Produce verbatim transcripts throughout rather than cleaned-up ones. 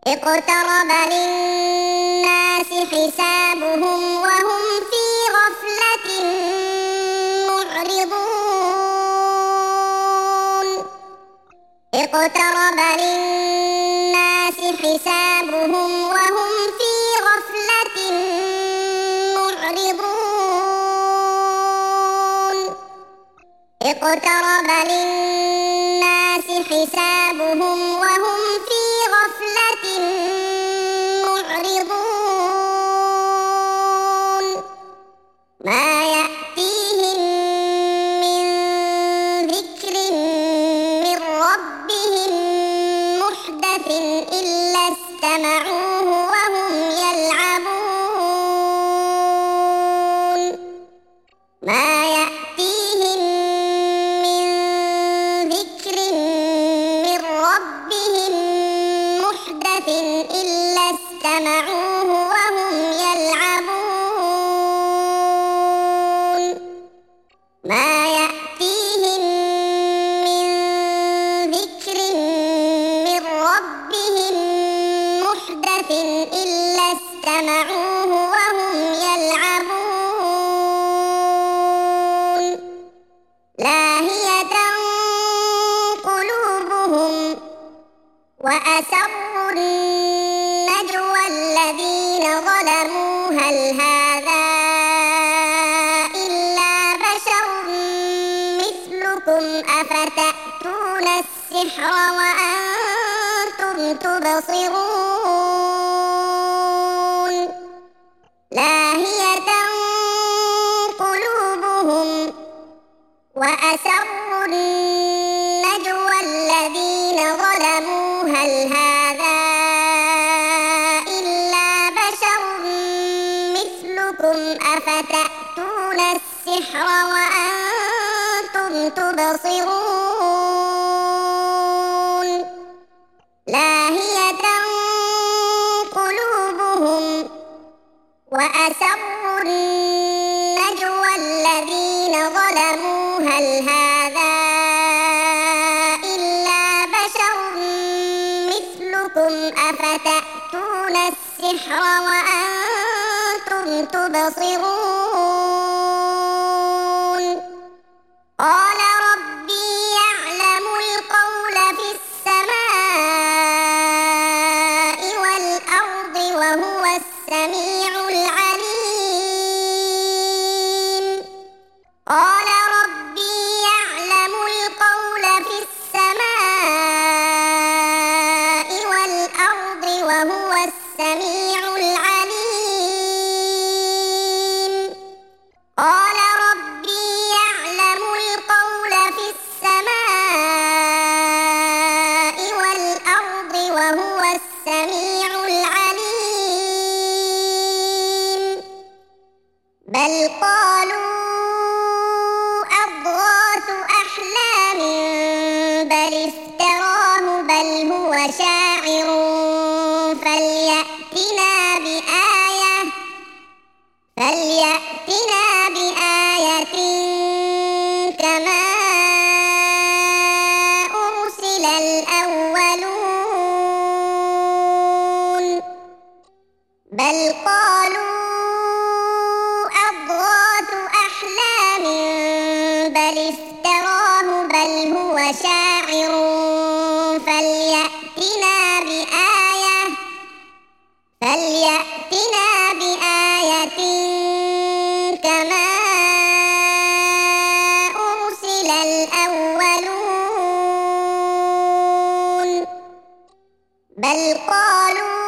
اقترب للناس حسابهم وهم في غفلة معرضون اقترب للناس حسابهم وهم في غفلة معرضون اقترب للناس حسابهم وهم في غفلة معرضون ما يأتيهم من ذكر من ربهم محدث إلا استمعوه وهم يلعبون ما يأتيهم من ذكر من ربهم محدث إلا استمعوه وهم يلعبون ما يأتيهم من ذكر من ربهم محدث إلا استمعوه وهم يلعبون لاهية قلوبهم وأسروا النجوى الذين ظلموا هل هذا إلا بشر مثلكم أفتأتون السحر وأنتم تبصرون لاهية قلوبهم وأسروا النجوى الذين ظلموا هل هذا إلا بشر مثلكم أفتأتون السحر وأنتم تبصرون لاهية قلوبهم وأسروا النجوى الذين ظلموا هل هذا إلا بشر مثلكم أفتأتون السحر وأنتم تبصرون قال ربي يعلم القول في السماء والأرض وهو السميع العليم قال ربي يعلم القول في السماء والأرض وهو السميع العليم قال ربي يعلم القول في السماء والأرض وهو السميع العليم بل قالوا أضغاث أحلام بل افتراه بل هو شاعر فليأتنا بآية فليأتنا بآية كما أرسل الأولون بل قالوا أضغاث أحلام بل افتراه بل هو شاعر فليأتنا بآية فليأتنا بآية كما أرسل الأولون بل قالوا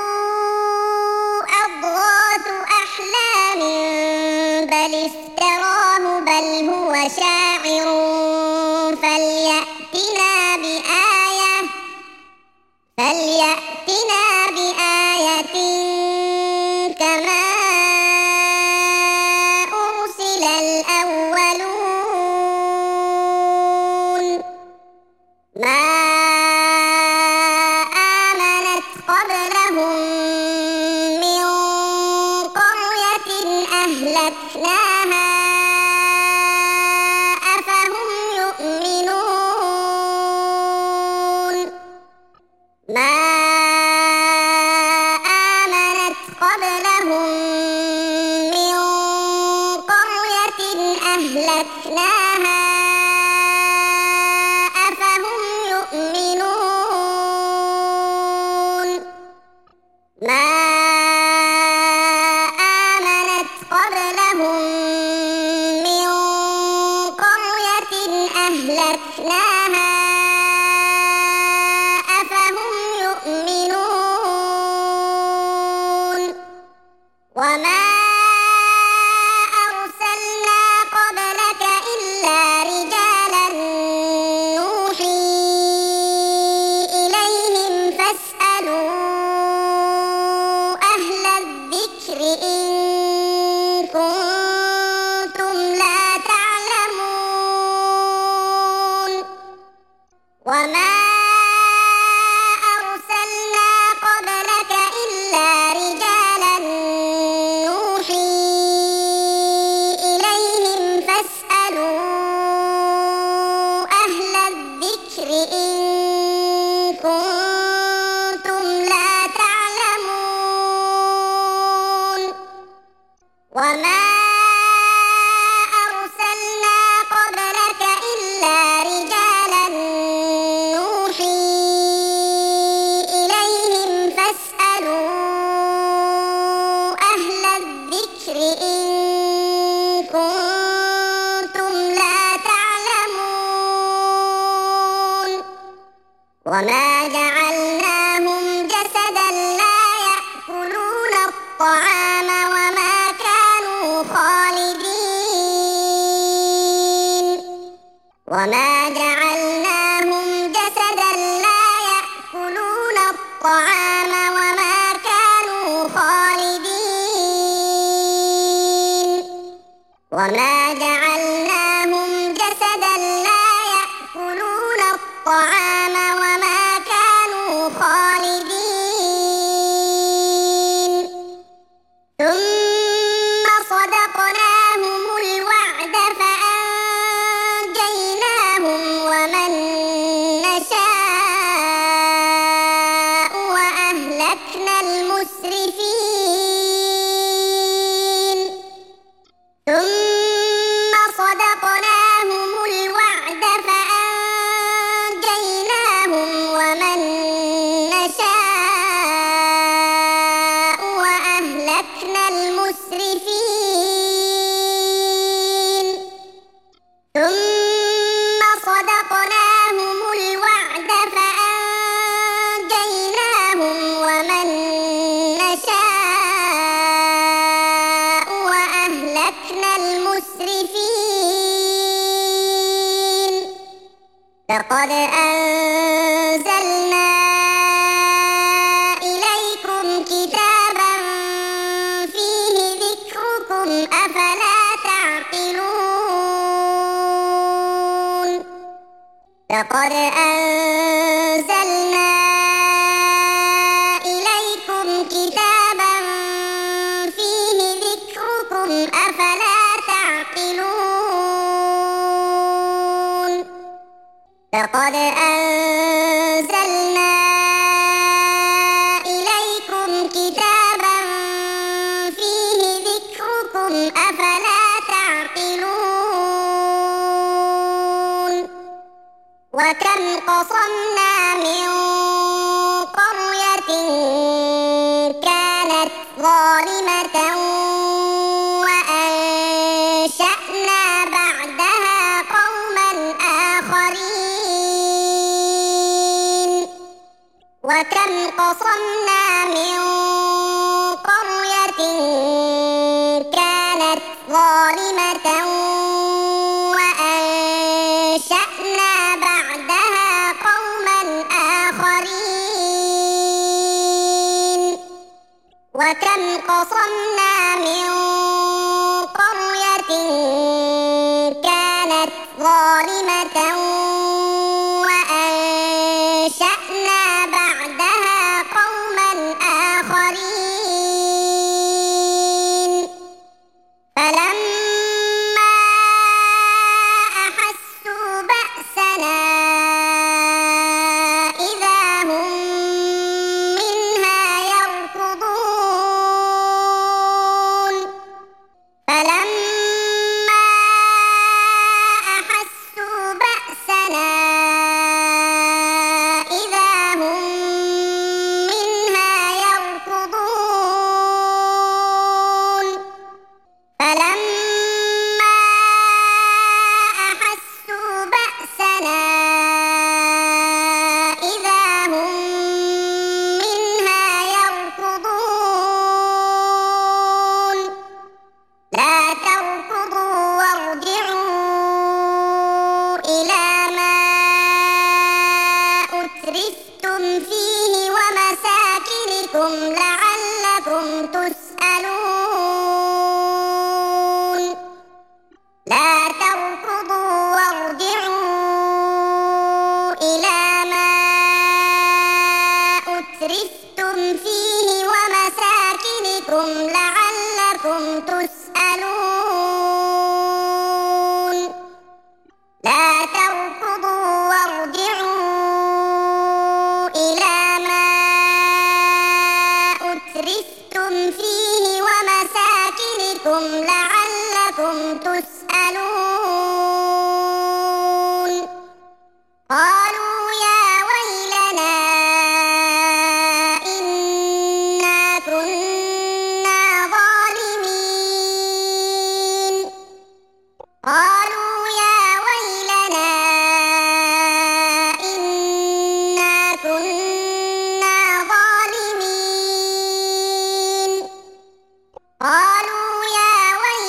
أضغاث أحلام بل افتراه بل هو شاعر فليأتنا بآية فليأتنا بآية كما أرسل الأولون ما آمنت قبلهم من قرية أهلكناها أفهم يؤمنون ما وما جعلناهم جسدا لا يأكلون الطعام وما كانوا خالدين ثم صدقناهم الوعد فأنجيناهم ومن نشاء وأهلكنا المسرفين ثم صدقناهم الوعد فأنجيناهم ومن نشاء وأهلكنا المسرفين ثم صدقناهم الوعد فأنجيناهم ومن نشاء وأهلكنا المسرفين لقد أنزلنا إليكم كتابا فيه ذكركم أفلا تعقلون لقد أنزلنا إليكم كتابا فيه ذكركم أفلا تعقلون لقد أنزلنا إليكم كتابا فيه ذكركم أفلا تعقلون وكم قصمنا من قرية كانت ظالمة وأنشأنا بعدها قوما آخرين وكم قصمنا من قرية كانت ظالمة وأنشأنا بعدها قوما آخرين وكم قصمنا من قرية كانت ظالمة وأنشأنا بعدها قوما آخرين فلما أحسوا بأسنا إذا هم منها يركضون فلما أحسوا بأسنا إذا هم منها يركضون فلما أحسوا بأسنا إذا هم منها يركضون لا تركضوا وارجعوا إلى ما أترفتم فيه ومساكنكم لعلكم تسألون لا تركضوا وارجعوا إلى ما أترفتم فيه ومساكنكم لعلكم تسألون لا تركضوا وارجعوا إلى ما أترفتم فيه ومساكنكم لعلكم تسألون قالوا يا ويلنا إنا كنا ظالمين قالوا يا ويلنا إنا كنا ظالمين قالوا يا ويلنا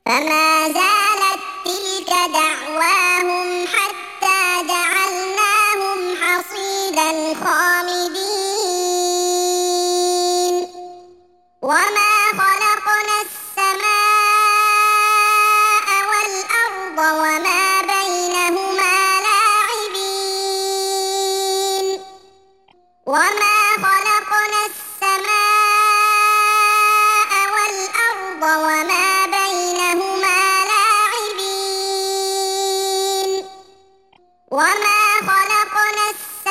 فما زالت تلك دعواهم حتى جعلناهم حصيدا خامدين وما خلقنا السماء والأرض وما بينهما لاعبين وما خلقنا السماء والأرض وما بينهما لاعبين وما خلقنا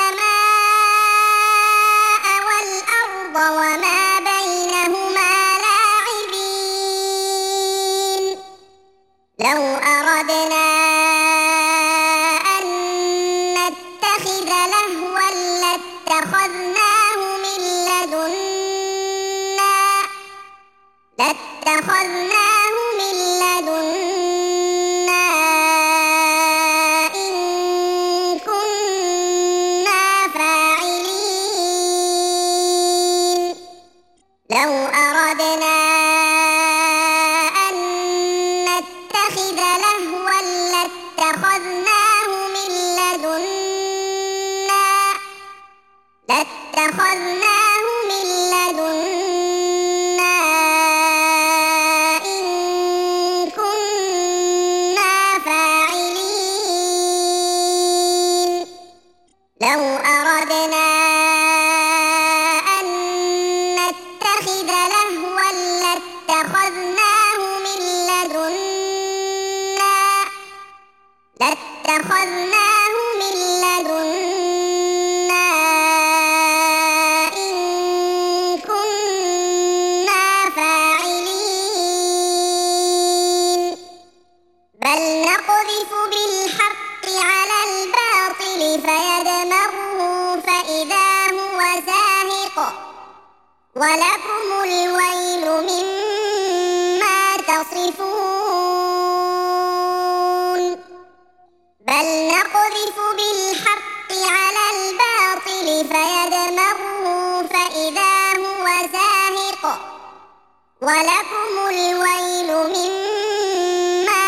السماء والأرض وما بينهما لاعبين لو أردنا أن نتخذ لهوا لاتخذناه من لدنا لاتخذناه من لدنا إن كنا فاعلين لو أردنا أن نتخذ لهوا لاتخذناه من لدنا لاتخذناه من لدنا إن كنا فاعلين لو أردنا أن نتخذ لهوا لاتخذناه من لدنا لاتخذناه من لدنا إن كنا فاعلين بل نقذف بالحق على الباطل فيدمغه فإذا هو زاهق ولكم الويل مما تصفون بل نقذف بالحق على الباطل فيدمغه فإذا هو زاهق ولكم الويل مما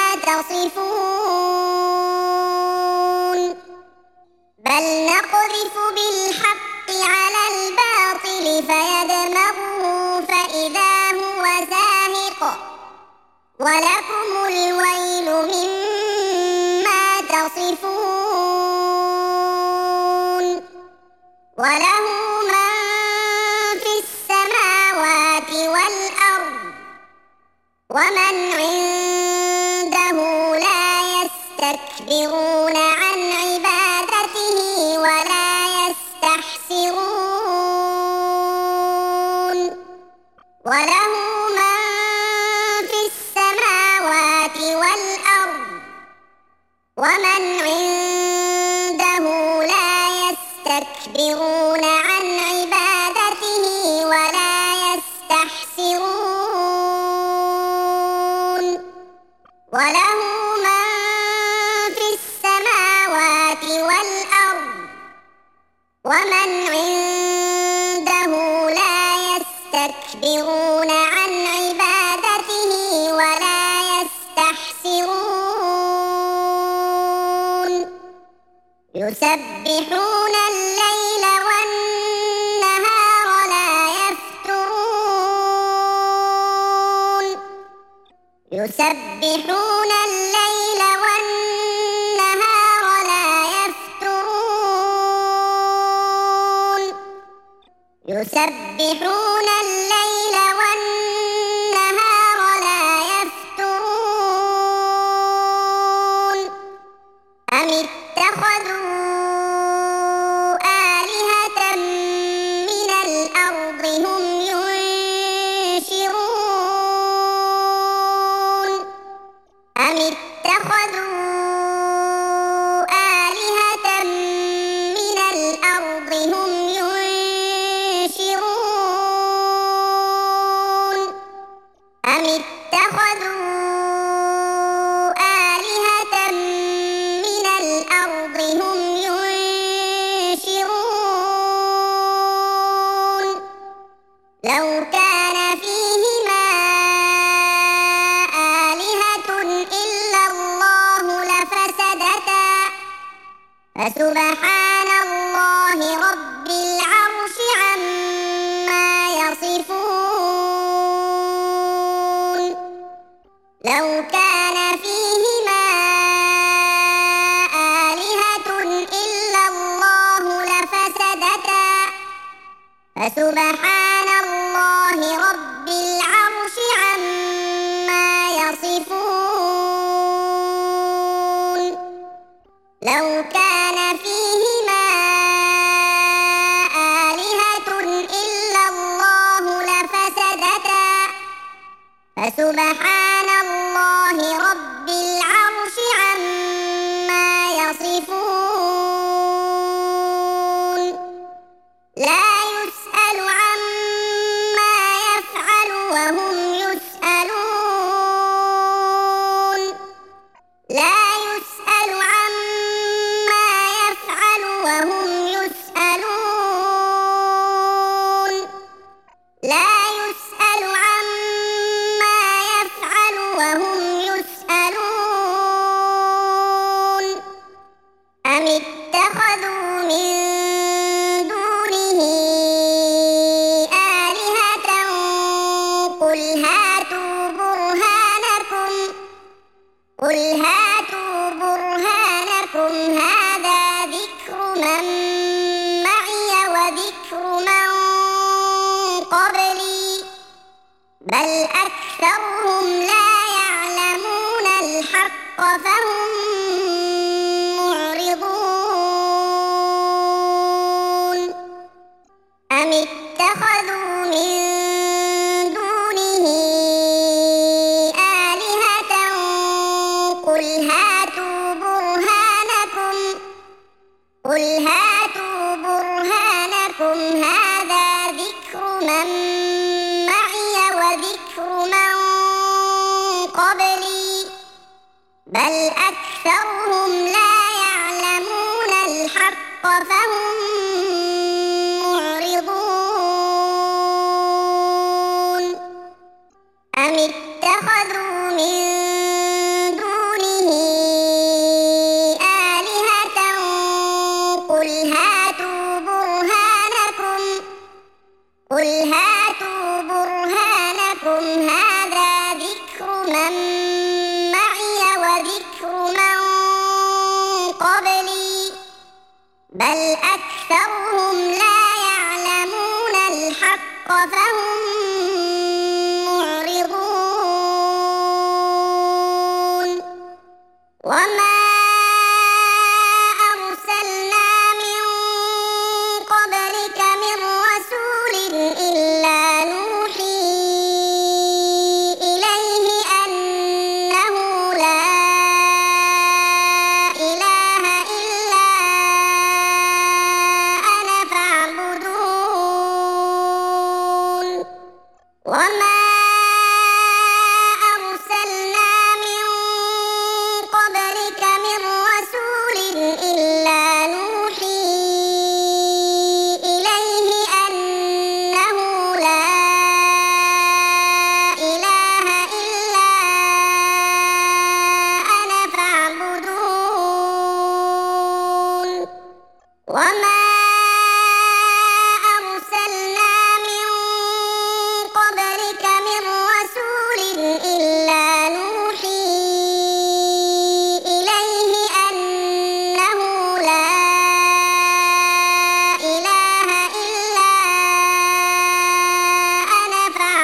تصفون بل نقذف بالحق على الباطل فيدمغه فإذا هو زاهق ولكم الويل مما تصفون وله من في السماوات والأرض ومن عنده لا يستكبرون عن عبادته ولا يستحسرون وله من في السماوات والأرض ومن عنده لا يستكبرون عن عبادته ولا يستحسرون وله من في السماوات والأرض ومن عنده لا يستكبرون عن عبادته ولا يستحسرون يسبحون الليل والنهار لا يفترون يسبحون الليل والنهار لا يفترون يسبحون الليل والنهار لا يفترون أم اتخذوا آلهة من الأرض هم ينشرون أم اتخذوا آلهة من الأرض هم ينشرون أم اتخذوا آلهة من الأرض هم ينشرون لو كان فيهما آلهة فسبحان الله رب العرش عما يصفون لو كان فيهما آلهة إلا الله لفسدتا فسبحان الله رب العرش عما يصفون لو كان فيهما آلهة إلا الله لفسدتا فسبحان الله رب العرش عما يصفون لا يسأل عما يفعل وهم يسألون لا يسأل عما يفعل وهم يسألون لا يسأل عما يفعل وهم يسألون أم اتخذوا من دونه آلهة قل هاتوا برهانكم قل هاتوا برهانكم هذا ذكر من معي وذكر من قبلي بل أكثرهم لا يعلمون الحق فهم معرضون أم اتخذوا من دونه آلهة قل هاتوا برهانكم قل هاتوا برهانكم هذا ذكر من معي وذكر من قبلي بل أكثرهم لا يعلمون الحق فهم معرضون أم اتخذوا من دونه آلهة قل هاتوا برهانكم قل هاتوا برهانكم هذا ذكر من معي وذكر من قبلي بل أكثرهم لا يعلمون الحق فهم معرضون وما أرسلنا من قبلك من رسول إلا نوحي إليه أنه لا إله إلا أنا فاعبدون وما أرسلنا من قبلك من رسول إلا نوحي إليه أنه لا إله إلا أنا فاعبدون وما أرسلنا من قبلك من رسول إلا نوحي إليه أنه لا إله إلا أنا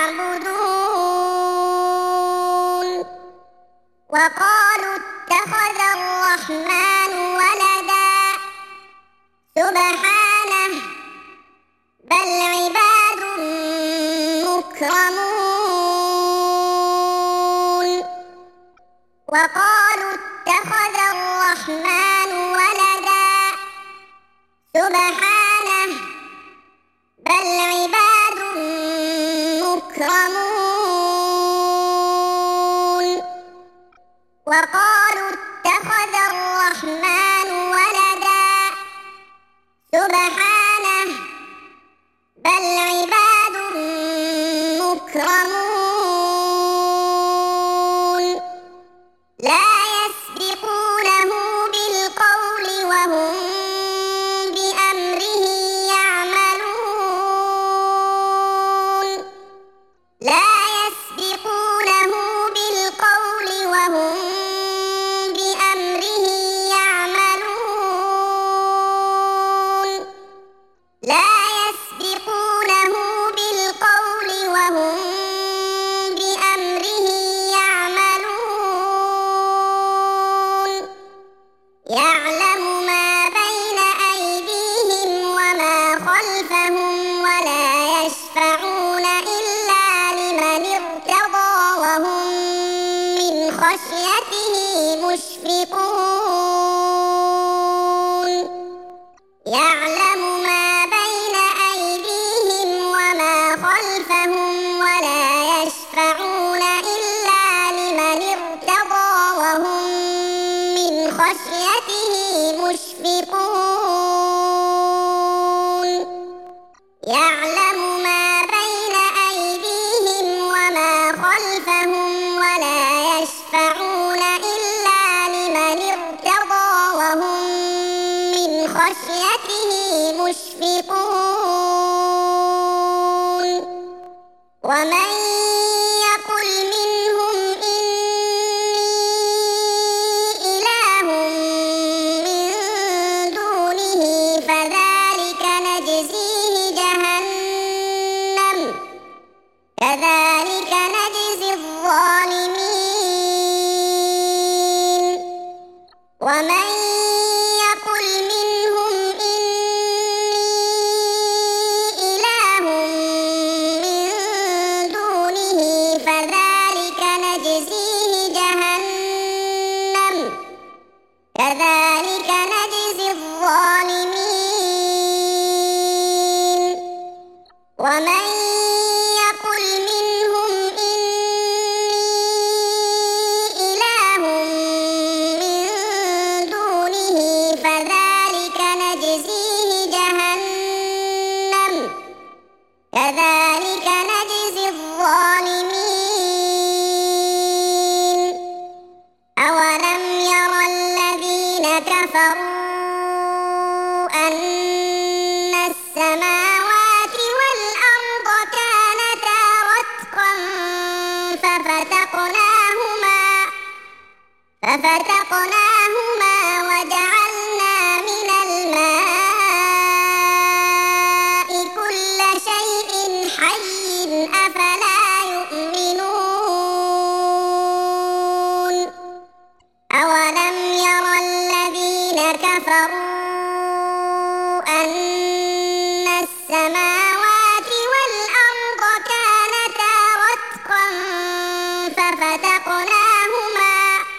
فاعبدون وقالوا اتخذ الرحمن ولدا سبحانه بل عباد مكرمون وقالوا اتخذ الرحمن ولدا سبحانه بل عباد مكرمون وقالوا اتخذ الرحمن ولدا سبحانه بل عباد مكرمون يعلم ما بين أيديهم وما خلفهم ولا يشفعون إلا لمن ارتضى وهم من خشيته مشفقون ومن يقل منهم إني إله من دونه فذلك نجزيه جهنم كذلك نجزي الظالمين ومن يقل منهم إني إله من دونه فذلك نجزيه جهنم كذلك نجزي الظالمين ومن يقل منهم إني إله من دونه فذلك نجزيه جهنم كذلك نجزي الظالمين أولم ير الذين كفروا أن السماوات والأرض كانتا رتقا ففتقناهما ففتقناهما وجعلنا من الماء كل شيء حي أفلا يؤمنون أولم ير الذين كفروا أن السماوات والأرض كانتا رتقا ففتقناهما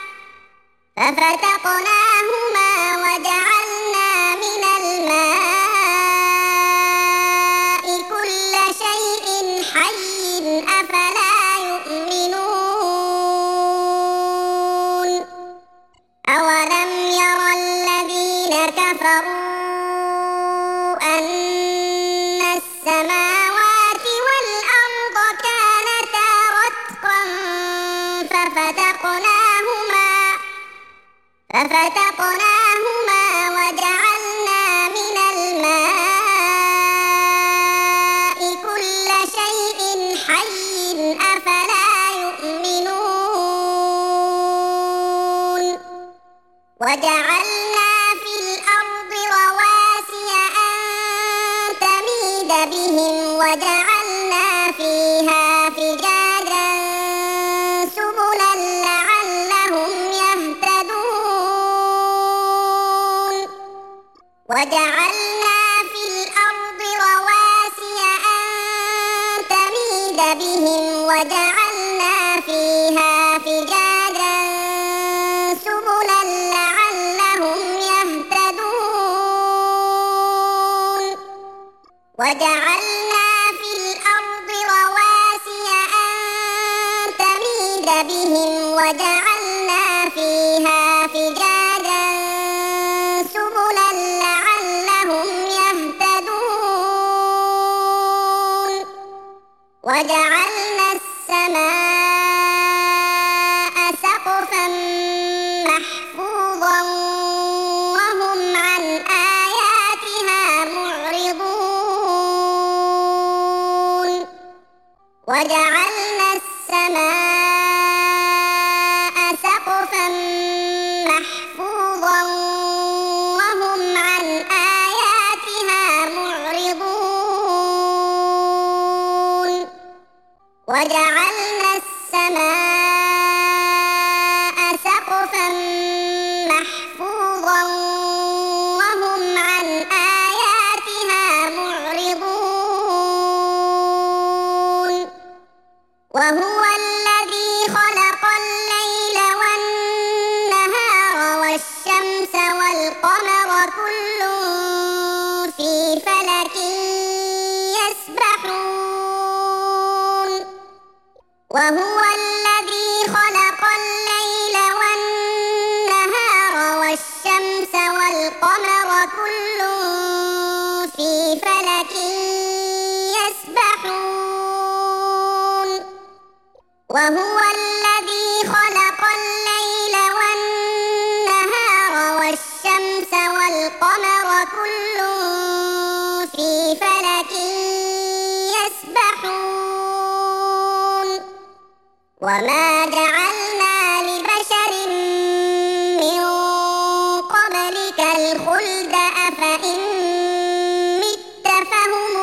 ففتقناهما وجعلنا من الماء كل شيء حي أفلا يؤمنون أولم ير الذين كفروا أن السماوات والأرض كانتا رتقا ففتقناهما ففتقناهما وجعلنا من الماء كل شيء حي أفلا يؤمنون وجعلنا في الأرض رواسي أن تميد بهم وجعلنا فيها فجاجا سبلا لعلهم يهتدون وجعلنا في الأرض رواسي أن تميد بهم وجعلنا فيها فجاجا سبلا لعلهم يهتدون وجعلنا في الأرض رواسي أن تميد بهم وجعلنا فيها فجاجا سبلا لعلهم يهتدون وجعلنا السماء سقفا محفوظا وهم عن آياتها معرضون وجعلنا السماء سقفا محفوظا وهم عن آياتها معرضون وجعلنا السماء سقفا محفوظا وهم عن آياتها معرضون وهو الذي خلق الليل والنهار والشمس والقمر كل في فلك يسبحون وهو الذي خلق الليل والنهار والشمس والقمر كل في فلك يسبحون وهو الذي خلق الليل والنهار والشمس والقمر كل في فلك يسبحون وجعلنا السماء سقفا محفوظا وهم عن آياتها معرضون وجعلنا السماء سقفا محفوظا وهم عن آياتها معرضون وهو الذي خلق الليل والنهار والشمس والقمر كل في فلك وهو الذي خلق الليل والنهار والشمس والقمر كل في فلك يسبحون وما جعلنا لبشر من قبلك الخلد أفإن مت فهم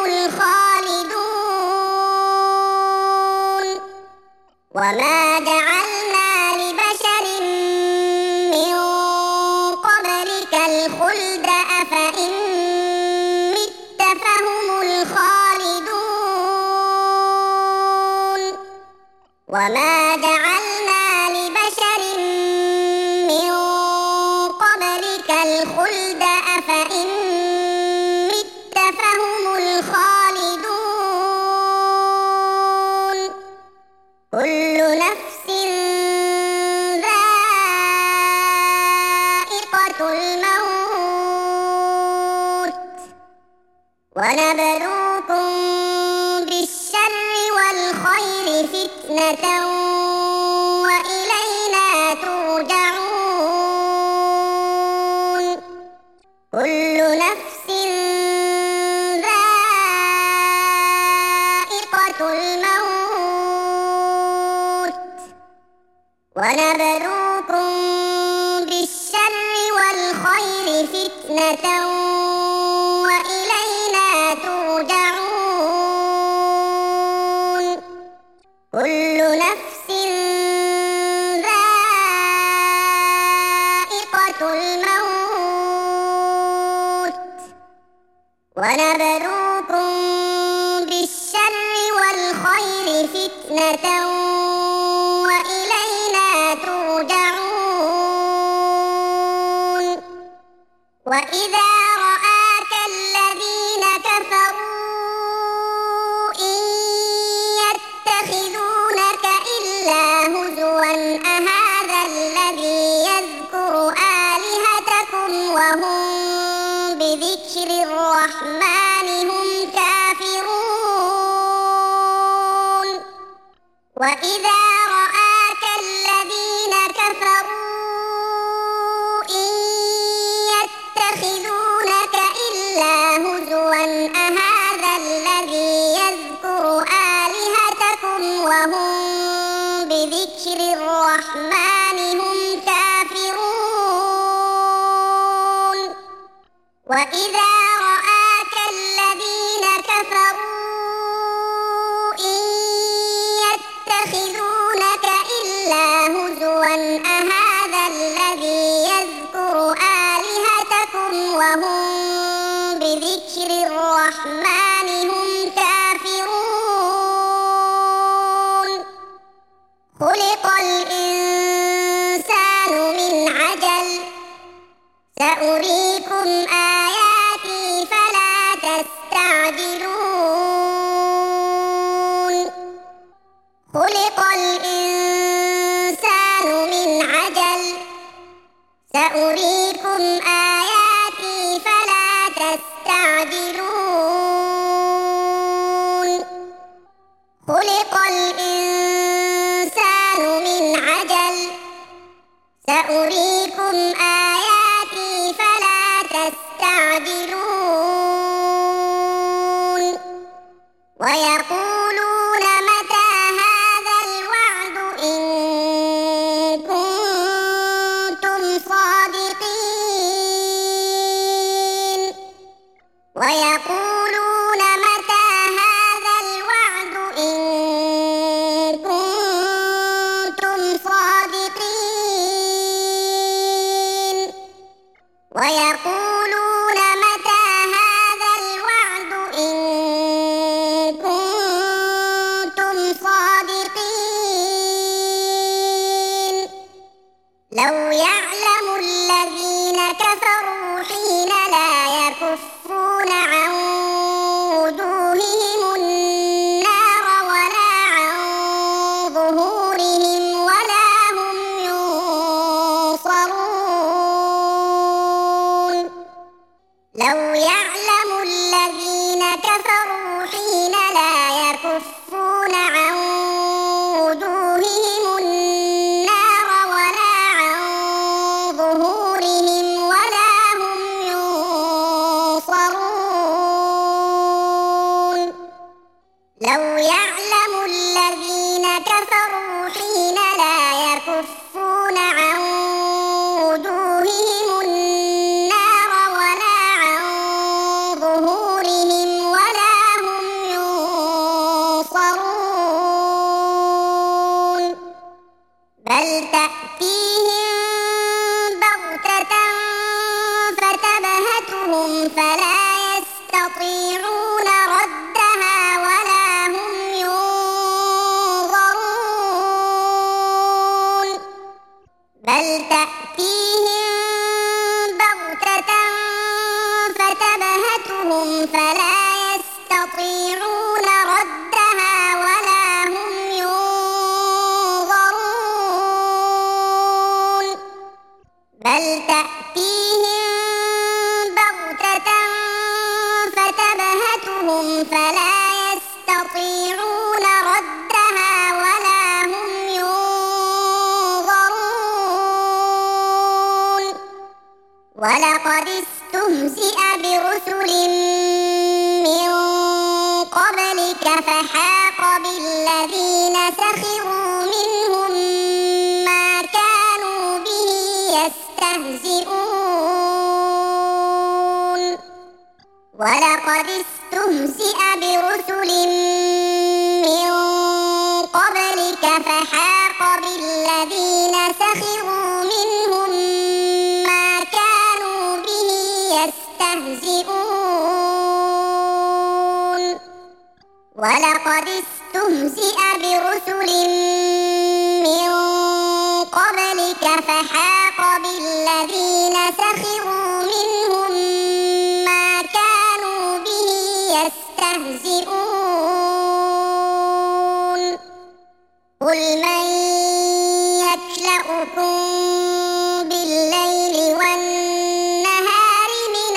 الخالدون وما جعلنا لبشر من قبلك الخلد أفإن مت فهم الخالدون وما جعلنا لبشر من قبلك الخلد أفإن مت فهم الخالدون كل نفس ذائقة الموت ونبلوكم بالشر والخير فتنة وإلينا ترجعون كل نفس ذائقة الموت ونبلوكم بالشر والخير فتنة وإلينا ترجعون كل نفس ذائقة الموت ونبلوكم بالشر والخير فتنة وإلينا ترجعون وإذا رآك الذين كفروا إن يتخذونك إلا هزوا أهذا الذي يذكر آلهتكم وهم بذكر الرحمن هم كافرون وإذا رآك الذين كفروا إن يتخذونك إلا هزوا أهذا الذي يذكر آلهتكم وهم بذكر الرحمن هم كافرون وإذا رآك الذين كفروا إن يتخذونك إلا هزوا أهذا الذي يذكر آلهتكم وهم بذكر الرحمن هم كافرون خلق الإنسان من عجل سأريكم آياتي فلا تستعجلون خلق الإنسان من عجل سأريكم آياتي فلا تستعجلون خلق الإنسان من عجل سأريكم آياتي فلا تستعجلون ويقولون متى هذا الوعد إن كنتم صادقين ويقولون متى هذا الوعد إن كنتم صادقين ويقولون متى هذا الوعد إن كنتم لو يعلم الذين كفروا حين لا يكفون عن وجوههم النار ولا عن ظهورهم ولا هم ينصرون بل تأتيهم بغتة فتبهتهم فلا يستطيعون ردها ولا هم ينظرون بل تأتيهم بغتة فتبهتهم فلا يستطيعون ردها ولا هم ينظرون بل تأتيهم بغتة فتبهتهم فلا يستطيعون ردها ولا هم ينظرون ولقد استهزئ برسل من قبلك فحاق بالذين سخروا منهم ما كانوا به يستهزئون ولقد استهزئ برسل من قبلك فحاق بالذين سخروا منهم ما كانوا به يستهزئون ولقد استهزئ برسل من قبلك فحاق بالذين سخروا منهم ما كانوا به يستهزئون قل من يكلؤكم بالليل والنهار من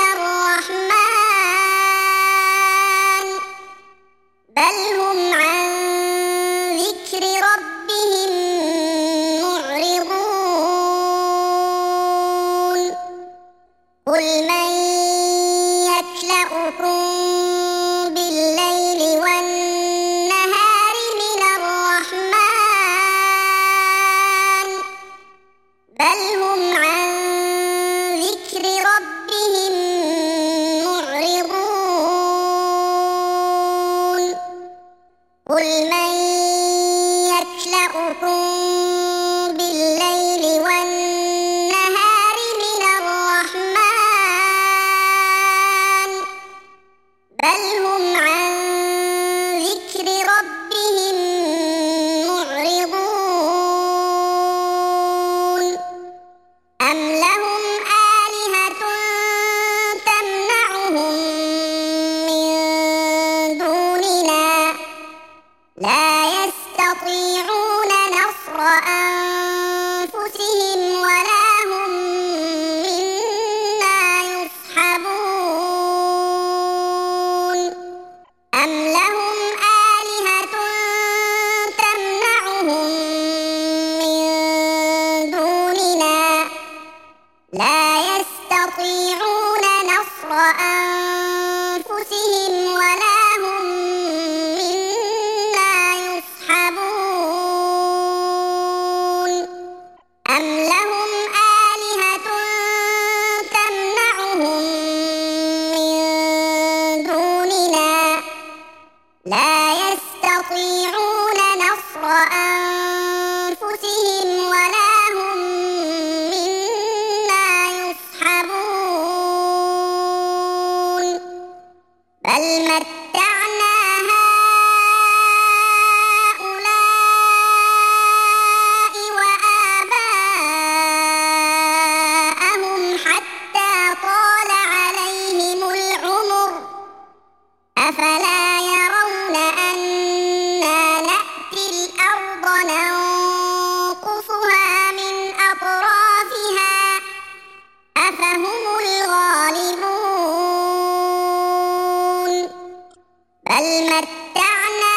الرحمن بل هم عن ذكر ربهم معرضون قل من يكلؤكم بالليل والنهار من الرحمن بل هم عن ذكر ربهم معرضون قل من يكلؤكم بالليل والنهار من الرحمن بل هم عن ذكر ربهم معرضون أم لهم آلهة تمنعهم من دوننا لا يستطيعون نصر أنفسهم ولا هم منا يصحبون أم لهم آلهة تمنعهم من دوننا لا يستطيعون نصر أنفسهم ولا هم منا يصحبون أم لهم آلهة تمنعهم من دوننا لا يستطيعون نصر أنفسهم ولا هم منا يصحبون بل متعنا هؤلاء وآباءهم حتى طال عليهم العمر أفلا يرون أنا نأتي الأرض ننقصها من أطرافها أفهم الغالبون بل متعنا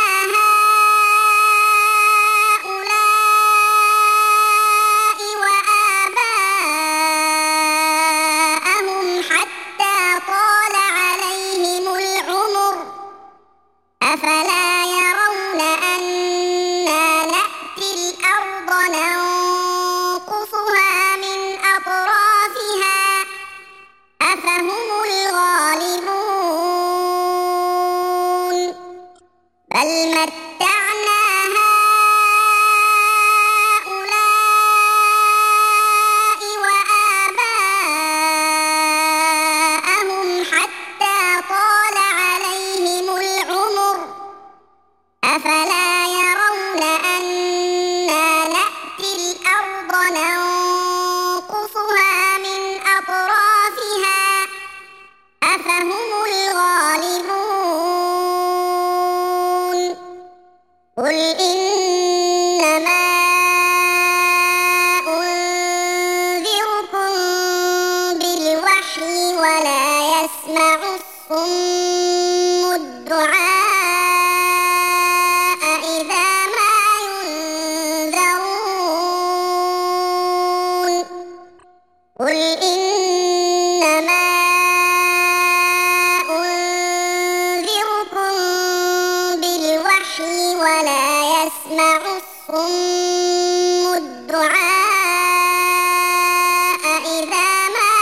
هؤلاء وآباءهم حتى طال عليهم العمر أفلا يرون بل متعنا هؤلاء وآباءهم حتى طال عليهم العمر أفلا يرون أنا نأتي الأرض ننقصها من أطرافها أفهم الغالبون قل إنما أنذركم بالوحي ولا يسمع الصم الدعاء إذا ما ينذرون قل إنما أنذركم بالوحي ولا يسمع الصم الدعاء إذا ما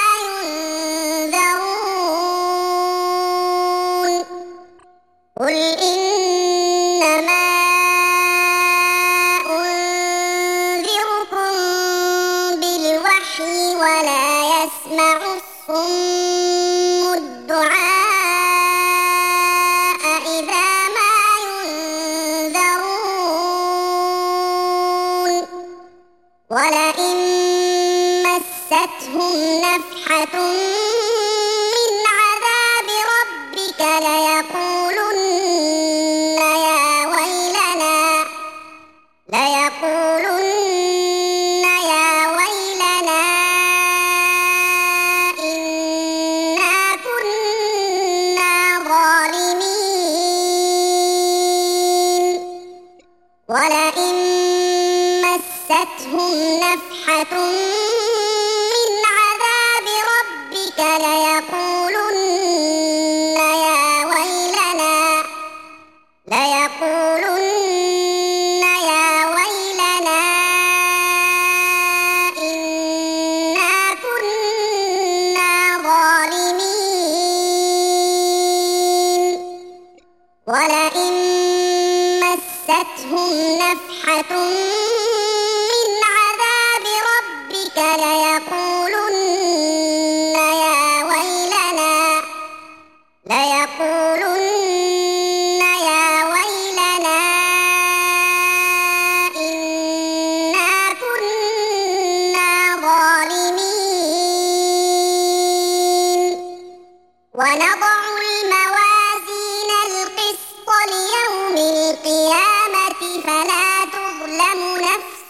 ينذرون قل إنما أنذركم بالوحي ولا يسمع الصم الدعاء إذا ما ينذرون ولئن مستهم نفحة من عذاب ربك ليقولن يا ويلنا ليقولن يا ويلنا إنا كنا ظالمين ولئن مستهم نفحة من عذاب ربك ليقولن يا ويلنا ليقولن يا ويلنا إنا كنا ظالمين ولئن مستهم نفحة من عذاب ربك ليقولن يا ويلنا ليقولن يا ويلنا إنا كنا ظالمين ونضع الموازين القسط ليوم القيامة فلا تظلم نفس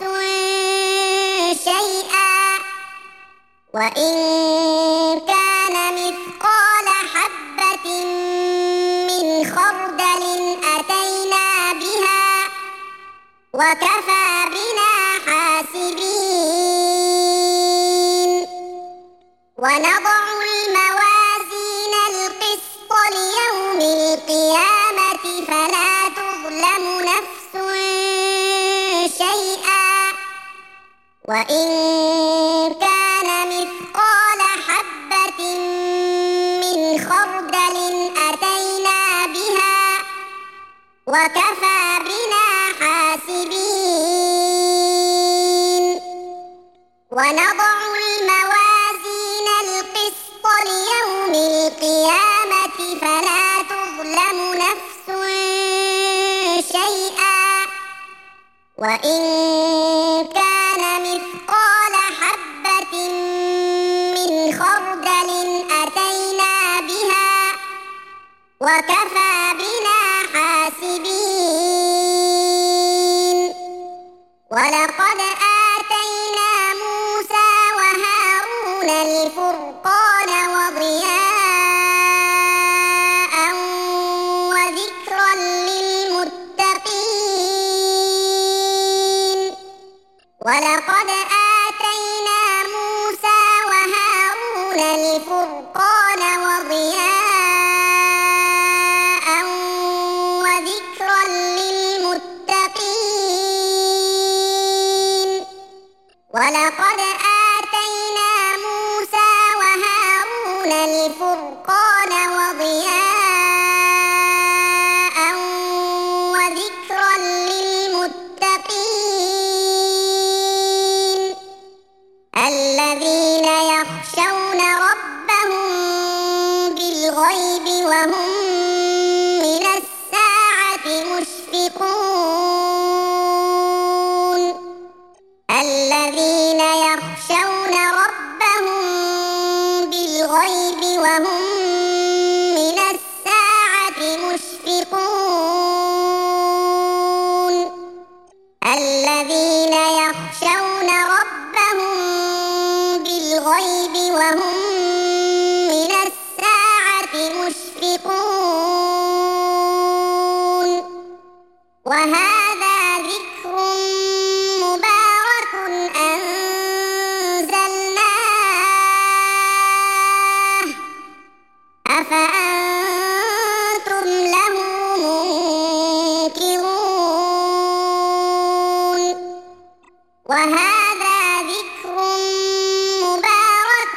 شيئا وإن كان مثقال حبة من خردل أتينا بها وكفى بنا حاسبين ونضع الموازين القسط ليوم القيامة فلا تظلم نفس شيئا وإن كان مثقال حبة من خردل أتينا بها وكفى بنا حاسبين ونضع الموازين القسط ليوم القيامة فلا تظلم نفس شيئا وإن كان مثقال حبة من خردل أتينا بها وكفى بنا حاسبين ولقد آتينا موسى وهارون الفرقان وضياء وذكرا للمتقين ولقد آتينا موسى وهارون الفرقان وضياء وذكرا وهذا ذكر مبارك أنزلناه أفأنتم له منكرون وهذا ذكر مبارك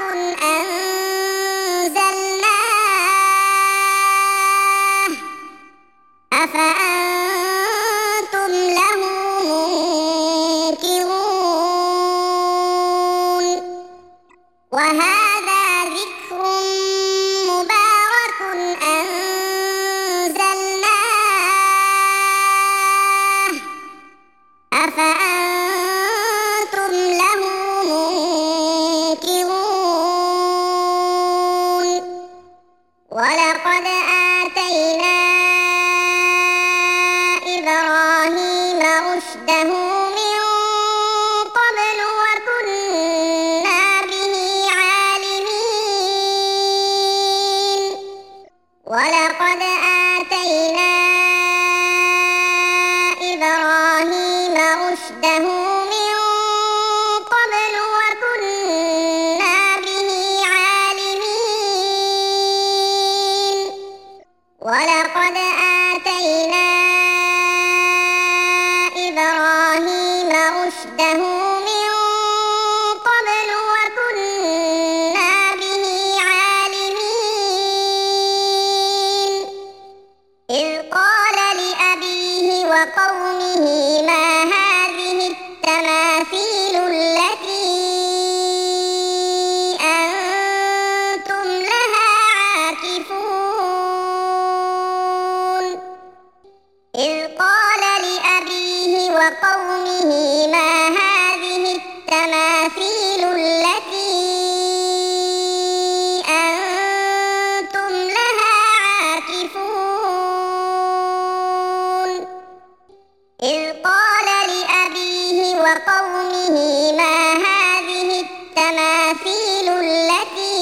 أنزلناه أفأنتم له منكرون وهذا ذكر مبارك أنزلناه أفأنتم له منكرون ولقد آتينا إبراهيم رشده من قبل وكنا به عالمين ولقد آتينا إبراهيم رشده من قبل وكنا به عالمين ولقد آتينا إبراهيم رشده من قبل وكنا به عالمين إذ قال لأبيه وقومه ما هذه التماثيل التي أنتم لها عاكفون إذ قال لأبيه وقومه ما هذه التماثيل التي أنتم لها عاكفون إذ قال لأبيه وقومه ما هذه التماثيل التي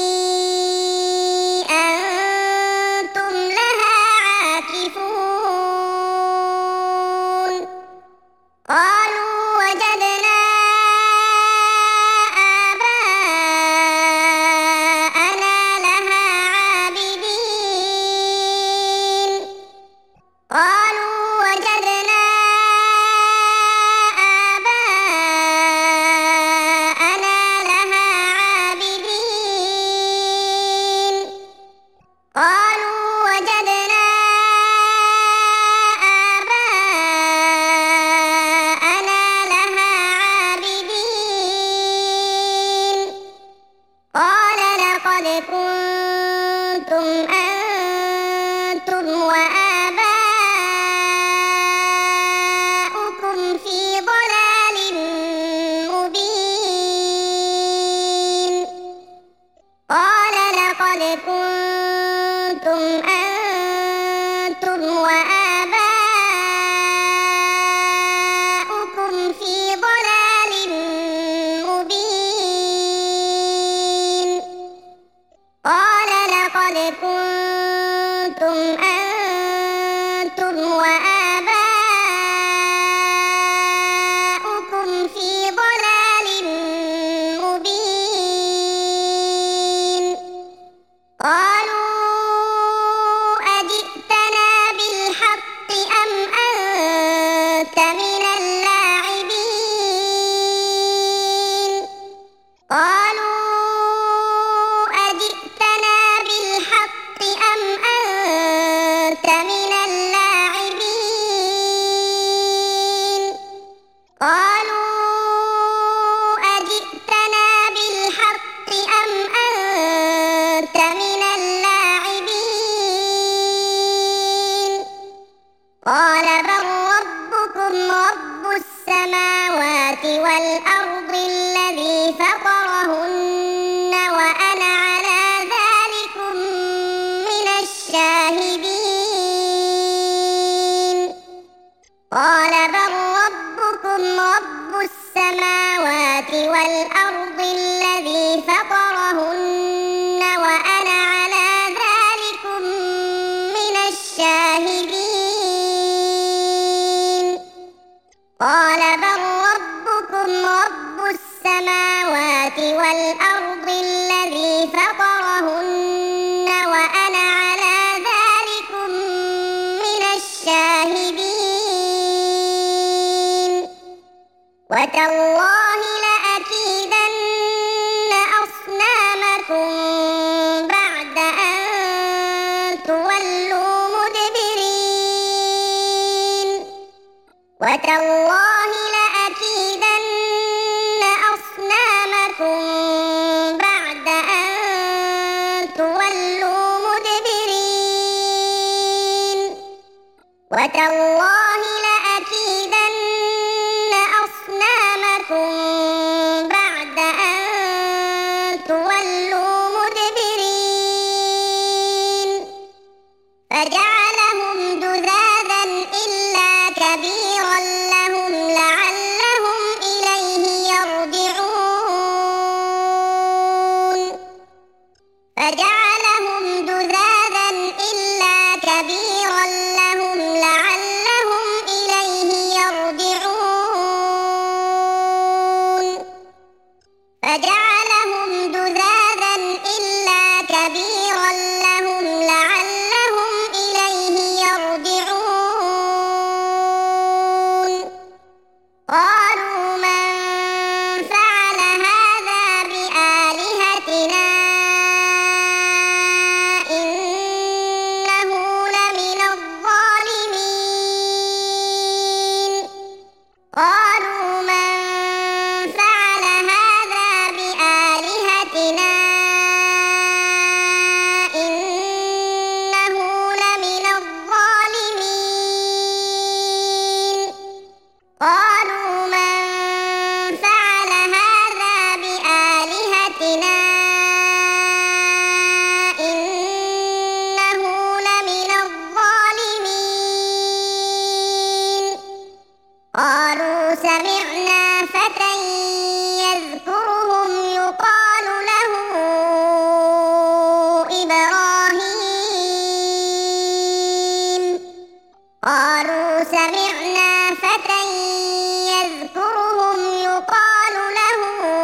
أنتم لها عاكفون قالوا وجدنا آباءنا لها عابدين قالوا وجدنا آباءنا لها عابدين قالوا وجدنا آباءنا لها عابدين قال لقد كنتم أنتم وآباؤكم في ضلال مبين قال لقد كنتم أنتم وآباؤكم في ضلال مبين قال لقد كنتم أنتم وآباؤكم في ضلال مبين قالوا أجئتنا بالحق أم أنت من اللاعبين قالوا أجئتنا بالحق أم أنت من اللاعبين قالوا أجئتنا بالحق أم أنت من اللاعبين قال بل ربكم رب السماوات والأرض الذي فطرهن وأنا على ذلكم من الشاهدين قال بل ربكم رب السماوات والأرض الذي فطرهن وأنا على ذلكم من الشاهدين السماوات والأرض الذي فطرهن وأنا على ذلكم من الشاهدين وتالله لأكيدن أصنامكم بعد أن تولوا مدبرين وتالله لأكيدن أصنامكم بعد أن تولوا مدبرين وتالله لأكيدن أصنامكم بعد أن تولوا مدبرين فجعلهم جذاذا إلا كبيرا لهم لعلهم إليه يرجعون فجعلهم جذاذا إلا كبيرا لهم لعلهم إليه يرجعون فجعلهم جذاذا إلا كبيرا لهم لعلهم إليه يرجعون قالوا من فعل هذا بآلهتنا إنه لمن الظالمين قالوا من فعل هذا بآلهتنا إنه لمن الظالمين قالوا من فعل هذا بآلهتنا إنه لمن الظالمين قالوا سمعنا فتى يذكرهم يقال له إبراهيم قالوا سمعنا فتى يذكرهم يقال له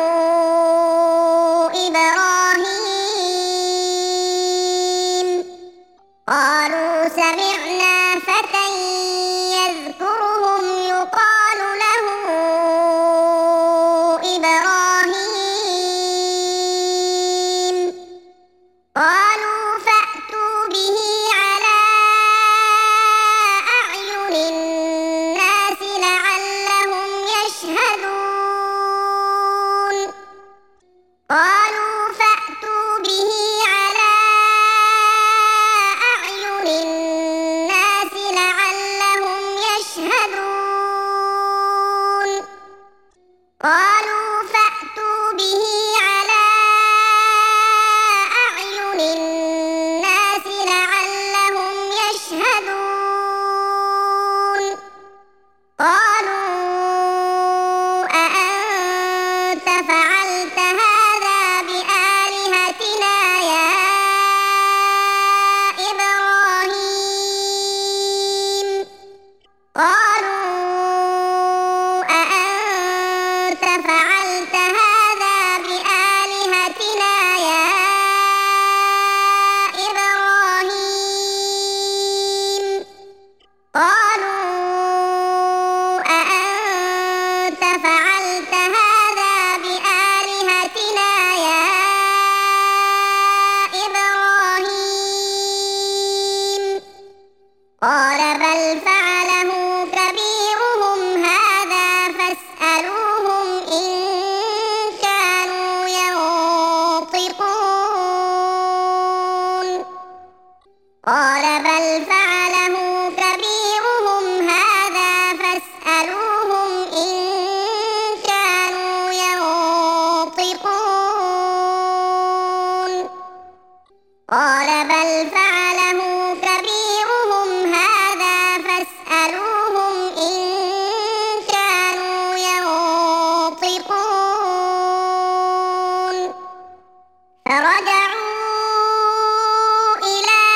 إبراهيم قالوا سمعنا فتى يذكرهم يقال له إبراهيم قالوا فأتوا به على أعين الناس لعلهم يشهدون قالوا فأتوا به على أعين الناس لعلهم يشهدون قالوا فأتوا به على أعين الناس لعلهم يشهدون قالوا أأنت فعلت هذا بآلهتنا يا إبراهيم قالوا أأنت فعلت هذا بآلهتنا يا إبراهيم قالوا أأنت فعلت هذا بآلهتنا يا إبراهيم قال بل فعله كبيرهم هذا فاسألوهم إن كانوا ينطقون قال بل فعله كبيرهم هذا فاسألوهم إن كانوا ينطقون قال بل فعله كبيرهم هذا فاسألوهم إن كانوا ينطقون فرجعوا إلى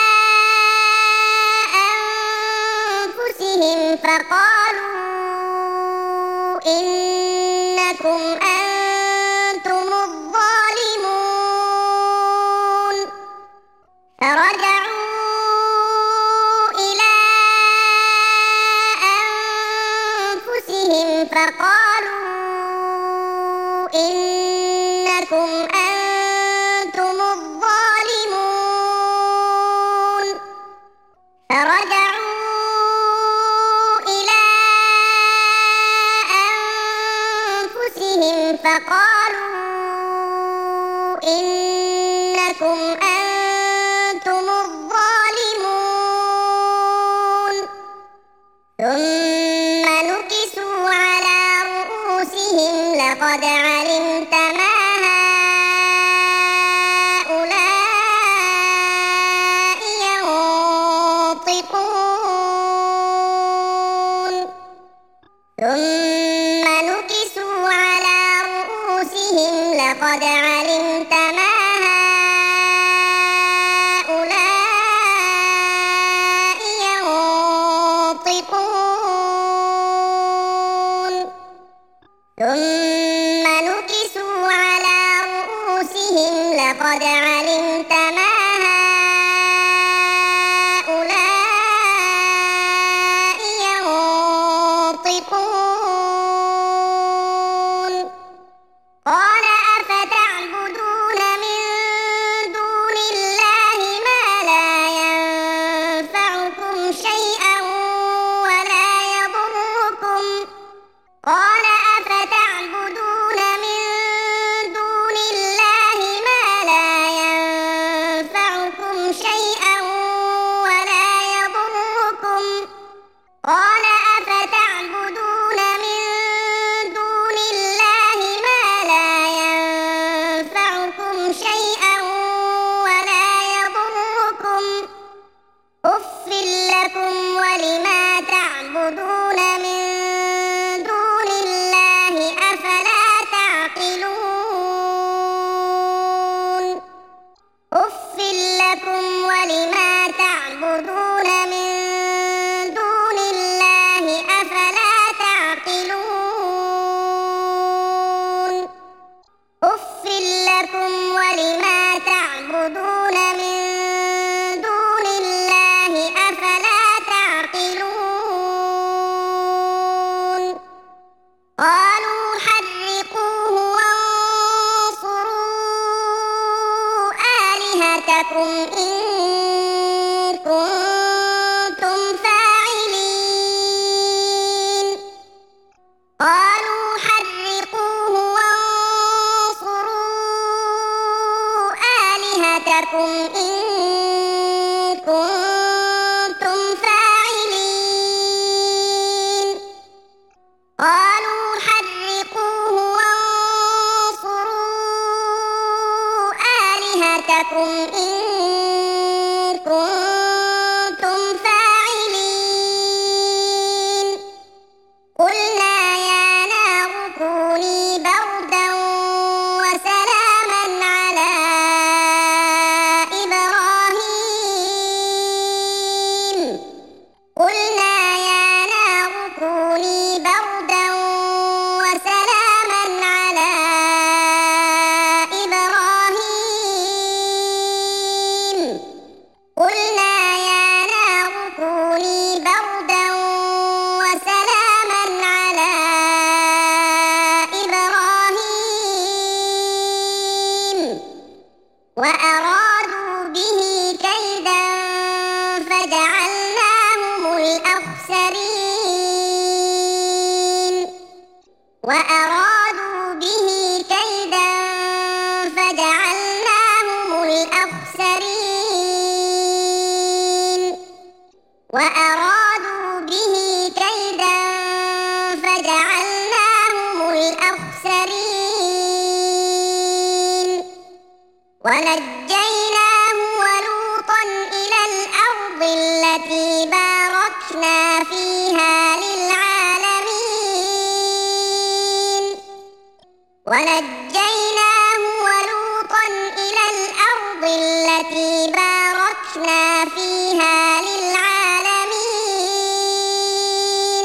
أنفسهم فقالوا إنكم أنتم الظالمون فقالوا إنكم أنتم الظالمون فرجعوا إلى أنفسهم فقالوا إنكم أنتم الظالمون ثم نكسوا على رؤوسهم لقد علمت ما هؤلاء ينطقون ثم نكسوا على رؤوسهم لقد علمت ما هؤلاء ينطقون ثم نكسوا على رؤوسهم لقد علمت ما هؤلاء ينطقون قال أفتعبدون من دون الله ما لا ينفعكم شيئا ولا يضركم قال أفتعبدون من دون الله ما لا ينفعكم شيئا ولا يضركم قال أفتعبدون من دون الله ما لا ينفعكم شيئا ولا يضركم أف لكم ولما تعبدون من دون الله أفلا تعقلون أف لكم ولما تعبدون من دون الله أفلا تعقلون أف لكم ولما تعبدون من دون الله أفلا تعقلون قالوا حرقوه وانصروا آلهتكم إن كنتم فاعلين قالوا حرقوه وانصروا آلهتكم إن كنتم فاعلين قالوا حرقوه وانصروا آلهتكم إن كنتم فاعلين قلنا يا نار كوني بردا وسلاما على إبراهيم قلنا يا نار كوني بردا وسلاما على إبراهيم قلنا يا نار كوني بردا وسلاما على إبراهيم وأرادوا به كيدا فجعلناهم الأخسرين وأرادوا به كيدا فجعلناهم الأخسرين وأرادوا به كيدا فجعلناهم الأخسرين ونجيناه ولوطا إلى الأرض التي باركنا فيها للعالمين ونجيناه ولوطا إلى الأرض التي باركنا فيها للعالمين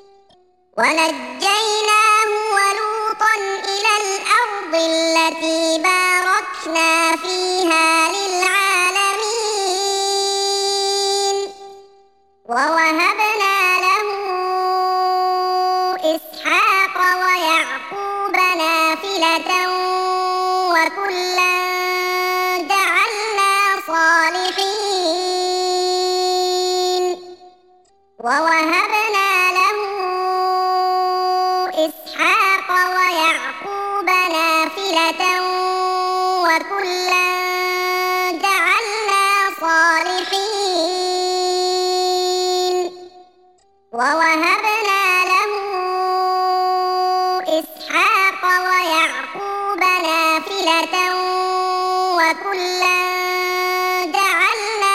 ونجيناه ولوطا إلى الأرض التي باركنا فيها للعالمين ووهبنا له إسحاق ووهبنا له إسحاق ويعقوب نافلة وكلا جعلنا صالحين ووهبنا له إسحاق ويعقوب نافلة وكلا جعلنا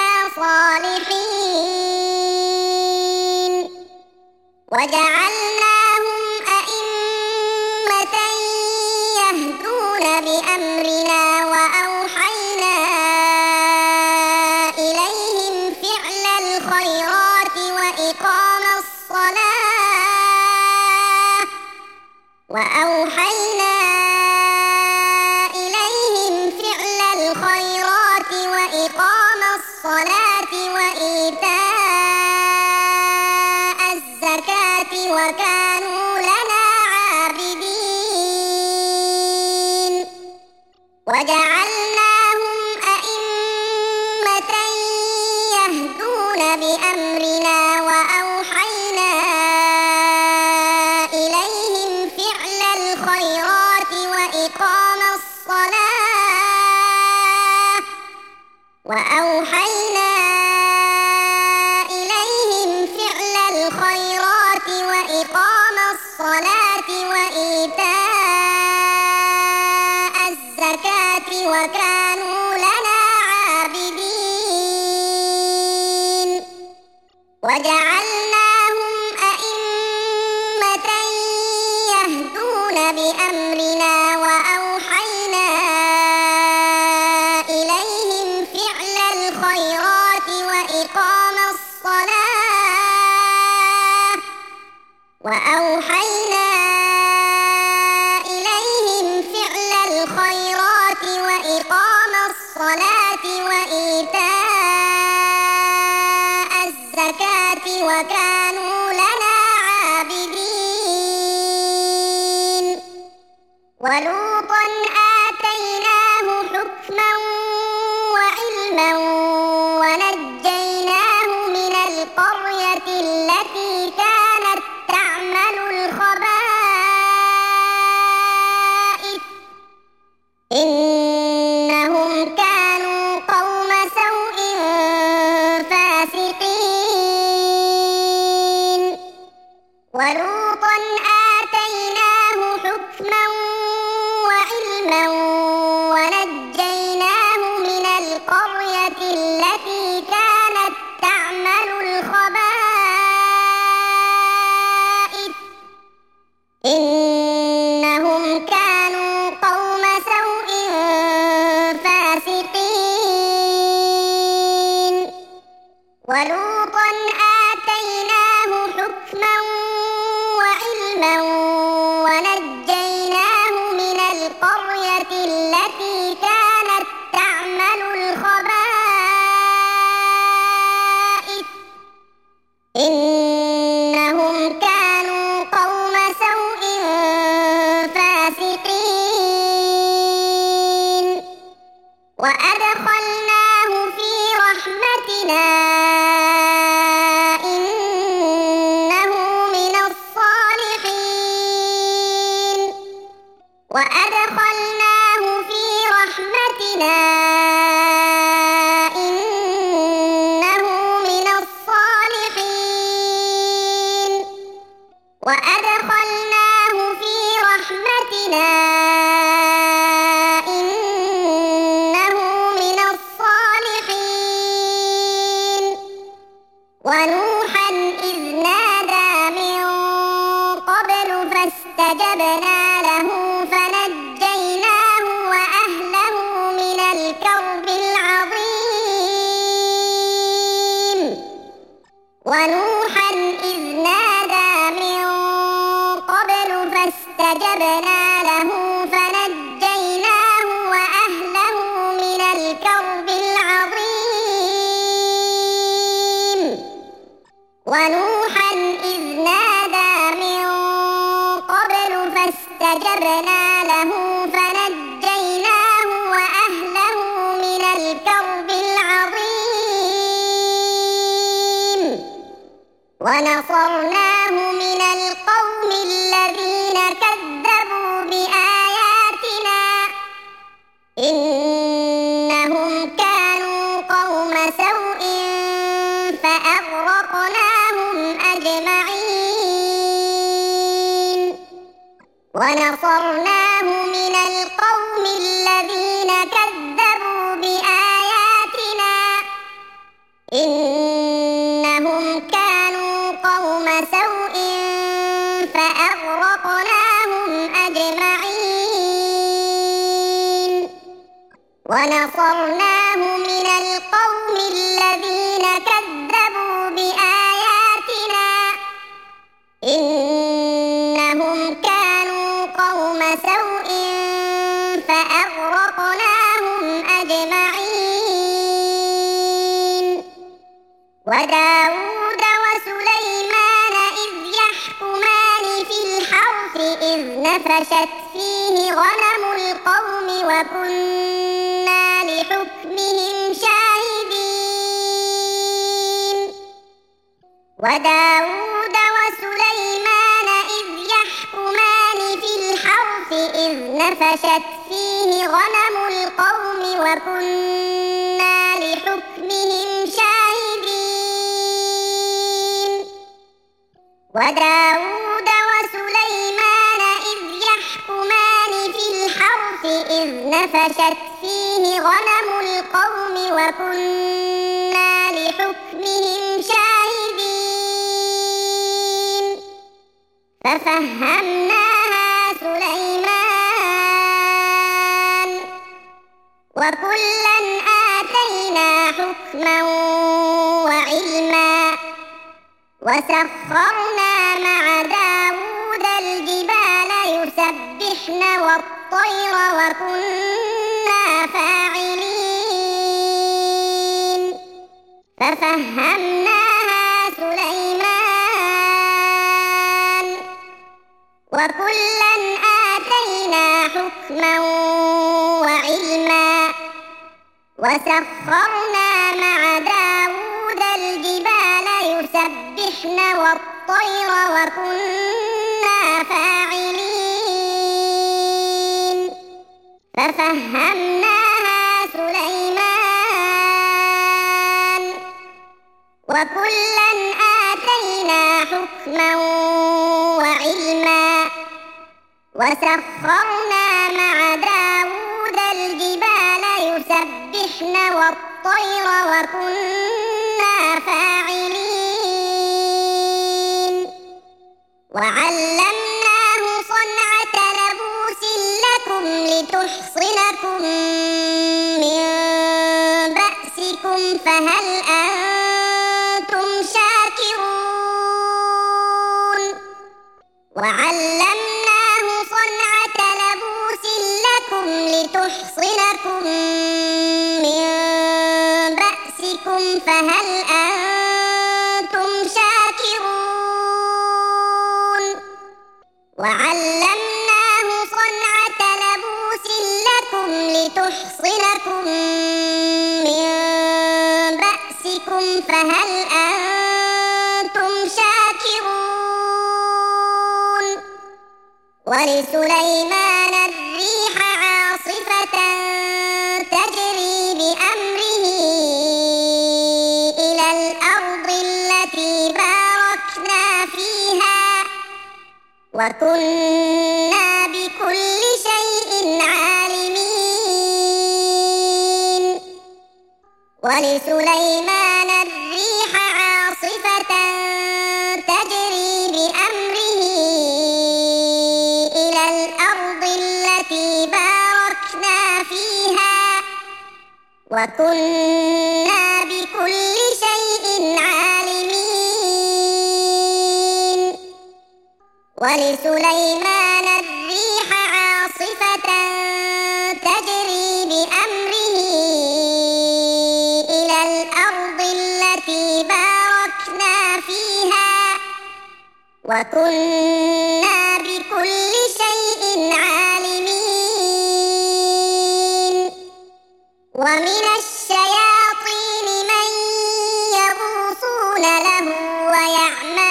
صالحين وجعلناهم أئمة يهدون بأمرنا وأوحينا إليهم فعل الخيرات وإقام الصلاة وأوحينا إليهم فعل الخيرات وإقام الصلاة وإيتاء الزكاة وكانوا لنا عابدين وجعلناهم أئمة يهدون بأمرنا وأوحينا إليهم فعل الخيرات وإقام الصلاة وأوحينا إليهم فعل الخيرات وإقام الصلاة وإيتاء الزكاة وكانوا لنا عابدين وجعلناهم أئمة يهدون بأمرنا وأوحينا إليهم فعل الخيرات وإقام الصلاة وأوحينا إليهم فعل الخيرات وإقام الصلاة وإيتاء الزكاة وكانوا لنا عابدين ولوطا آتيناه حكما وعلما ونجيناه من القرية التي كانت تعمل الخبائث إنهم كانوا قوم سوء فاسقين ولوطا آتيناه حكما وعلما ونجيناه من القرية التي كانت تعمل الخبائث إنهم كانوا قوم سوء فاسقين ولوطا آتيناه حكما وعلما ونجيناه من القرية التي كانت تعمل الخبائث إنهم كانوا قوم سوء فاسقين وأدخلناه في رحمتنا إنه من الصالحين وأدخلناه في رحمتنا إنه من الصالحين وأدخلناه في رحمتنا إنه من الصالحين ونوحا إذ نادى من قبل فاستجبنا له فنجيناه وأهله من الكرب العظيم ونوحا إذ نادى من قبل فاستجبنا له فنجيناه وأهله من الكرب العظيم ونوحا إذ نادى من قبل فاستجبنا له فنجيناه وأهله من الكرب العظيم ونصرناه من القوم الذين كذبوا بآياتنا إنهم كانوا قوم سوء فأغرقناهم أجمعين ونصرناه من القوم الذين كذبوا بآياتنا إنهم كانوا قوم سوء فأغرقناهم أجمعين ونصرناه من القوم الذين كذبوا بآياتنا إنهم كانوا قوم سوء فأغرقناهم أجمعين وداود وسليمان إذ يحكمان في الحرث إذ نفشت فيه غنم القوم وكنا لحكمهم شاهدين وداود وسليمان إذ يحكمان في الحرث إذ نفشت فيه غنم القوم وكنا لحكمهم شاهدين وداود وسليمان إذ يحكمان في الحرث إذ نفشت فيه غنم القوم وكنا لحكمهم شاهدين ففهمناها سليمان وكلا آتينا حكما وعلما وسخرنا مع داود الجبال يسبحن والطير وكنا فاعلين ففهمناها سليمان وكلا آتينا حكما وعلما وسخرنا مع داود الجبال يسبحن والطير وكنا فاعلين ففهمناها سليمان وكلا آتينا حكما وعلما وسخرنا مع داود الجبال يسبحن والطير وكنا فاعلين وعلمناه صنعة لبوس لكم لتحصنكم من بأسكم فهل أنتم شاكرون وعلمناه صنعة لبوس لكم لتحصنكم من بأسكم فهل أنتم شاكرون وعلمناه صنعة لبوس لكم لتحصنكم من بأسكم فهل أنتم شاكرون ولسليمان الريح عاصفة تجري بأمره إلى الأرض التي باركنا فيها وكنا بكل شيء عالمين ولسليمان الريح عاصفة تجري بأمره إلى الأرض التي باركنا فيها وكنا بكل شيء عالمين ولسليمان الريح عاصفة تجري بأمره إلى الأرض التي باركنا فيها وكنا بكل شيء عالمين ومن الشياطين من يغوصون له ويعملون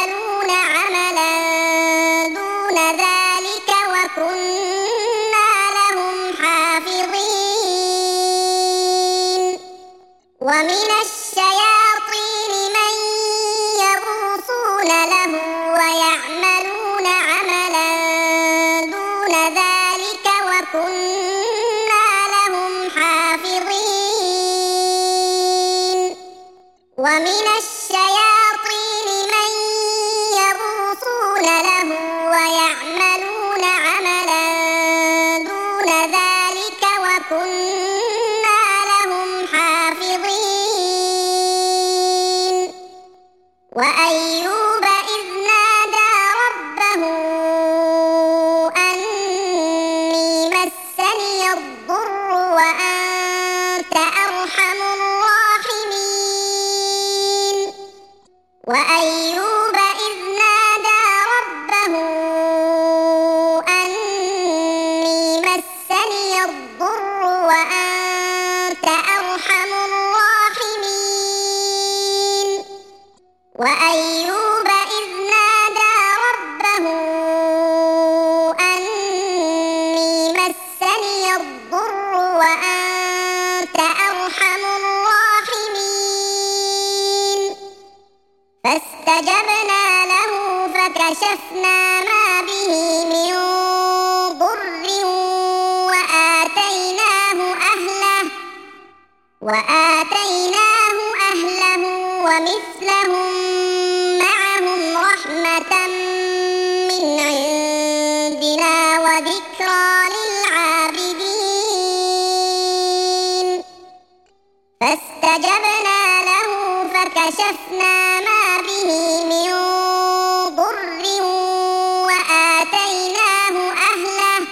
فكشفنا ما به من ضر وآتيناه أهله وآتيناه أهله ومثلهم معهم رحمة من عندنا وذكرى للعابدين فاستجبنا له فكشفنا ما به من ضر وآتيناه أهله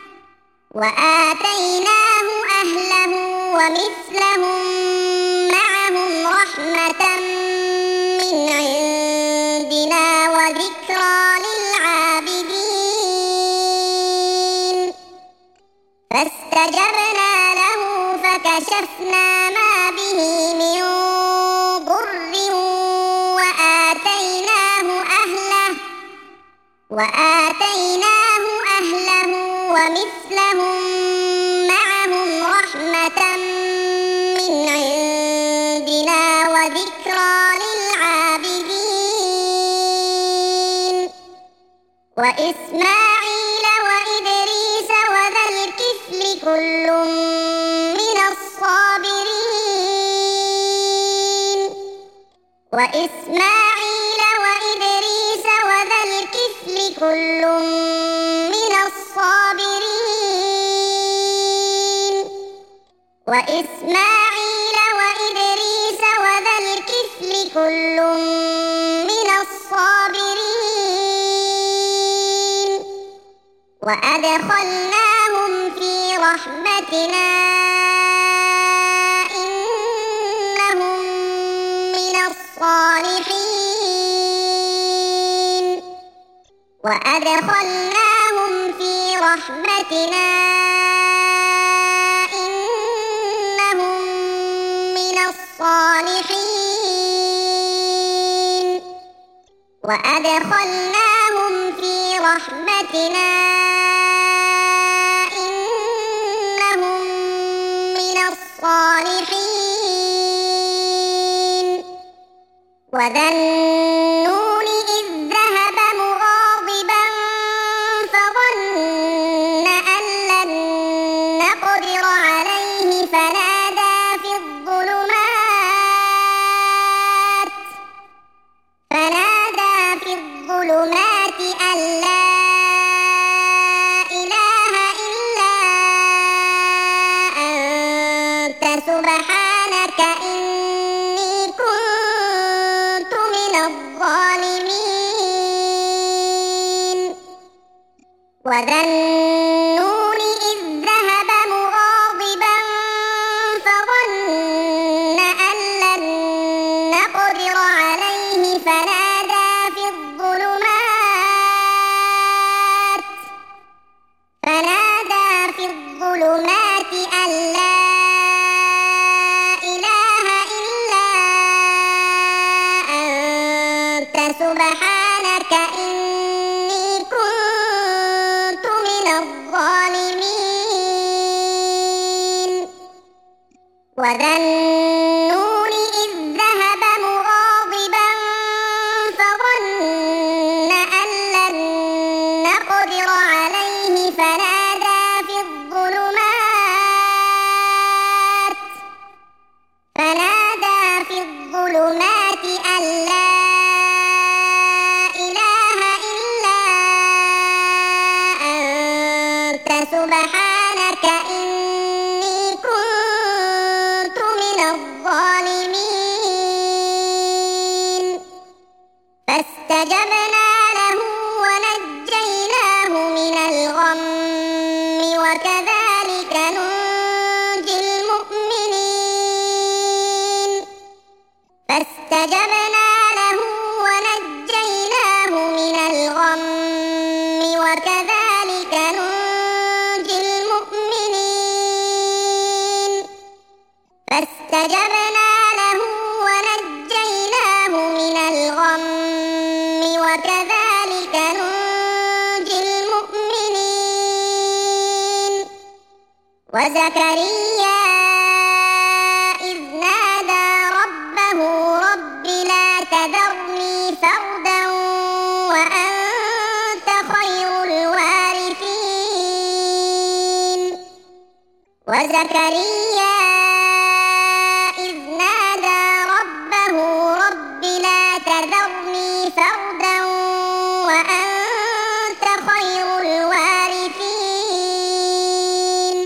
وآتيناه أهله ومثلهم معهم رحمة من عندنا وذكرى للعابدين فاستجبنا له فكشفنا ما به من ضر وآتيناه أهله وآتيناه أهله ومثلهم معهم رحمة من عندنا وذكرى للعابدين وإسماعيل وإدريس وذا الكفل كل من الصابرين وإسماعيل وإدريس وذا الكفل كل من الصابرين وإسماعيل وإدريس وذا الكفل كل من الصابرين وأدخلناهم في رحمتنا إنهم من الصالحين وأدخلناهم في رحمتنا إنهم من الصالحين وأدخلناهم في رحمتنا إنهم من الصالحين وذا النون إذ ذهب مغاضبا فظن أن لن نقدر عليه فنادى في الظلمات فنادى في الظلمات أن لا إله إلا أنت سبحانك إني كنت من الظالمين وذا النون إذ ذهب مغاضبا فظن أن لن نقدر عليه فنادى في الظلمات فنادى في الظلمات أن لا إله إلا أنت سبحانك إني كنت من الظالمين وذا النون إذ ذهب مغاضبا فظن أن لن نقدر عليه فنادى في الظلمات فنادى في الظلمات أن لا إله إلا أنت سبحانك إني كنت من الظالمين فاستجبنا له ونجيناه من الغم وكذلك ننجي المؤمنين فاستجبنا له ونجيناه من الغم وكذلك ننجي المؤمنين فاستجبنا له ونجيناه من الغم وكذلك ننجي المؤمنين وزكريا إذ نادى ربه رب لا تذرني فردا وأنت وزكريا إذ نادى ربه رب لا تذرني فردا وأنت خير الوارثين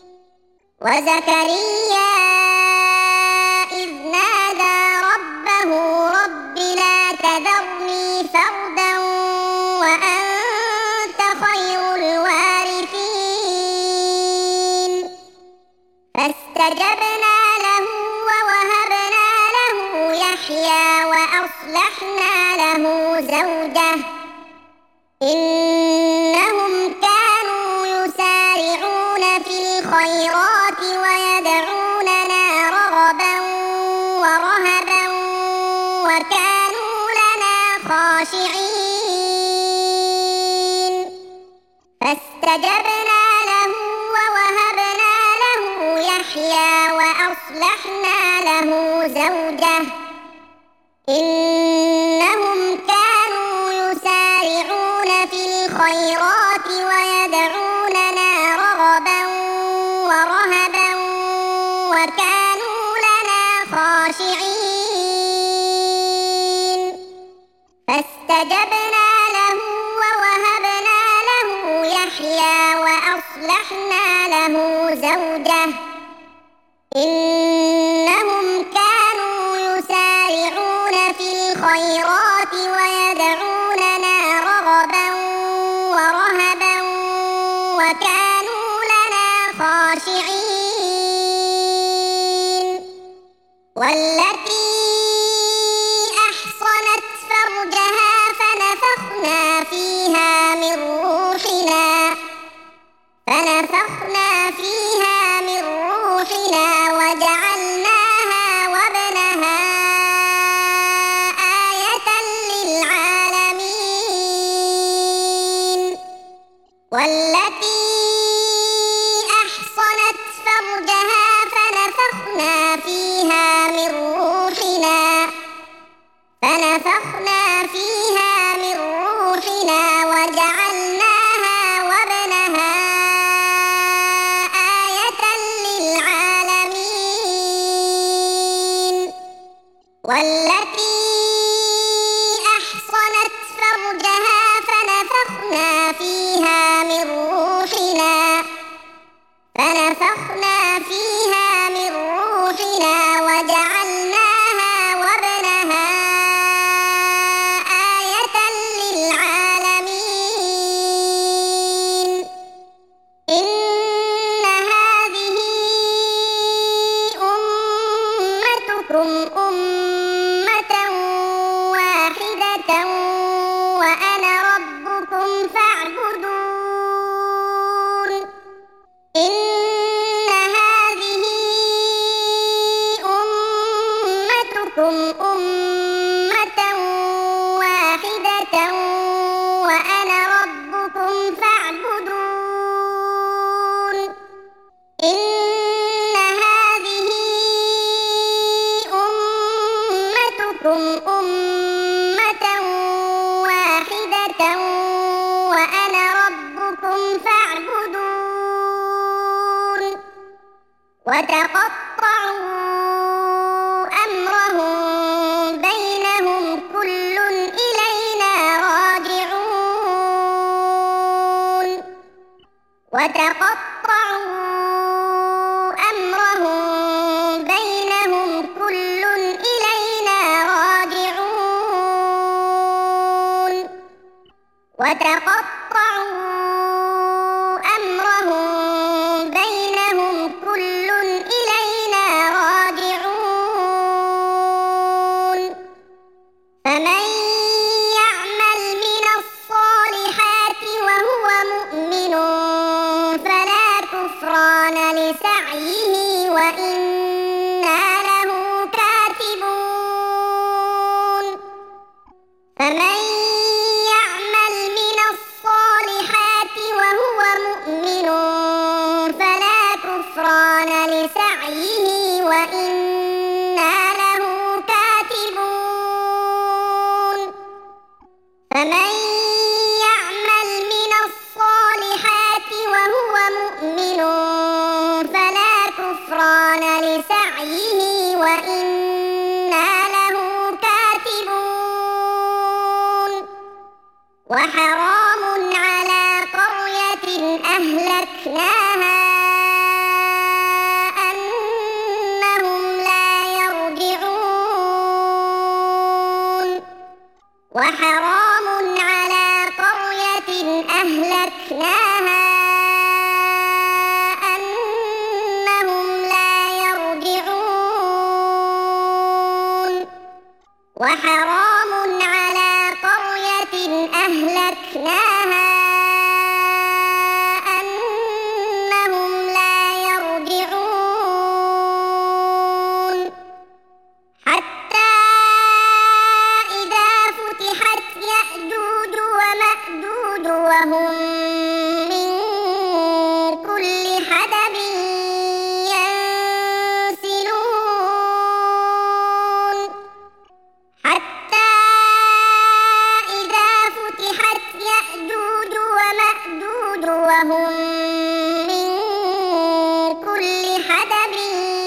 وزكريا إذ نادى ربه رب لا تذرني فردا وأنت خير الوارثين فاستجبنا له ووهبنا له يحيى وأصلحنا له زوجه إنهم كانوا يسارعون في الخيرات ويدعوننا رغبا ورهبا وكانوا لنا خاشعين فاستجبنا له ووهبنا له يحيى وأصلحنا له زوجه إنهم كانوا يسارعون في الخيرات ويدعوننا رغبا ورهبا وكانوا لنا خاشعين فاستجبنا له ووهبنا له يحيى وأصلحنا له زوجه إنهم كانوا يسارعون في الخيرات ويدعوننا رغبا ورهبا وكانوا لنا خاشعين والتي أحصنت فرجها فنفخنا فيها من روحنا فنفخنا فيها من روحنا وجعلناها وابنها آية للعالمين والتي أحصنت فرجها فنفخنا فيها من روحنا فنفخنا فيها من روحنا وجعلناها وابنها آية للعالمين والتي أحصنت فرجها فنفخنا فيها من روحنا فنفخنا فيها من روحنا وجعلناها وابنها آية للعالمين إن هذه أمتكم أمة واحدة وأنا ربكم فاعبدون إن هذه أمتكم أمة واحدة وأنا ربكم فاعبدون إن هذه أمتكم أمة واحدة وأنا ربكم فاعبدون وتقطعوا أمرهم بينهم كل إلينا راجعون وتقطعوا أمرهم بينهم كل إلينا راجعون وتقطعوا أمرهم بينهم كل إلينا راجعون فمن يعمل من الصالحات وهو مؤمن فلا كفران لسعيه وإنا له كاتبون فمن يعمل من الصالحات أهلكناها أنهم لا يرجعون وحرام على قرية أهلكناها أنهم لا يرجعون وحرام على قرية أهلكناها أنهم لا يرجعون حتى إذا فتحت يأجوج ومأجوج وهم من كل حدب ينسلون حتى إذا فتحت يأجوج ومأجوج وهم من كل حدب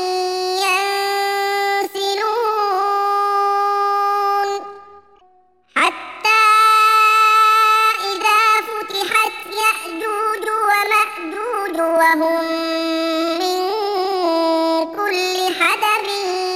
ينسلون حتى إذا فتحت يأجوج ومأجوج وهم من كل حدب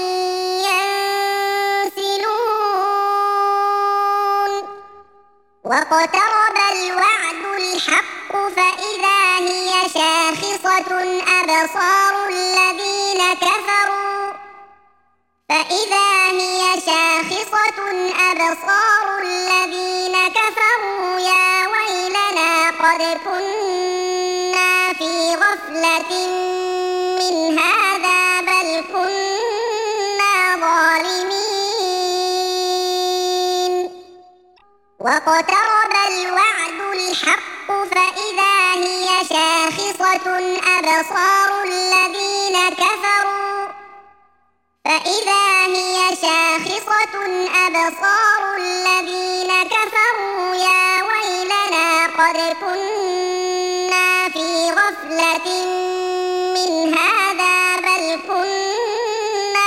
ينسلون واقترب الوعد الحق فإذا هي شاخصة أبصار الذين كفروا فإذا هي شاخصة أبصار الذين كفروا يا ويلنا قد كنا في غفلة من هذا بل كنا ظالمين واقترب الوعد الحق فإذا هي شاخصة أبصار الذين كفروا فإذا هي شاخصة أبصار الذين كفروا يا ويلنا قد كنا في غفلة من هذا بل كنا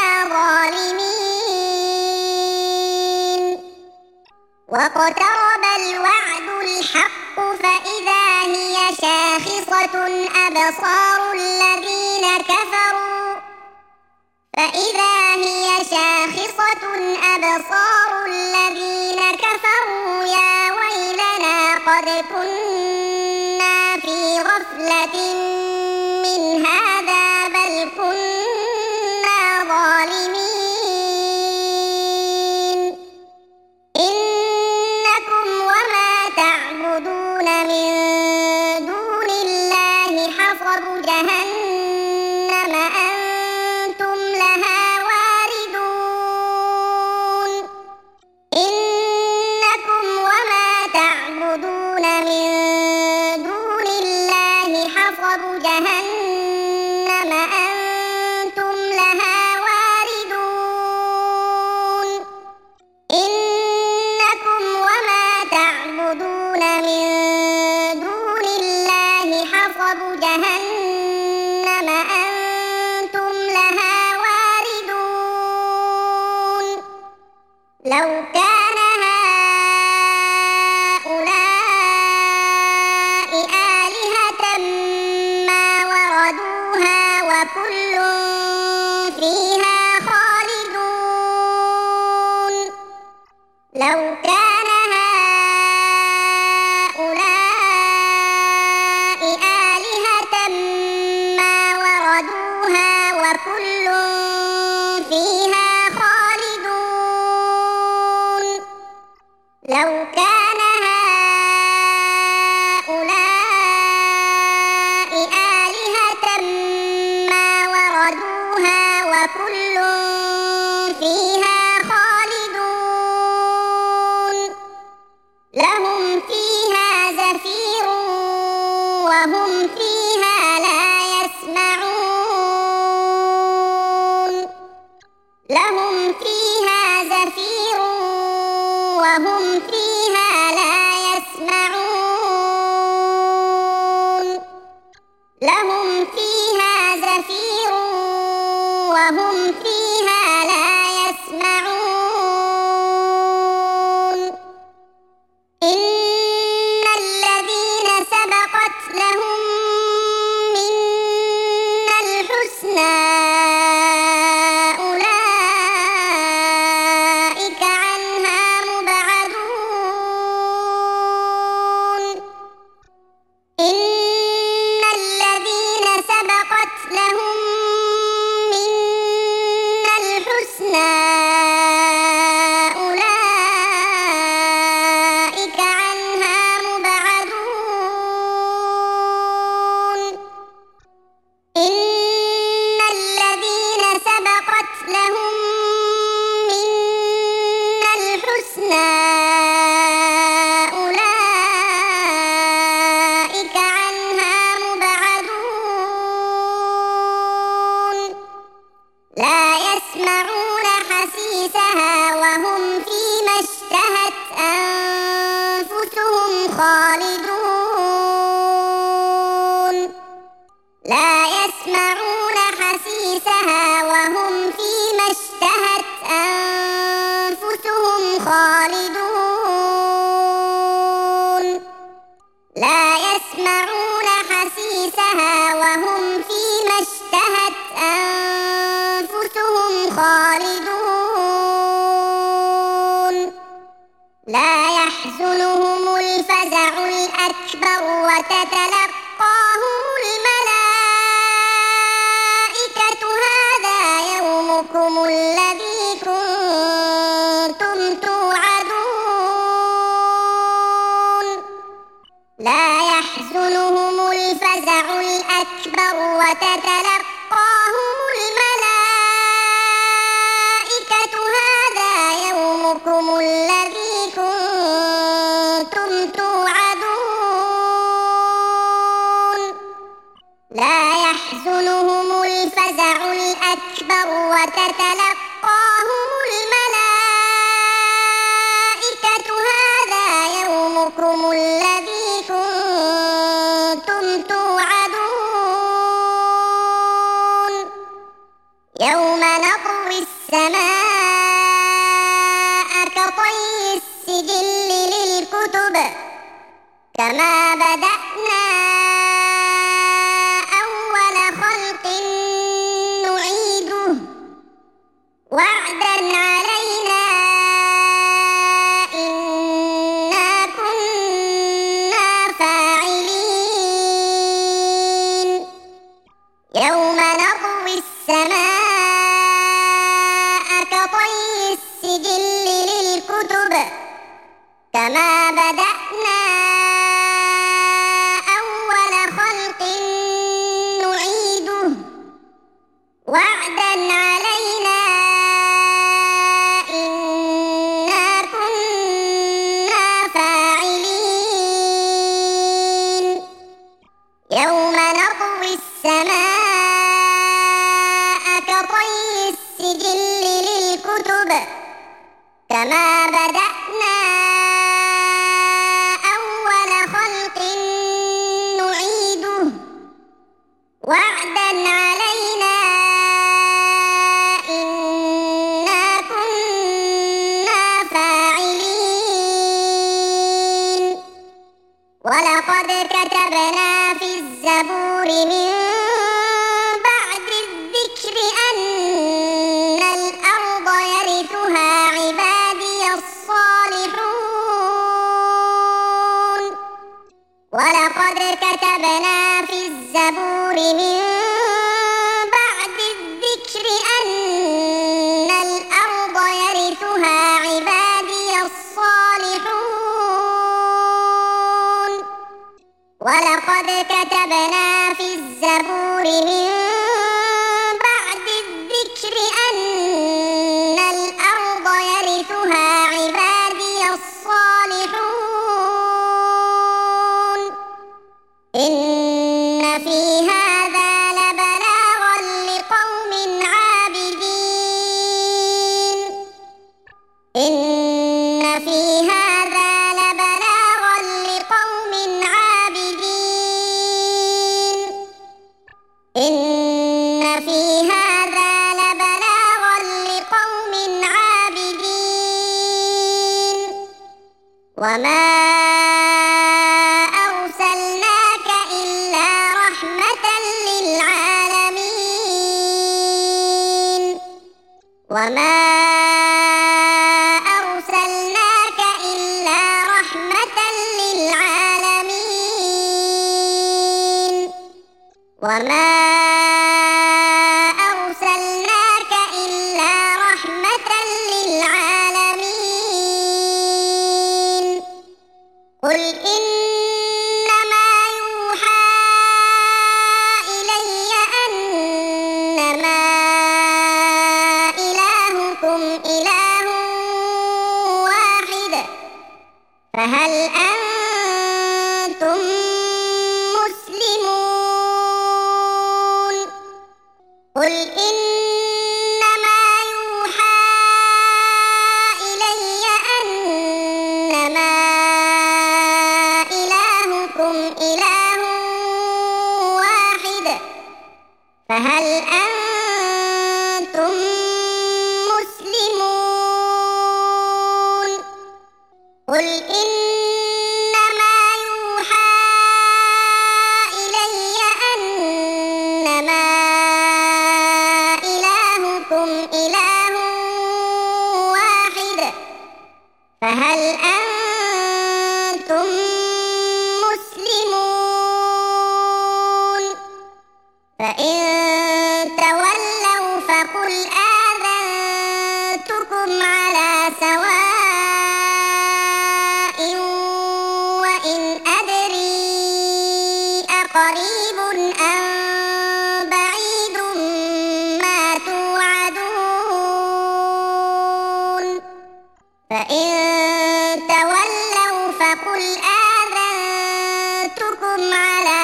ظالمين واقترب الوعد الحق فإذا هي شاخصة أبصار الذين كفروا فإذا هي شاخصة أبصار الذين كفروا يا ويلنا قد كنا في غفلة من هذا بل كنا ظالمين إنكم وما تعبدون من دون الله حصب جهنم أنتم لها واردون إنكم وما تعبدون من دون الله حصب جهنم أنتم لها واردون إنكم وما تعبدون من دون الله حصب جهنم أنتم لها واردون لو كان هؤلاء آلهة ما وردوها وكل فيها خالدون لو كان هؤلاء آلهة ما وردوها وكل فيها خالدون لو كان هؤلاء آلهة ما يسمعون حسيسها وهم فيما اشتهت أنفسهم خالدون لا يحزنهم الفزع الأكبر وتتلقاهم الملائكة هذا يومكم الذي كنتم توعدون لا يحزنهم الفزع الأكبر وتتلقاهم الملائكة هذا يومكم الذي كنتم توعدون لا يحزنهم الفزع الأكبر وتتلقاهم الملائكة هذا يومكم الذي كنتم توعدون يوم نطوي السماء كطي السجل للكتب كما بدأنا أول خلق نعيده وعدا علينا إنا كنا فاعلين يوم نطوي السماء كطي السجل للكتب كما بدأنا أول خلق نعيده وعدا علينا إنا كنا فاعلين يوم نطوي السماء كطي السجل للكتب كما بدأنا أول خلق نعيده وعدا علينا إنا كنا فاعلين ولقد كتبنا في الزبور من بعد الذكر أن الأرض يرثها عبادي الصالحون ولقد كتبنا في الزبور من بعد الذكر أن الأرض يرثها عبادي الصالحون ولقد كتبنا في الزبور من بعد الذكر أن الأرض يرثها عبادي الصالحون إن في هذا لبلاغا لقوم عابدين إن في هذا لبلاغا لقوم عابدين إن في هذا لبلاغا لقوم عابدين وما أرسلناك إلا رحمة للعالمين وما أرسلناك إلا رحمة للعالمين وما أرسلناك إلا رحمة للعالمين قل إنما يوحى إلي أنما إلهكم إله واحد فهل أنتم مسلمون قل إنما يوحى إلي أنما إلهكم إله واحد فهل أنتم مسلمون قل إنما يوحى أقريب أم بعيد ما توعدون فإن تولوا فقل آذنتكم على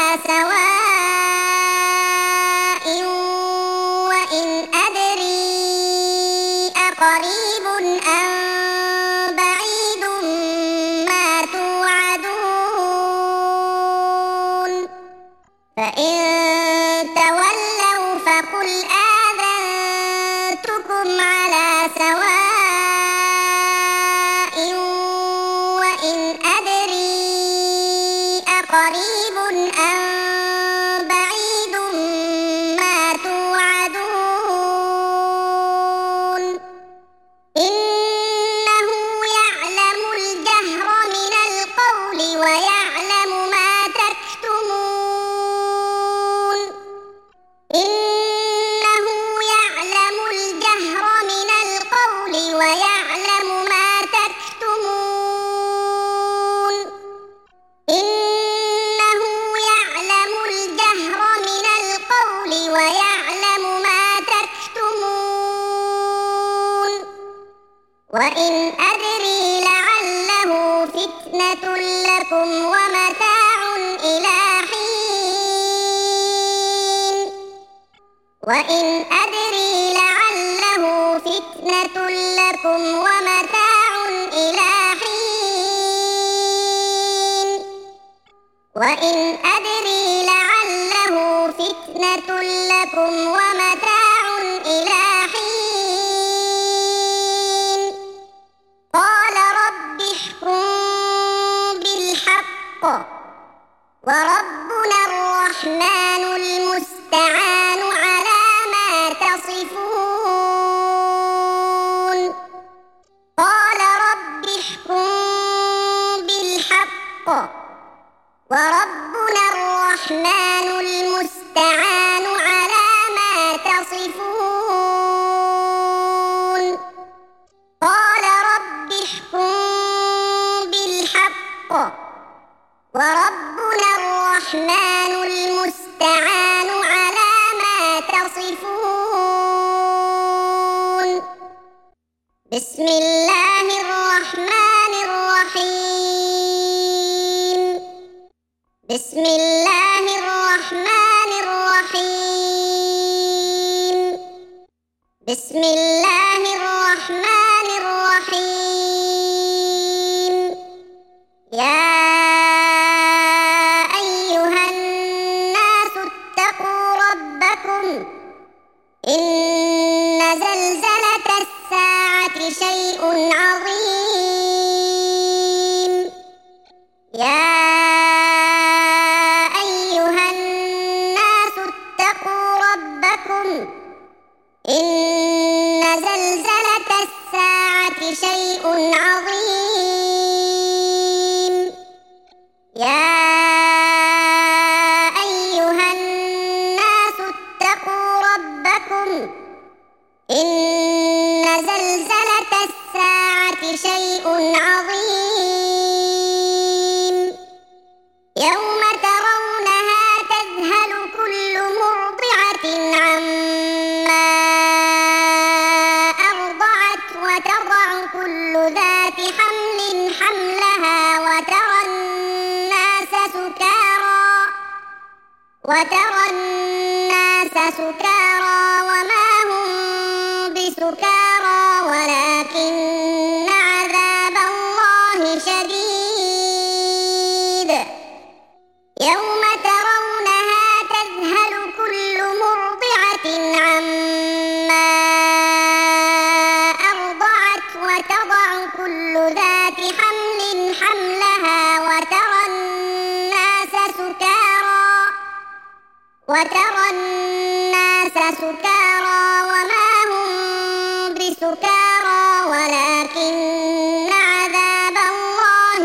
سواء وإن أدري أقريب أم بعيد ما توعدون فإن تولوا فقل آذنتكم على سواء وإن أدري أقريب أم بعيد ما توعدون إنه يعلم الجهر من القول ويعلم ما تكتمون إنه يعلم الجهر من القول ويعلم ما تكتمون إنه يعلم الجهر من القول ويعلم ما تكتمون وإن أدري لعله فتنة لكم ومتاع إلى حين وإن أدري لعله فتنة لكم ومتاع إلى حين وإن أدري لعله فتنة لكم ومتاع إلى حين قال رب احكم بالحق وربنا الرحمن المستعان على ما تصفون قال رب احكم بالحق وربنا الرحمن المستعان على ما تصفون قال رب احكم بالحق وربنا الرحمن المستعان على ما تصفون بسم الله الرحمن الرحيم بسم الله الرحمن الرحيم بسم الله الرحمن الرحيم يا أيها الناس اتقوا ربكم إن زلزلة الساعة شيء عظيم يا أيها الناس اتقوا ربكم إن زلزلة الساعة شيء عظيم يا أيها الناس اتقوا ربكم إن زلزلة الساعة شيء عظيم يوم ترونها تذهل كل مرضعة عما أرضعت وتضع كل ذات حمل حملها وترى الناس سكارى وترى الناس سكارى وما هم بسكارى ولكن عذاب الله شديد يوم ترونها تذهل كل مرضعة عما أرضعت وتضع كل ذات حمل حملها وترى الناس سكارى وترى الناس سكارى وما هم بسكارى ولكن عذاب الله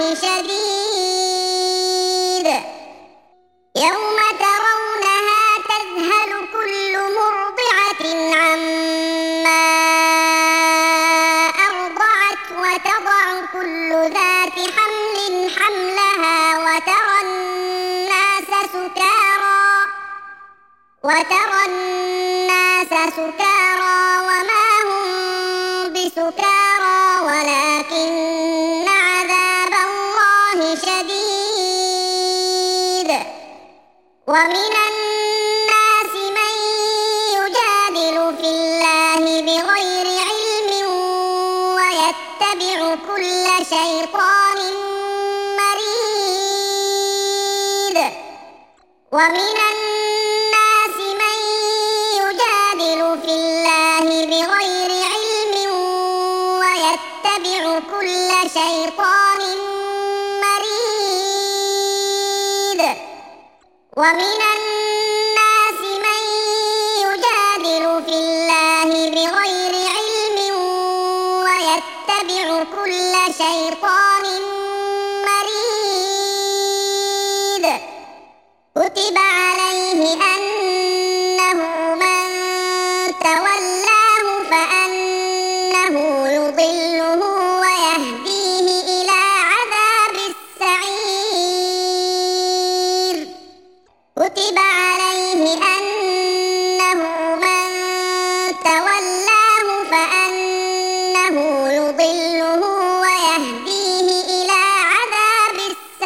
شديد يوم ترونها تذهل كل مرضعة عما أرضعت وتضع كل ذات حمل حملها وترى الناس سكارى وترى الناس سكارى وما هم بسكارى ولكن عذاب الله شديد. ومن الناس من يجادل في الله بغير علم ويتبع كل شيطان مريد. ومن الناس من يجادل في الله بغير علم ويتبع كل شيطان مريد. ومن الناس من يجادل في الله بغير علم ويتبع كل شيطان مريد. كتب عليه أنه من تولاه فأنه يضله ويهديه إلى عذاب السعير. كتب عليه أنه من تولاه فأنه يضله ويهديه إلى عذاب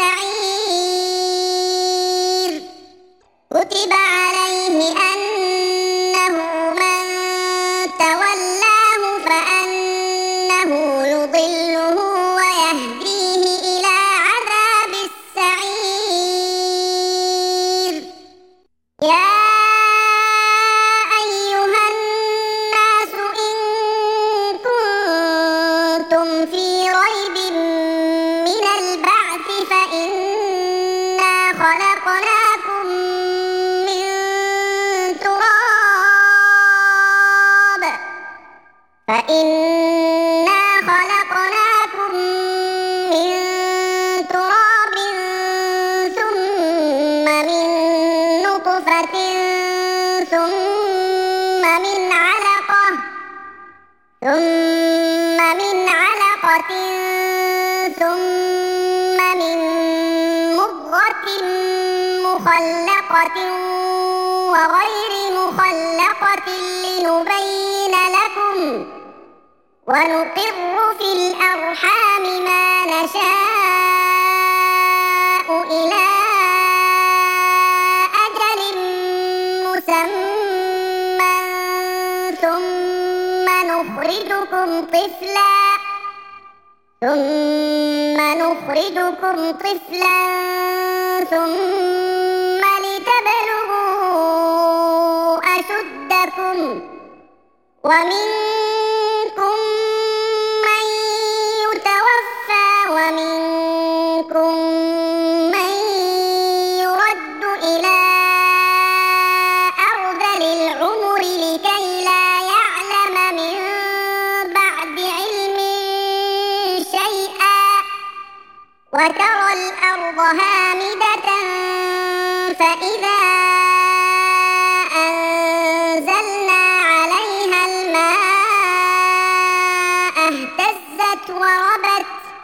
السعير. كتب عليه أنه من تولاه فأنه يضله ويهديه إلى عذاب السعير. يا أيها الناس إن كنتم في ريب من البعث فإنا خلقناكم من تراب فإنا خلقناكم من تراب ثم من نطفة ثم من علقة ثم من علقة ثم من مضغة مخلقة وغير مخلقة لنبين لكم ونقر في الأرحام ما نشاء إلى أجل مسمى ثم نخرجكم طفلا ثم نخرجكم طفلا ثم لتبلغوا أشدكم ومنكم من يتوفى ومنكم من يرد إلى أرذل العمر لكي لا يعلم من بعد علم شيئا. وترى الأرض هامدة فإذا أنزلنا عليها الماء اهتزت وربت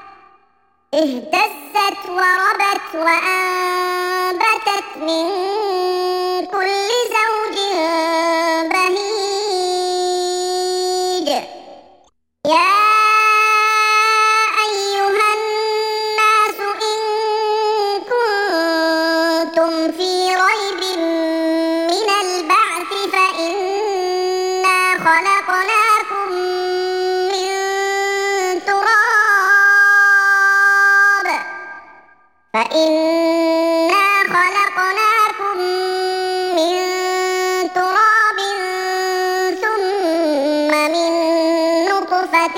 اهتزت وربت وأنبتت من كل زوج بهيج. يا أيها الناس إن كنتم في ريب من البعث فإنا خلقناكم من تراب فإنا خلقناكم من تراب ثم من نطفة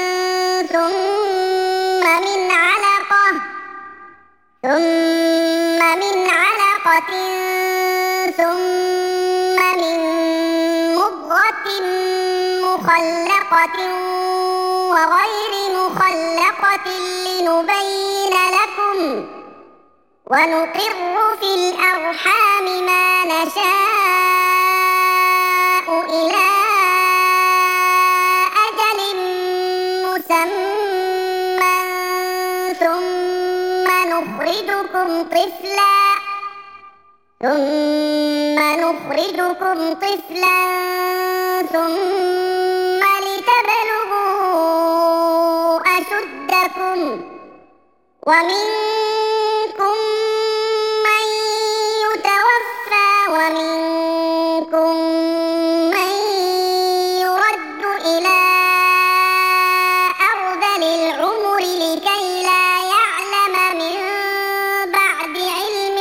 ثم من علقة ثم من علقة ثم من مضغة مخلقة وغير مخلقة لنبين لكم ونقر في الأرحام ما نشاء إلى أجل مسمى ثم نخرجكم طفلا ثم نخرجكم طفلا ثم لتبلغوا أشدكم ومنكم من يتوفى ومنكم من يرد إلى أرذل العمر لكي لا يعلم من بعد علم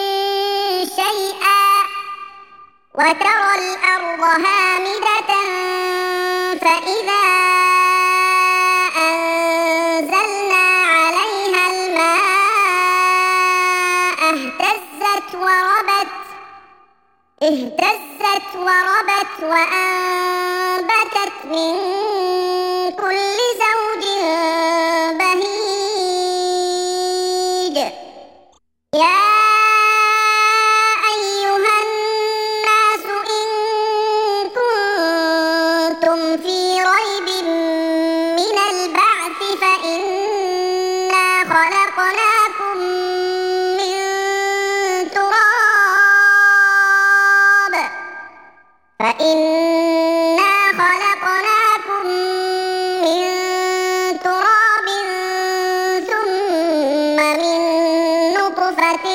شيئا وترى الأرض هامدة فإذا أنزلنا عليها الماء اهتزت وربت اهتزت وربت وأنبتت من كل زوج بهيج يا أيها الناس إن كنتم في ريب من البعث فإنا خلقناكم من تراب فإنا خلقناكم من تراب ثم من نطفة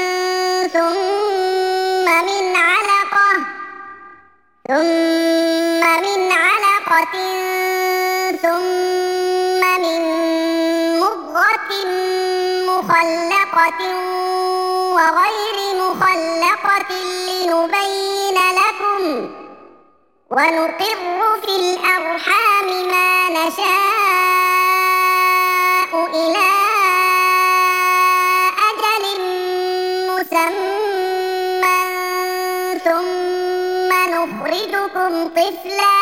ثم من علقة ثم من علقة ثم من مضغة مخلقة وغير مخلقة لنبين لكم ونقر في الأرحام ما نشاء إلى أجل مسمى ثم نخرجكم طفلا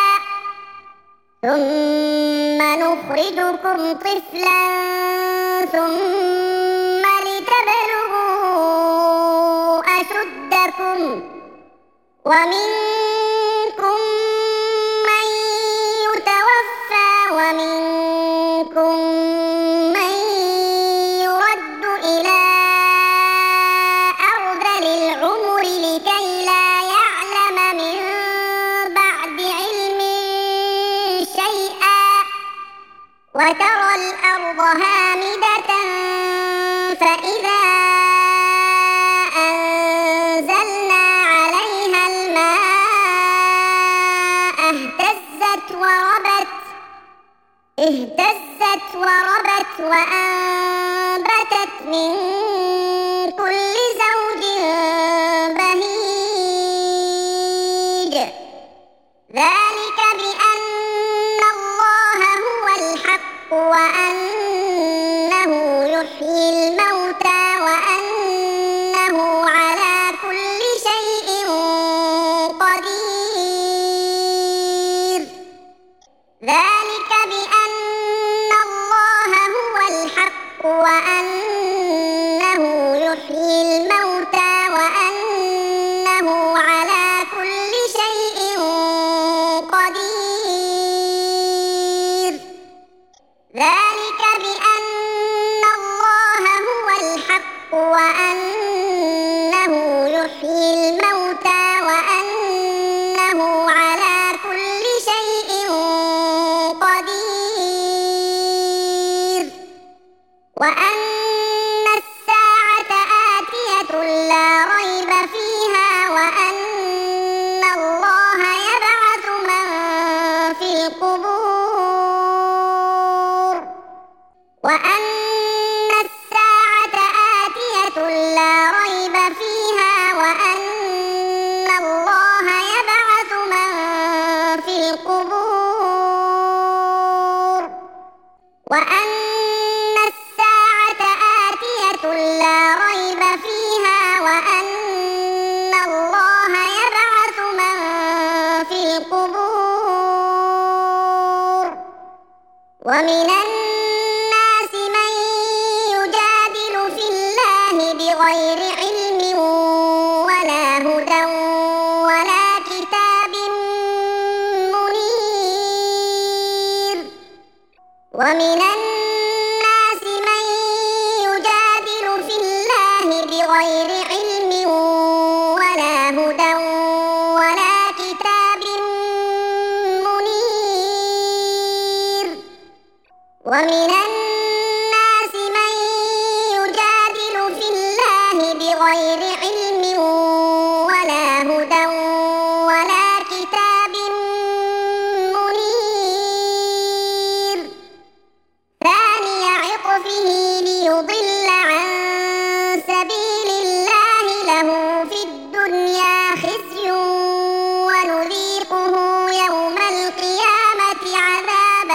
ثم نخرجكم طفلا ثم لتبلغوا أشدكم ومنكم من يتوفى ومنكم من يرد إلى أرذل العمر لكي لا يعلم من بعد علم شيئا وترى الأرض هامدة فإذا أنزلنا عليها الماء اهتزت وربت اهتزت وربت وأنبتت من كل زوج بهيج ذلك بأن الله هو الحق وأنه يحيي الموتى وأنه على كل شيء قدير ذلك بأن الله هو الحق وأنه يحيي الموتى وأنه على كل شيء قدير ذلك بأن الله هو الحق وأنه يحيي الموتى وأنه على كل شيء قدير وأن الساعة آتية لا ريب فيها وأن الله يبعث من في القبور وأن الساعة آتية لا ريب فيها وأن الله يبعث من في القبور وأن الساعة آتية لا ريب فيها وأن الله يبعث من في القبور ومن الناس من يجادل في الله بغير علم ولا هدى ولا كتاب منير ومن الناس من يجادل في الله بغير علم علم ولا هدى ولا كتاب منير ثاني عطفه ليضل عن سبيل الله له في الدنيا خزي ونذيقه يوم القيامة عذاب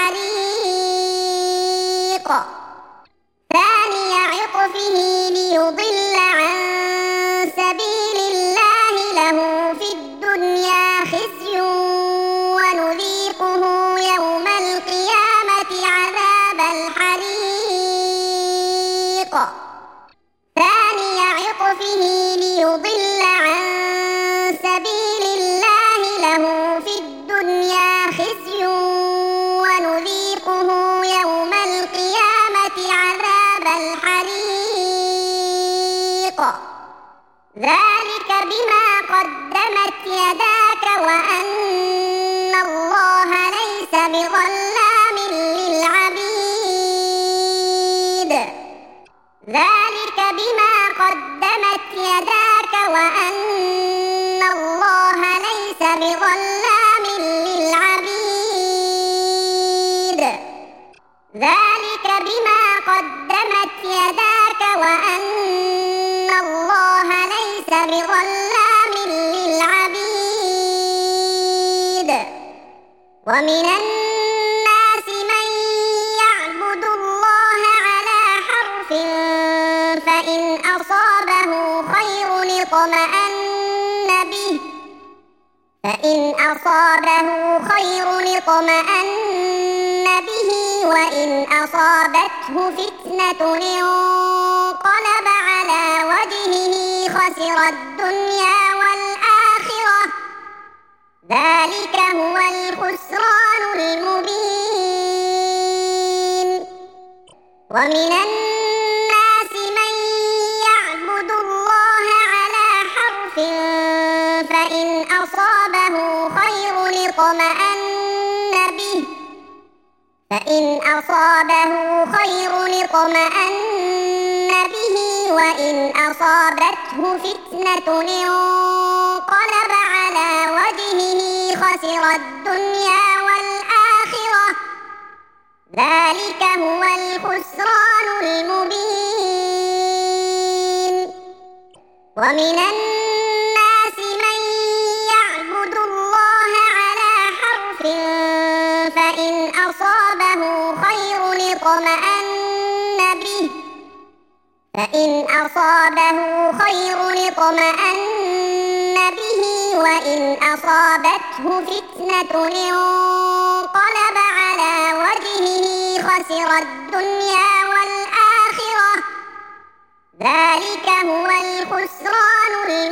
الحريق ثاني عطفه ليضل عن سبيل الله له في الدنيا خزي ونذيقه يوم القيامة عذاب الحريق ثاني عطفه ليضل عن سبيل الله له في الدنيا خزي ونذيقه يوم القيامة عذاب الحريق ذلك بما قدمت يداك وأن الله ليس بظلام للعبيد ذلك بما قدمت يداك وأن الله ليس بظلام للعبيد ذلك بما قدمت يداك وأن الله ليس بظلام للعبيد ومن الناس من يعبد الله على حرف فإن أصابه خير اطمأن به فإن أصابه خير اطمأن به وإن أصابته فتنة انقلب على وجهه خسر الدنيا والآخرة ذلك هو الخسران المبين ومن الناس من يعبد الله على حرف فإن أصابه خير اطمأن به فإن أصابه خير اطمأن به وإن أصابته فتنة انقلب على وجهه خسر الدنيا والآخرة ذلك هو الخسران المبين ومن الناس من يعبد الله على حرف فإن أصابه خير اطمأن به فإن أصابه خير اطمأن به وإن أصابته فتنة انقلب على وجهه خسر الدنيا والآخرة ذلك هو الخسران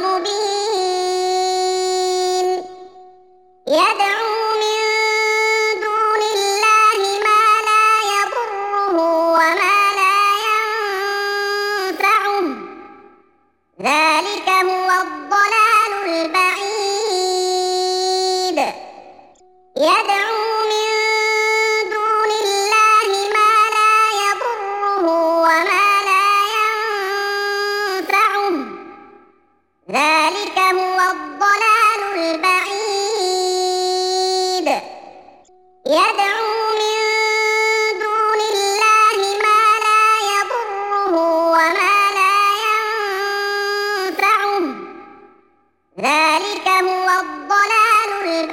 المبين يدعو من دون الله ما لا يضره وما لا ينفعه ذلك هو الضلال البعيد يدعو من دون الله ما لا يضره وما لا ينفعه ذلك هو الضلال البعيد يدعو من دون الله ما لا يضره وما لا ينفعه ذلك هو الضلال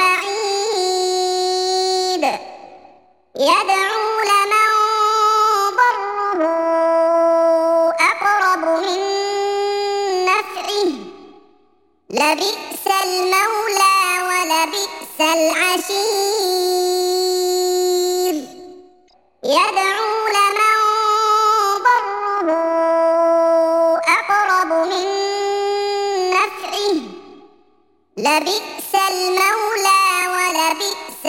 البعيد يدعو لمن ضره أقرب من نفعه لبئس المولى ولبئس العشير يدعو لمن ضره أقرب من نفعه لبئس المولى ولبئس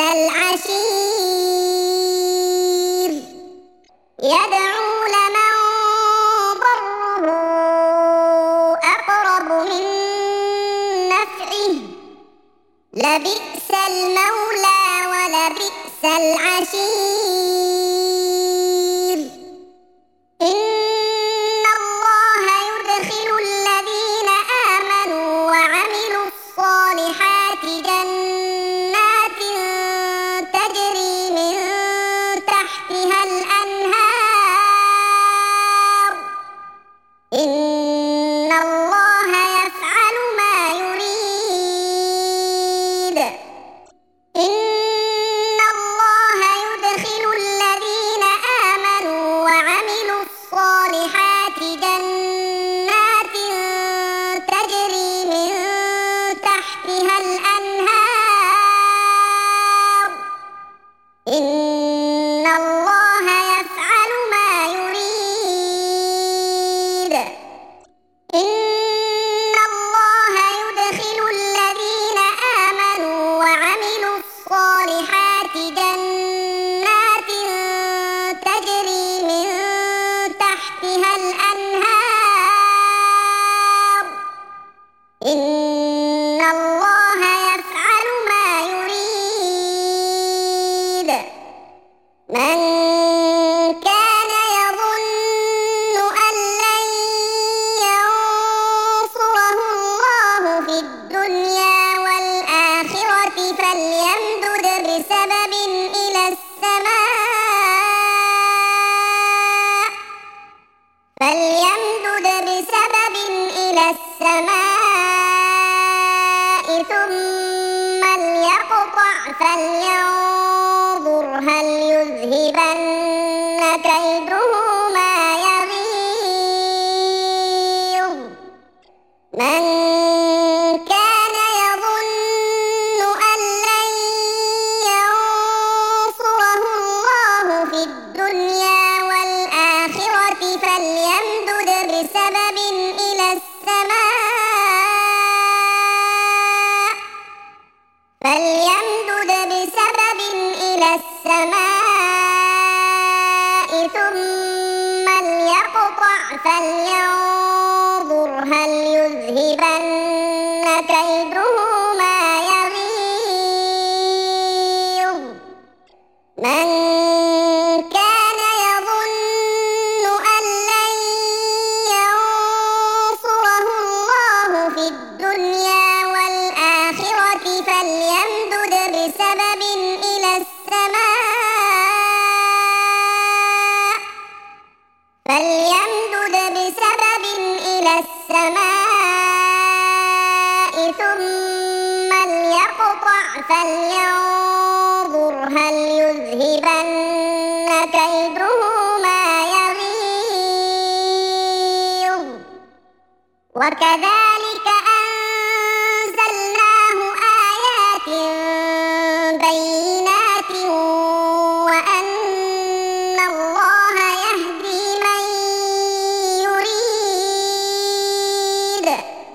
العشير يدعو لمن ضره أقرب من نفعه لبئس المولى ولبئس العشير إن الله يدخل الذين إن الله يفعل ما يريد. من كان يظن أن لن ينصره الله في الدنيا والآخرة فليمدد بسبب إلى السماء فليمدد بسبب إلى السماء ثم ليقطع فلينظر هل يذهبن كيده ما يغيظ. من كان يظن أن لن ينصره الله في الدنيا والآخرة فليمدد بسبب إلى السماء فليمدد بسبب إلى السماء ثم ليقطع فلينظر هل يذهبن كيده ما يغيظ. من كان يظن أن لن ينصره الله في الدنيا والآخرة فليمدد بسبب إلى السماء فليمدد بسبب إلى السماء ثم ليقطع فلينظر هل يذهبن كيده ما يغيظ. وكذلك أنزلناه آيات بينات وأن الله يهدي من يريد.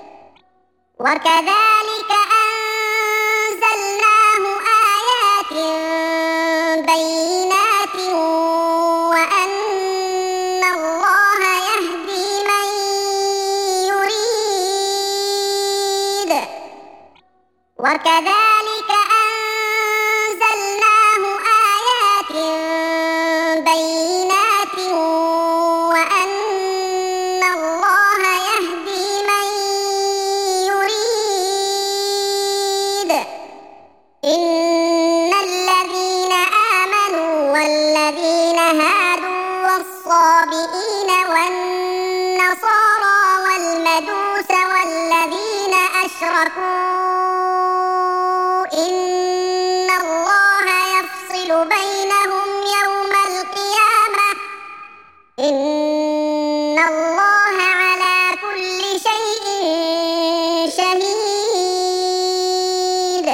وكذلك أنزلناه آيات بينات وأن الله يهدي من يريد. وكذلك أنزلناه آيات بينات وأن الله يهدي من يريد. إن الذين آمنوا والذين هادوا والصابئين والنصارى والمجوس والذين أشركوا إن الله يفصل بينهم يوم القيامة إن الله على كل شيء شهيد.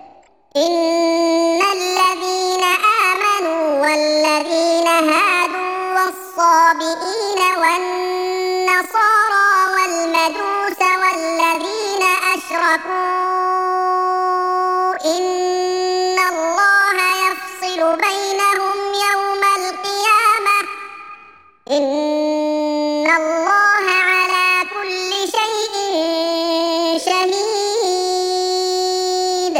إن الذين آمنوا والذين هادوا والصابئين والنصارى والمجوس والذين أشركوا إن الله يفصل بينهم يوم القيامة إن الله على كل شيء شهيد.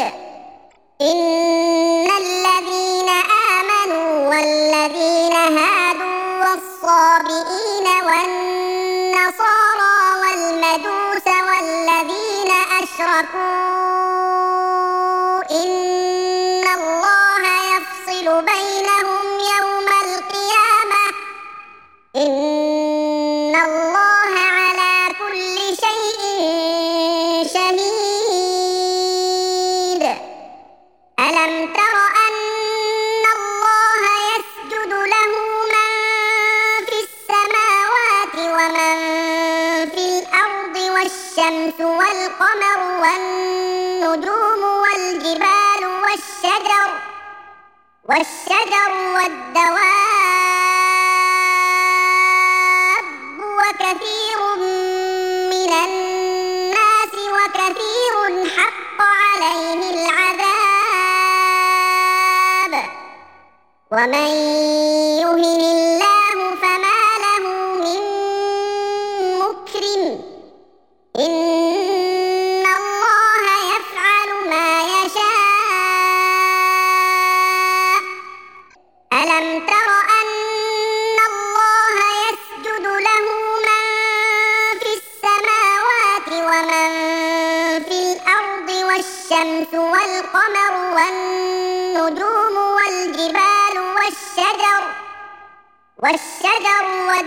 إن الذين آمنوا والذين هادوا والصابئين والنصارى والمجوس والذين أشركوا إن الله يفصل بينهم يوم القيامة إن الله على كل شيء شهيد. ألم تر أن الله يسجد له من في السماوات ومن في الأرض والشمس والقمر والنجوم والجبال والشجر والشجر والدواب وكثير من الناس وكثير حق عليه العذاب. ومن يهن الله فما له من مكرم إن ومن في الأرض والشمس والقمر والنجوم والجبال والشجر والشجر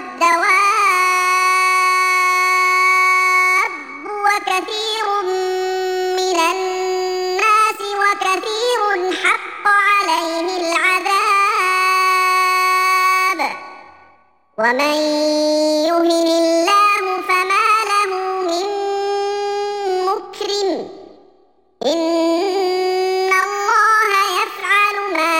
والدواب وكثير من الناس وكثير حق عليه العذاب ومن يهن الله فما له من مكرم إن الله يفعل ما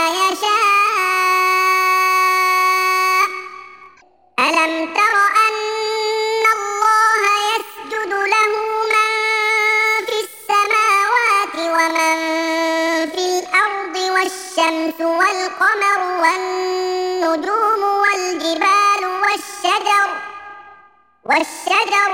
يشاء ألم تر أن الله يسجد له من في السماوات ومن في الأرض والشمس والقمر والنجوم والجبال والشجر والشجر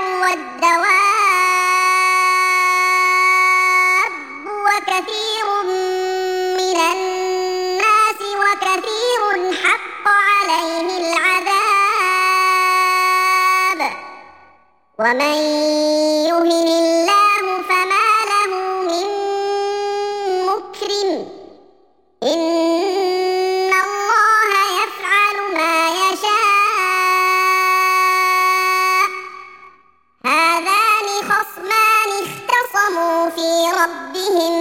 والدواب وكثير من الناس وكثير حق عليه العذاب ومن يهن الله فما له من مكرم إن الله يفعل ما يشاء هذان خصمان اختصموا في ربهم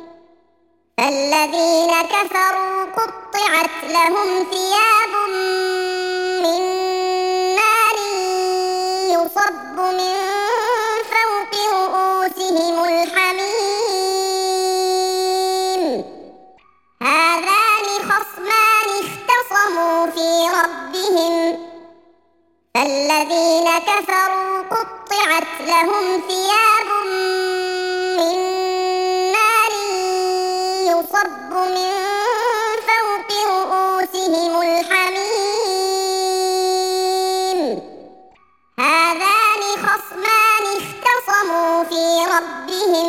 فالذين كفروا قطعت لهم ثياب من نار يصب من فوق رؤوسهم الحميم هذان خصمان اختصموا في ربهم فالذين كفروا قطعت لهم ثياب من نار يصب من فوق رؤوسهم الحميم هذان خصمان اختصموا في ربهم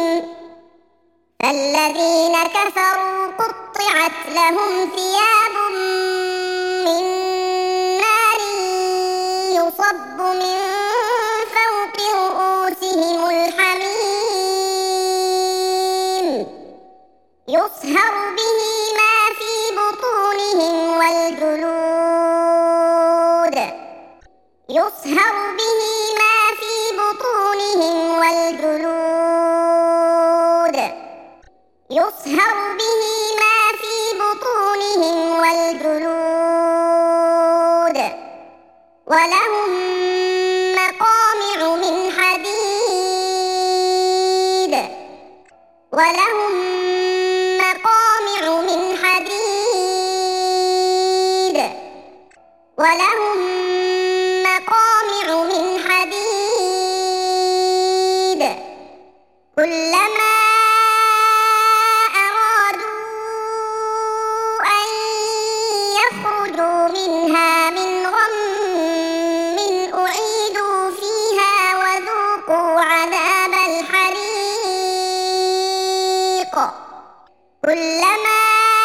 فالذين كفروا قطعت لهم ثياب من نار يصب من فوق رؤوسهم الحميم يصهر به ما في بطونهم والجلود يصهر به ما في بطونهم والجلود يصهر به ما في بطونهم والجلود ولهم مقامع من حديد ولهم مقامع من حديد ولهم مقامع من حديد كلما أرادوا أن يخرجوا منها من غم أعيدوا فيها وذوقوا عذاب الحريق كلما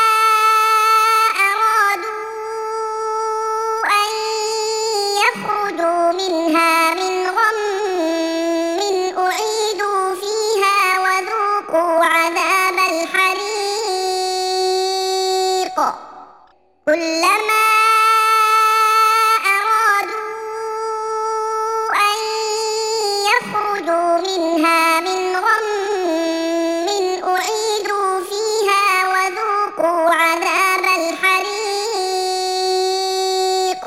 أرادوا أن يخرجوا منها من غم أعيدوا فيها وذوقوا عذاب الحريق كلما أرادوا أن يخرجوا منها من غم أعيدوا فيها وذوقوا عذاب الحريق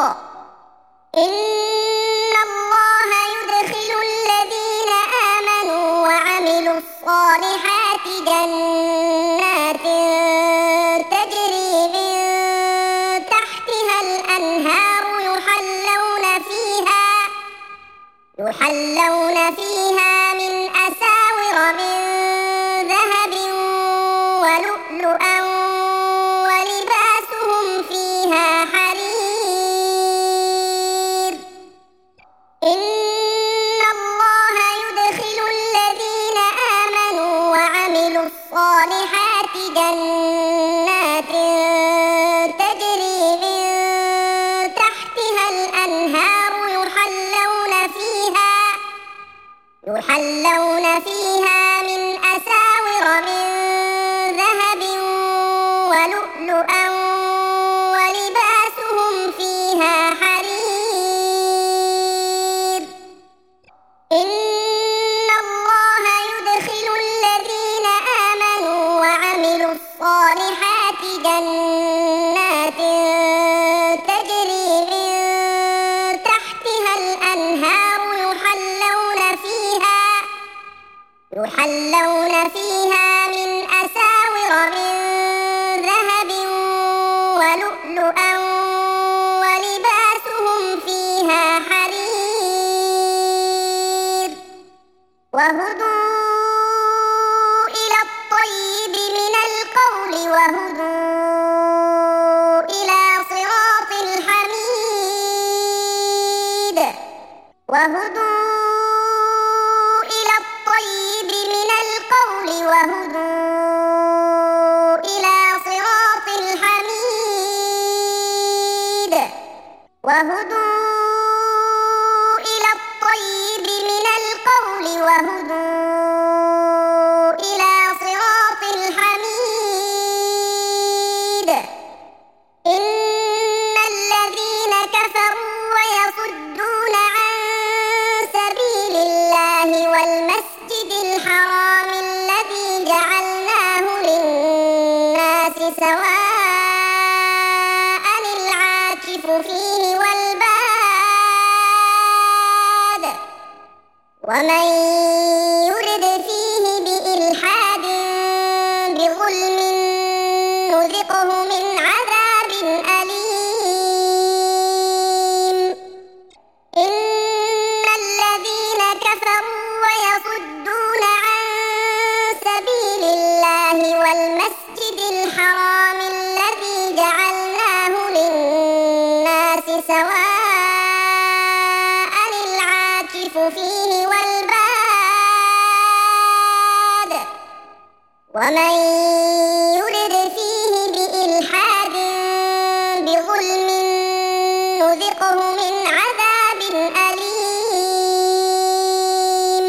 إن الله يدخل الذين آمنوا وعملوا الصالحات جنات تجري من تحتها الأنهار يحلون فيها يحلون فيها من أساور من ذهب ولؤلؤا ولباسهم فيها حرير إن الله يدخل الذين آمنوا وعملوا الصالحات جنات تجري من تحتها الأنهار يحلون فيها يحلون فيها من أساور من ذهب ولؤلؤا ولباسهم فيها حرير إن الله يدخل الذين آمنوا وعملوا الصالحات جنات تجري من تحتها الأنهار يحلون فيها يحلون فيها من أساور من ذهب ولؤلؤا ولباسهم فيها حرير وهدوا إلى الطيب من القول وهدوا إلى صراط الحميد وهدوا إلى الطيب من القول وهدوا إلى صراط الحميد وهدوا إلى الطيب من القول وهدوا إلى صراط الحميد إن الذين كفروا ويصدون عن سبيل الله والمسجد الحرام الذي جعلناه للناس سواء العاكف فيه والباد ومن يرد فيه بإلحاد بظلم نذقه من عذاب أليم إن الذين كفروا ويصدون عن سبيل الله والمسجد الحرام الذي جعلناه للناس سواء العاكف فيه والباد ومن يرد فيه بإلحاد بظلم نذقه من عذاب أليم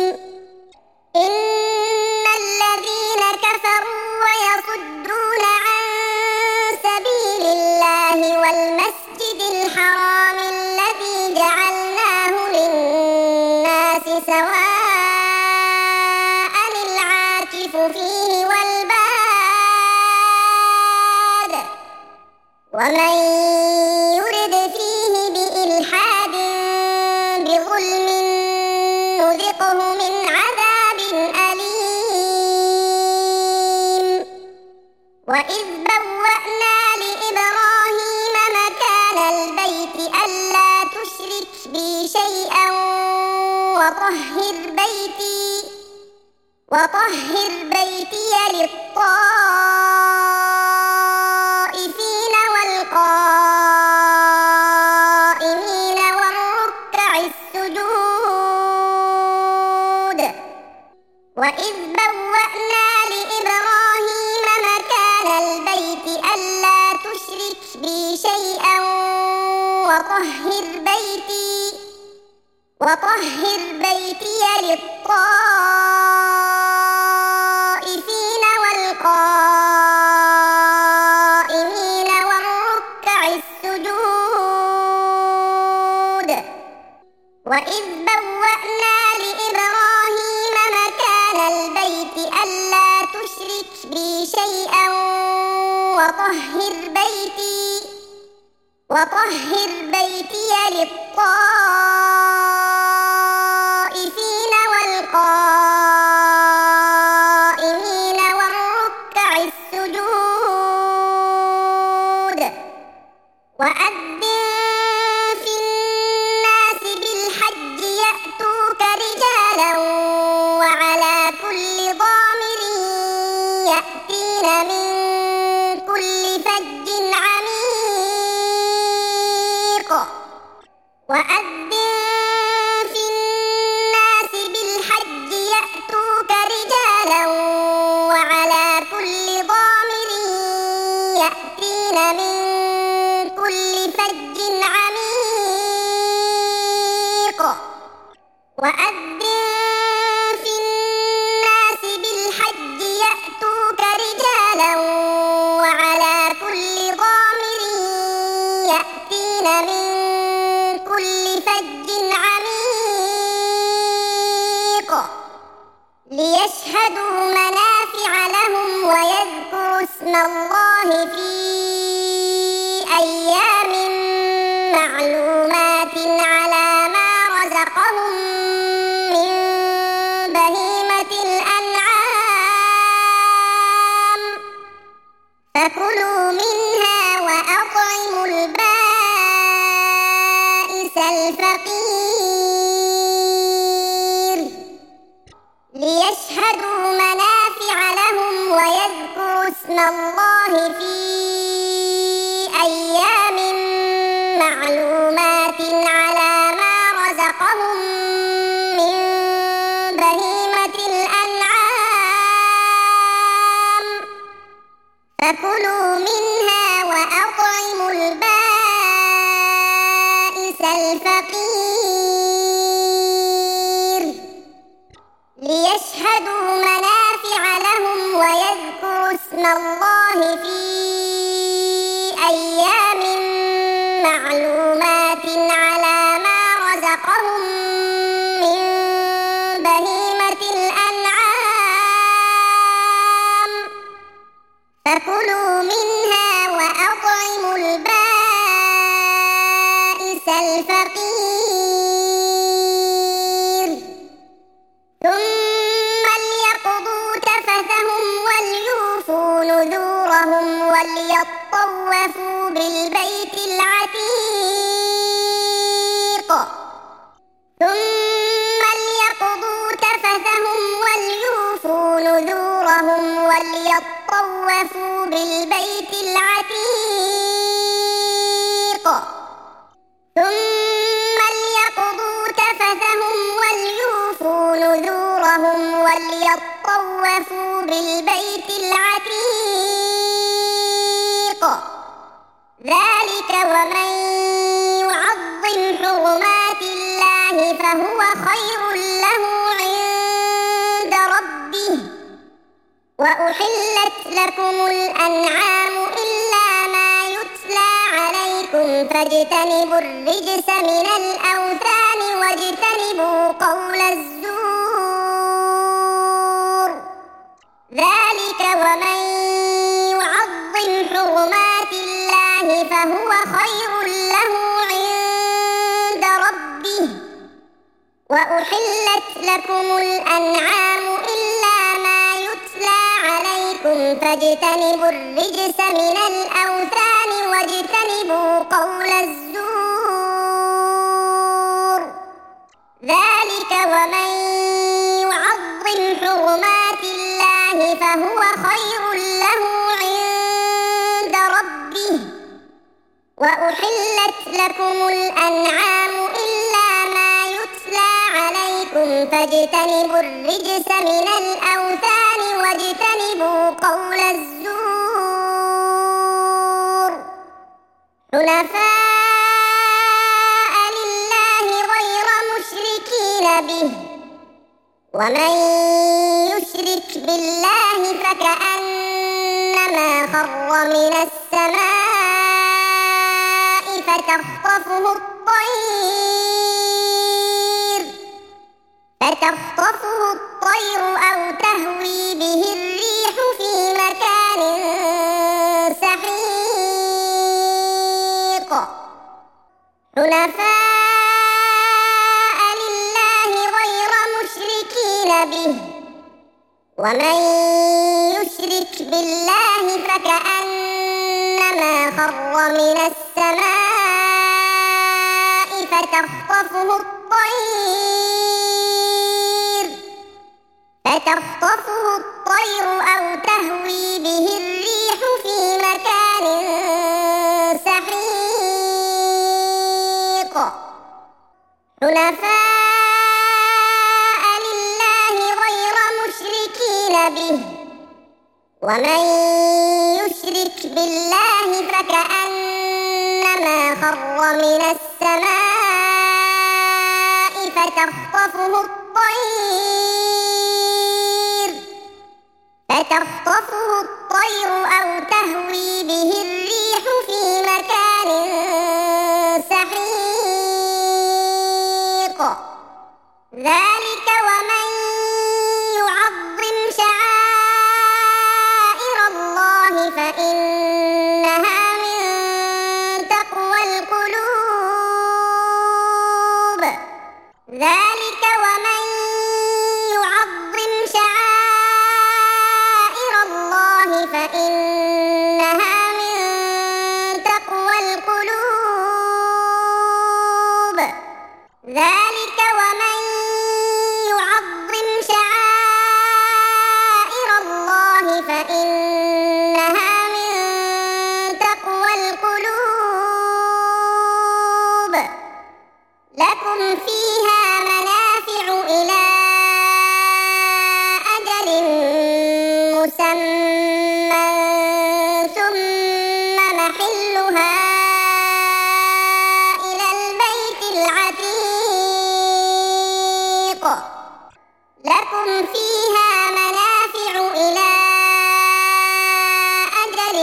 إن الذين كفروا ويصدون عن سبيل الله والمسجد الحرام الذي جعلناه للناس سواء العاكف فيه والباد ومن يرد فيه بإلحاد بظلم نذقه من عذاب أليم وإذ بوأنا لإبراهيم مكان البيت ألا تشرك بي شيئا وطهر بيتي وطهر بيتي للطائفين والقائمين والركع السجود وإذ بوأنا لإبراهيم مكان البيت ألا تشرك بي شيئا وطهر بيتي وطهر بيتي للطائفين والقائمين والركع السجود وإذ بوأنا لإبراهيم مكان البيت ألا تشرك بي شيئا وطهر بيتي وطهر بيتي للطائفين والقائمين والركع السجود وأذن في الناس بالحج يأتوك رجالا وعلى كل ضامر يأتين من كل فج عميق وأذن في الناس بالحج يأتوك رجالا وعلى كل ضامر يأتين من كل فج عميق وأذن ليشهدوا منافع لهم ويذكروا اسم الله في أيام معلومات على ما رزقهم من بهيمة الأنعام فكلوا منها وأطعموا البائس الفقير ليشهدوا منافع لهم ويذكروا اسم الله في أيام معلومات على ما رزقهم من بهيمة الأنعام فكلوا منها وأطعموا البائس الفقير ليشهدوا منافع لهم ويذكروا اسم الله في أيام معلومات على ما رزقهم من بهيمة الأنعام فكلوا منها وأطعموا البائس الفقير ثم ليقضوا تفثهم وليوفوا نذورهم وليطوفوا بالبيت العتيق ثم ليقضوا تفثهم وليوفوا نذورهم وليطوفوا بالبيت العتيق ثم ليقضوا تفثهم وليوفوا نذورهم وليطوفوا بالبيت العتيق ذلك ومن يعظم حرمات الله فهو خير له عند ربه وأحلت لكم الأنعام إلا ما يتلى عليكم فاجتنبوا الرجس من الأوثان واجتنبوا قول الزور ذلك ومن يعظم حرمات الله فهو خير له عند ربه وأحلت لكم الأنعام إلا ما يتلى عليكم فاجتنبوا الرجس من الأوثان واجتنبوا قول الزور ذلك ومن يعظم حرمات الله فهو خير له عند ربه وأحلت لكم الأنعام إلا ما يتلى عليكم فاجتنبوا الرجس من الأوثان واجتنبوا قول الزور حنفاء لله غير مشركين به ومن يشرك بالله فكأنما خر من السماء فتخطفه الطير فتخطفه الطير أو تهوي به الريح في مكان سحيق حنفاء لله غير مشركين به ومن يشرك بالله فكأنما خر من السماء فتخطفه الطير فتخطفه الطير أو تهوي به الريح في مكان سحيق حنفاء لله غير مشركين به ومن يشرك بالله فكأنما خر من السماء فتخطفه الطير فتخطفه الطير أو تهوي به الريح في مكان سحيق ذلك ومن يعظم وإنها من تقوى القلوب لكم فيها منافع إلى أجل مسمى ثم محلها إلى البيت العتيق لكم فيها منافع إلى أجل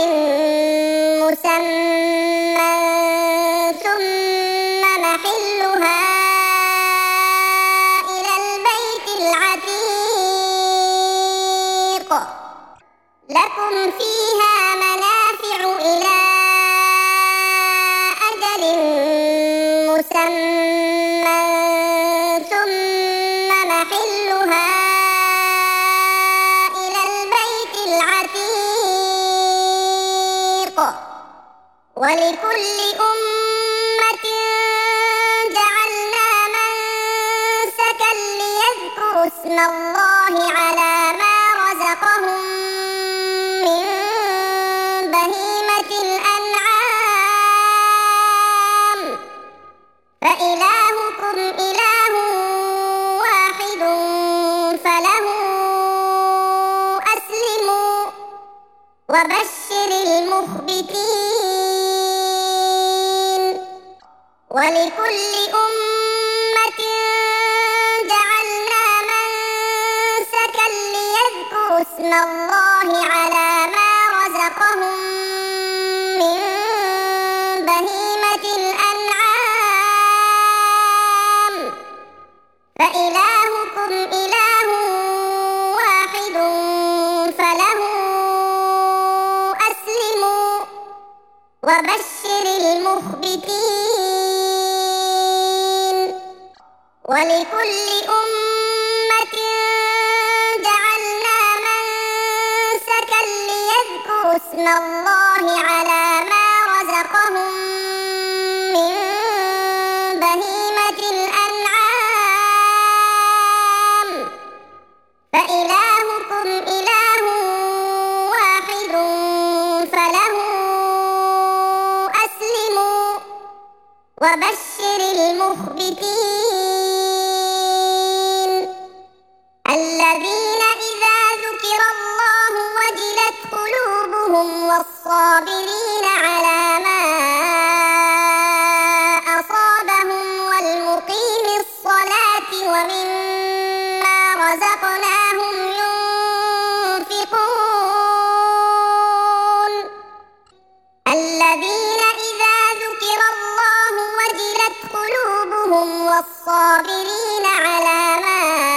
مسمى ثم محلها إلى البيت العتيق لكم فيها منافع إلى أجل مسمى ثم محلها إلى البيت العتيق ولكل أمة جعلنا منسكا ليذكروا اسم الله على ما رزقهم من بهيمة الأنعام فإلهكم إله واحد فله أسلموا وبشر المخبتين ولكل أمة جعلنا منسكا ليذكروا اسم الله على ما رزقهم من بهيمة الأنعام فإلهكم إله واحد فله أسلموا وبشر المخبتين ولكل أمة جعلنا منسكا ليذكروا اسم الله على ما رزقهم من بهيمة الأنعام فإلهكم إله واحد فله أسلموا وبشر المخبتين الذين إذا ذكر الله وجلت قلوبهم والصابرين على ما أصابهم والمقيم الصلاة ومما رزقناهم ينفقون الذين إذا ذكر الله وجلت قلوبهم والصابرين على ما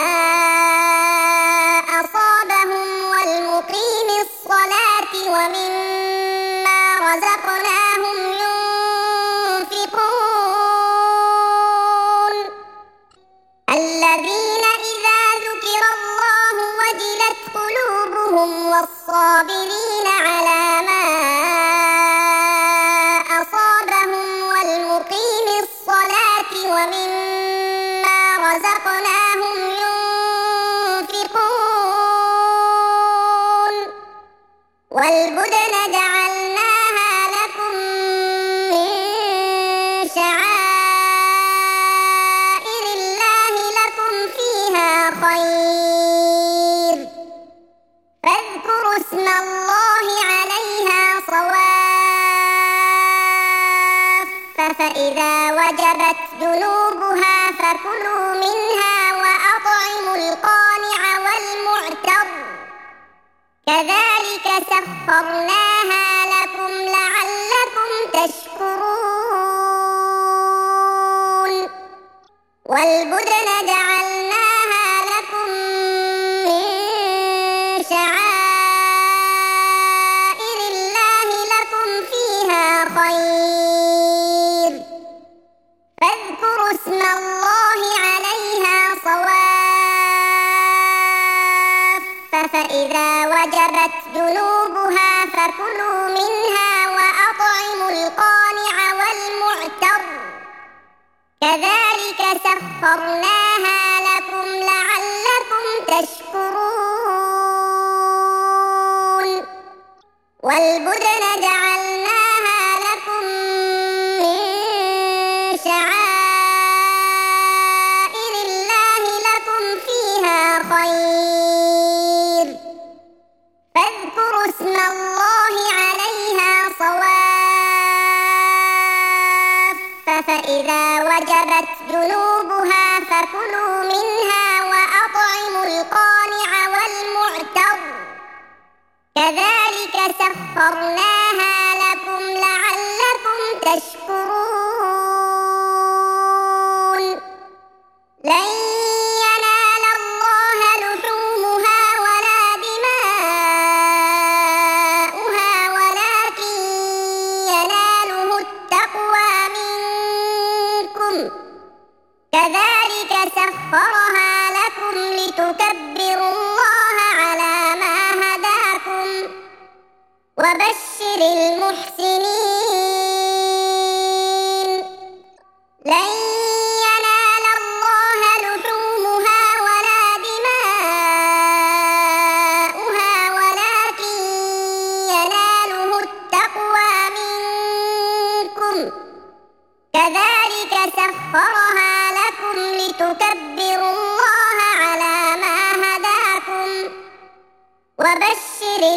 أصابهم والمقيم الصلاة ومما رزقناهم ينفقون الذين إذا ذكر الله وجلت قلوبهم والصابرين على ما أصابهم والمقيم الصلاة ومما رزقناهم ينفقون والبدن جعلناها لكم من شعائر الله لكم فيها خير فاذكروا اسم الله عليها صواف فإذا وجبت جنوبها فكلوا منها وأطعموا القانع والمعتر كذلك سخرناها لكم لعلكم تشكرون والبدن جعلناها لكم من شعائر الله لكم فيها خير فاذكروا اسم الله عليها صواف فإذا وجبت جنوبها فكلوا منها وأطعموا القانع والمعتر كذلك سخرناها لكم لعلكم تشكرون والبدن جعلناها لكم من شعائر الله لكم فيها خير فاذكروا اسم الله عليها صواف فإذا وجبت جنوبها فكلوا منها وأطعموا القانع والمعتر كذلك سخرناها لكم لعلكم تشكرون لن ينال الله لحومها ولا دماؤها ولكن يناله التقوى منكم كذلك سخرها لكم لتكبروا الله على ما هداكم وبشر المحسنين لن ينال الله لحومها ولا دماؤها ولكن يناله التقوى منكم كذلك سخرها لكم لتكبروا الله على ما هداكم وبشر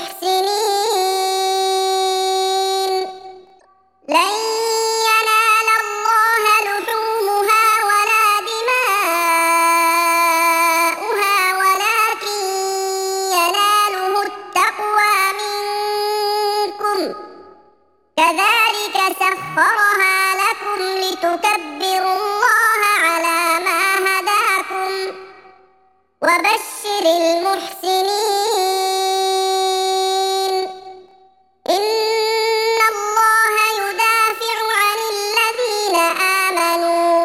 المحسنين لن ينال الله لحومها ولا دماؤها ولكن يناله التقوى منكم كذلك سخرها لكم لتكبروا الله على ما هداكم وبشر المحسنين إن الله يدافع عن الذين آمنوا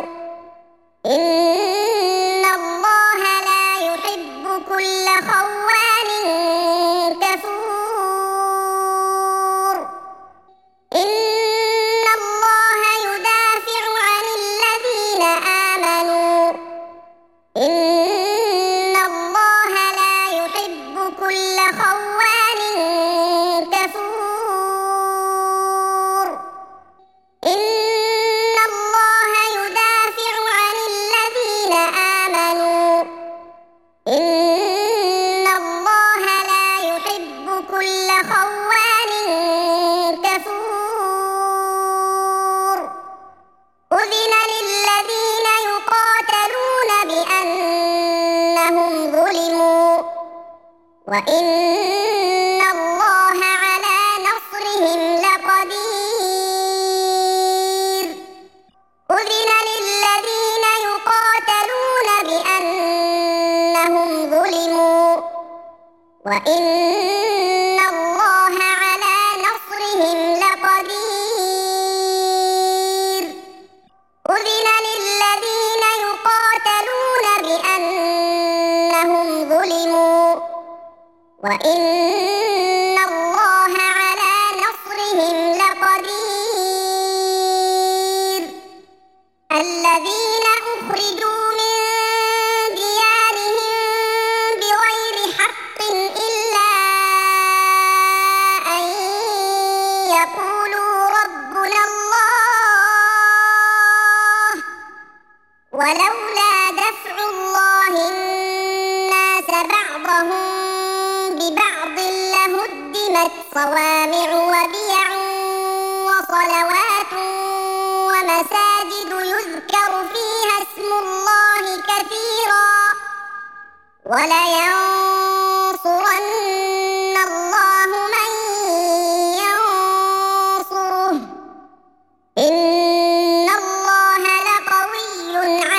إن الله لا يحب كل خوان كفور إن الله يدافع عن الذين آمنوا إن الله لا يحب كل خوان كفور إن الله يدافع عن الذين آمنوا إن الله لا يحب كل خوان كفور أذن للذين يقاتلون بأنهم ظلموا وإن الله على نصرهم لقدير أذن للذين يقاتلون بأنهم ظلموا وإن الله على نصرهم لقدير أذن للذين يقاتلون بأنهم ظلموا وإن الله على نصرهم لقدير الذين أخرجوا من ديارهم بغير حق إلا أن يقولوا ربنا الله ولولا دفع الله الناس بعضهم ببعض لهدمت صوامع وبيع وصلوات ومساجد يذكر فيها اسم الله كثيرا ولينصرن الله من ينصره إن الله لقوي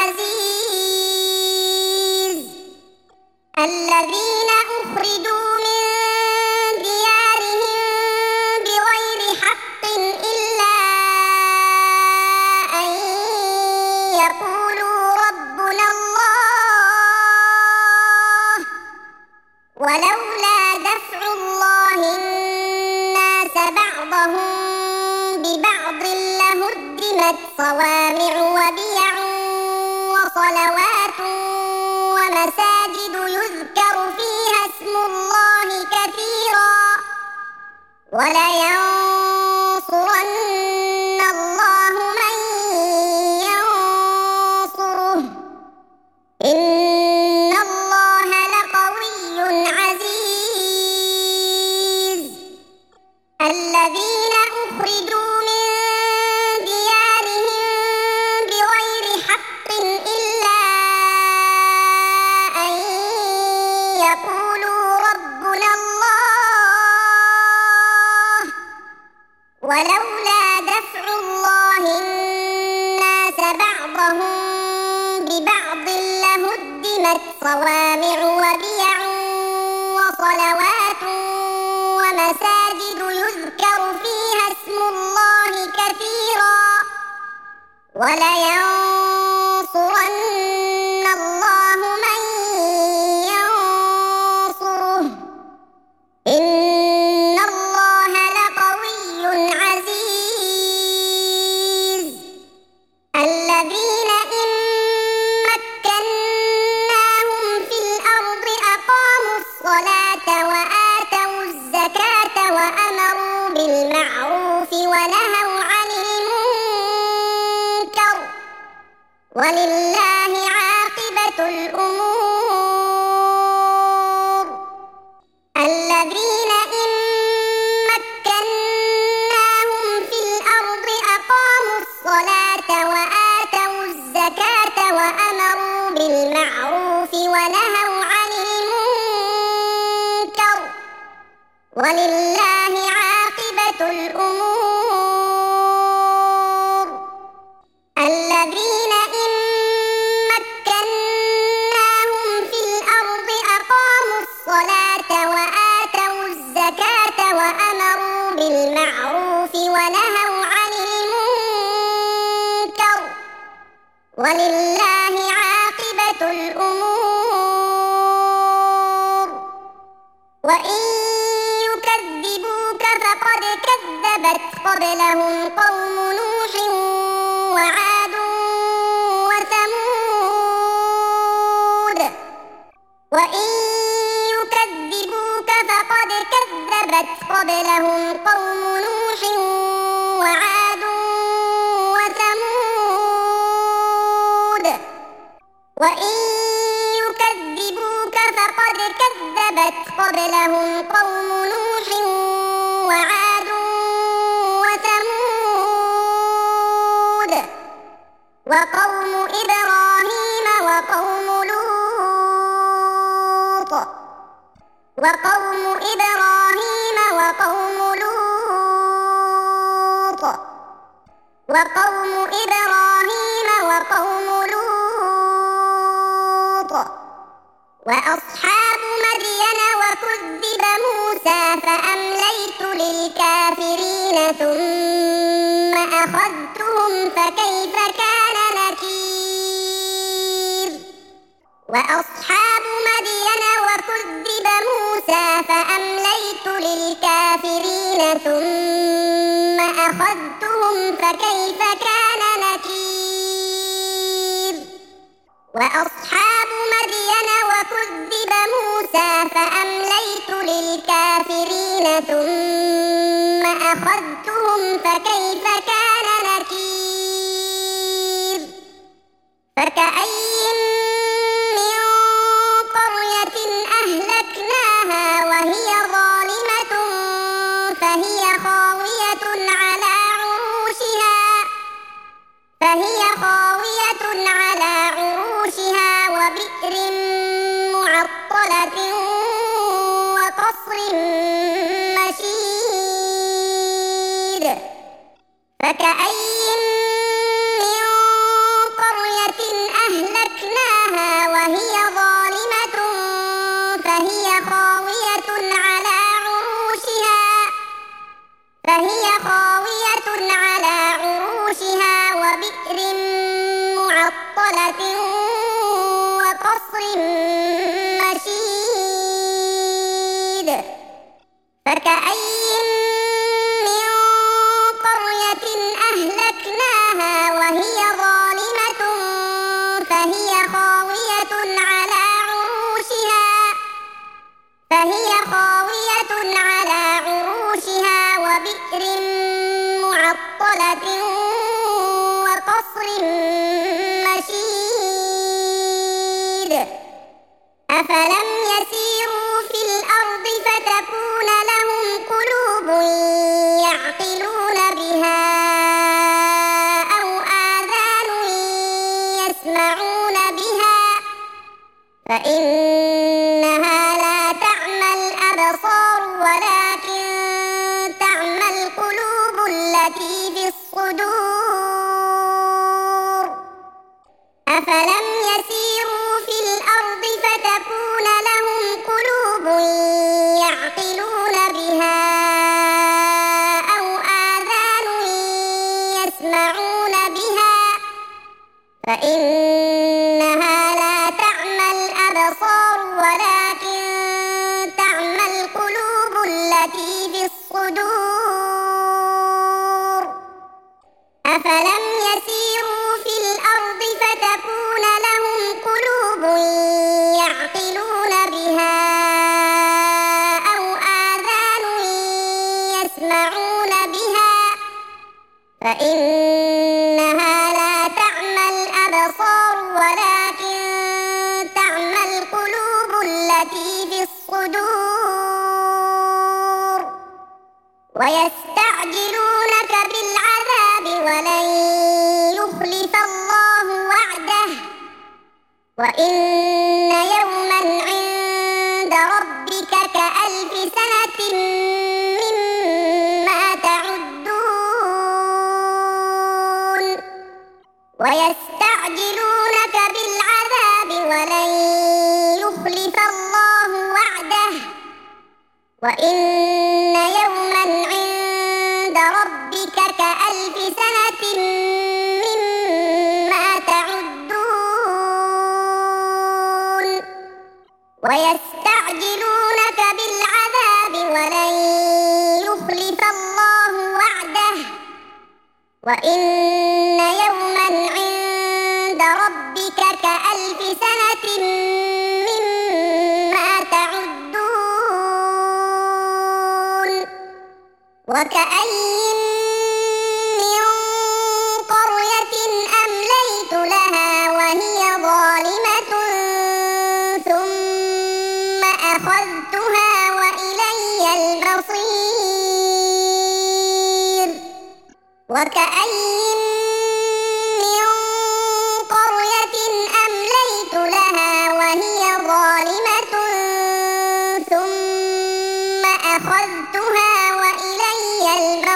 عزيز الذين أخرجوا من ديارهم بغير حق إلا أن يقولوا ربنا الله ولولا دفع الله الناس بعضهم ببعض لهدمت صوامع وبيع وصلوات ومساجد يذكر فيها اسم الله كثيرا ولينصرن الله من ينصره إن الله لقوي عزيز الذين أخرجوا من ديارهم بغير حق إلا أن يقولوا ربنا الله ولولا دفع الله الناس بعضهم ببعض لهدمت صوامع وبيع وصلوات ومساجد يذكر فيها اسم الله كثيرا ولينصرن الله من ينصره إن الله لقوي عزيز الذين إن مكناهم في الأرض أقاموا الصلاة وآتوا الزكاة وأمروا بالمعروف ونهوا عن المنكر ولله عاقبة الأمور الذين إن مكناهم في الأرض أقاموا الصلاة وآتوا الزكاة وأمروا بالمعروف ونهوا عن المنكر ولله عاقبة الأمور الذين إن مكناهم في الأرض أقاموا الصلاة وآتوا الزكاة وأمروا بالمعروف ونهوا عن المنكر ولله عاقبة الأمور وإن يكذبوك فقد كذبت قبلهم قوم نوح وعاد وثمود وإن يكذبوك فقد كذبت قبلهم قوم نوح وعاد وثمود وإن يكذبوك فقد كذبت قبلهم قوم نوح وعاد وثمود وقوم إبراهيم وقوم لوط وقوم إبراهيم وقوم لوط وقوم إبراهيم وقوم لوط وأصحاب مدين وكذب موسى فأمليت للكافرين ثم أخذتهم فكيف كان نكير وأصحاب مدين وكذب موسى فأمليت للكافرين ثم أخذتهم فكيف كان نكير وأصحاب مدين وكذب موسى فأمليت للكافرين ثم أخذتهم فكيف كان نكير فكأين من قرية أهلكناها وهي ظالمة فهي خاوية على عروشها فهي خاوية على عروشها وبئر معطلة وقصر مشيد فكأين من قرية أهلكناها وهي ظالمة فهي خاوية على عروشها فهي خاوية على عروشها وبئر معطلة وقصر مشيد فكأين من قرية أهلكناها وهي ظالمة فهي خاوية على عروشها فهي خاوية على عروشها رَهْبَةٍ وَقَصْرٍ مَّشِيدٍ أَفَلَمْ يَسِيرُوا فِي الْأَرْضِ فَتَكُونَ لَهُمْ قُلُوبٌ يَعْقِلُونَ بِهَا أَوْ آذَانٌ يَسْمَعُونَ بِهَا فَإِنَّهَا لَا تَعْمَى الْأَبْصَارُ وَلَكِن تَعْمَى الْقُلُوبُ الَّتِي فِي الصُّدُورِ أَفَلَمْ يَسِيرُوا فِي الْأَرْضِ فَتَكُونَ لَهُمْ قُلُوبٌ يَعْقِلُونَ بِهَا أَوْ آذَانٌ يَسْمَعُونَ بِهَا فَإِنَّهَا لَا تَعْمَى الْأَبْصَارُ وَلَكِن تَعْمَى الْقُلُوبُ الَّتِي فِي الصُّدُورِ أَفَلَمْ يَسِيرُوا فِي الْأَرْضِ فَتَكُونَ لَهُمْ قُلُوبٌ يَعْقِلُونَ بِهَا أَوْ آذَانٌ يَسْمَعُونَ بِهَا فَإِنَّهَا لَا تَعْمَى الْأَبْصَارُ وَلَكِن تَعْمَى الْقُلُوبُ الَّتِي فِي الصُّدُورِ وَيَسْتَعْجِلُونَكَ بِالْعَذَابِ وَلَن يُخْلِفَ اللَّهُ وَعْدَهُ وَإِنَّ يَوْمًا عِندَ رَبِّكَ كَأَلْفِ سَنَةٍ مِّمَّا تَعُدُّونَ وَيَسْتَعْجِلُونَكَ بِالْعَذَابِ وَلَن يُخْلِفَ اللَّهُ وَعْدَهُ وَإِنَّ يَوْمًا عِندَ رَبِّكَ كَأَلْفِ سَنَةٍ مِّمَّا تَعُدُّونَ وَيَسْتَعْجِلُونَكَ بِالْعَذَابِ وَلَن يُخْلِفَ اللَّهُ وَعْدَهُ وَإِنَّ يَوْمًا عِندَ رَبِّكَ كَأَلْفِ سَنَةٍ مِّمَّا تَعُدُّونَ وَكَأَيِّن مِّن قَرْيَةٍ أَمْلَيْتُ لَهَا وَهِيَ ظَالِمَةٌ ثُمَّ أَخَذْتُهَا وَإِلَيَّ الْمَصِيرُ وَكَأَيِّن مِّن قَرْيَةٍ أَمْلَيْتُ لَهَا وَهِيَ ظَالِمَةٌ ثُمَّ أَخَذْتُهَا وَإِلَيَّ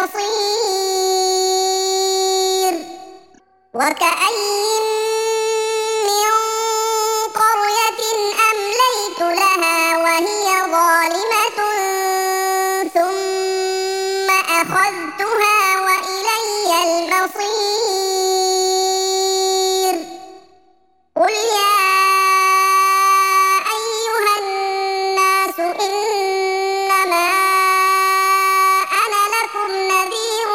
الْمَصِيرُ وَكَأَيِّن مِّن قَرْيَةٍ أَمْلَيْتُ لَهَا وَهِيَ ظَالِمَةٌ ثُمَّ أَخَذْتُهَا وَإِلَيَّ الْمَصِيرُ قُلْ يَا أَيُّهَا النَّاسُ إِنَّمَا أَنَا لَكُمْ نَذِيرٌ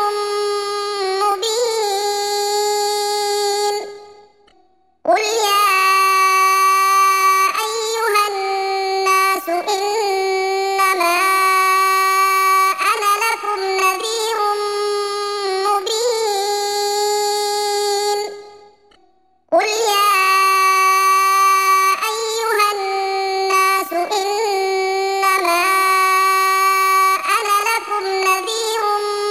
مُّبِينٌ قُلْ يَا أَيُّهَا النَّاسُ إِنَّمَا أَنَا لَكُمْ نَذِيرٌ مُّبِينٌ قُلْ يَا أَيُّهَا النَّاسُ إِنَّمَا أَنَا لَكُمْ نَذِيرٌ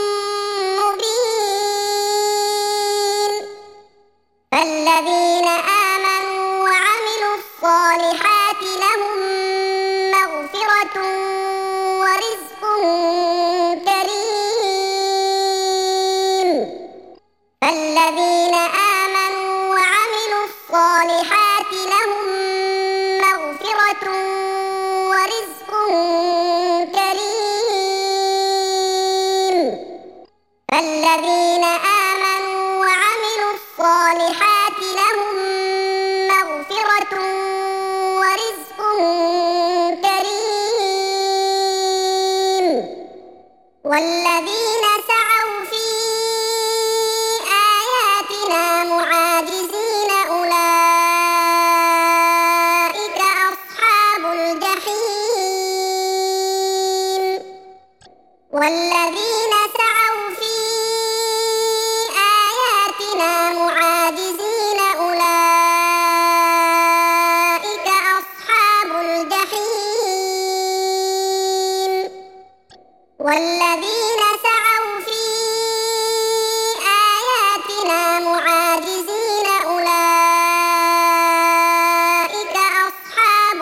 مُّبِينٌ فَالَّذِينَ آمَنُوا وَعَمِلُوا الصَّالِحَاتِ لَهُم مَّغْفِرَةٌ وَرِزْقٌ كَرِيمٌ فَالَّذِينَ آمَنُوا وَعَمِلُوا الصَّالِحَاتِ لَهُم مَّغْفِرَةٌ وَرِزْقٌ كَرِيمٌ فَالَّذِينَ آمَنُوا وَعَمِلُوا الصَّالِحَاتِ لَهُم مَّغْفِرَةٌ وَرِزْقٌ كَرِيمٌ وَالَّذِينَ سَعَوْا فِي آيَاتِنَا مُعَاجِزِينَ أُولَٰئِكَ أَصْحَابُ الْجَحِيمِ وَالَّذِينَ سَعَوْا فِي والذين سعوا في آياتنا معاجزين أولئك أصحاب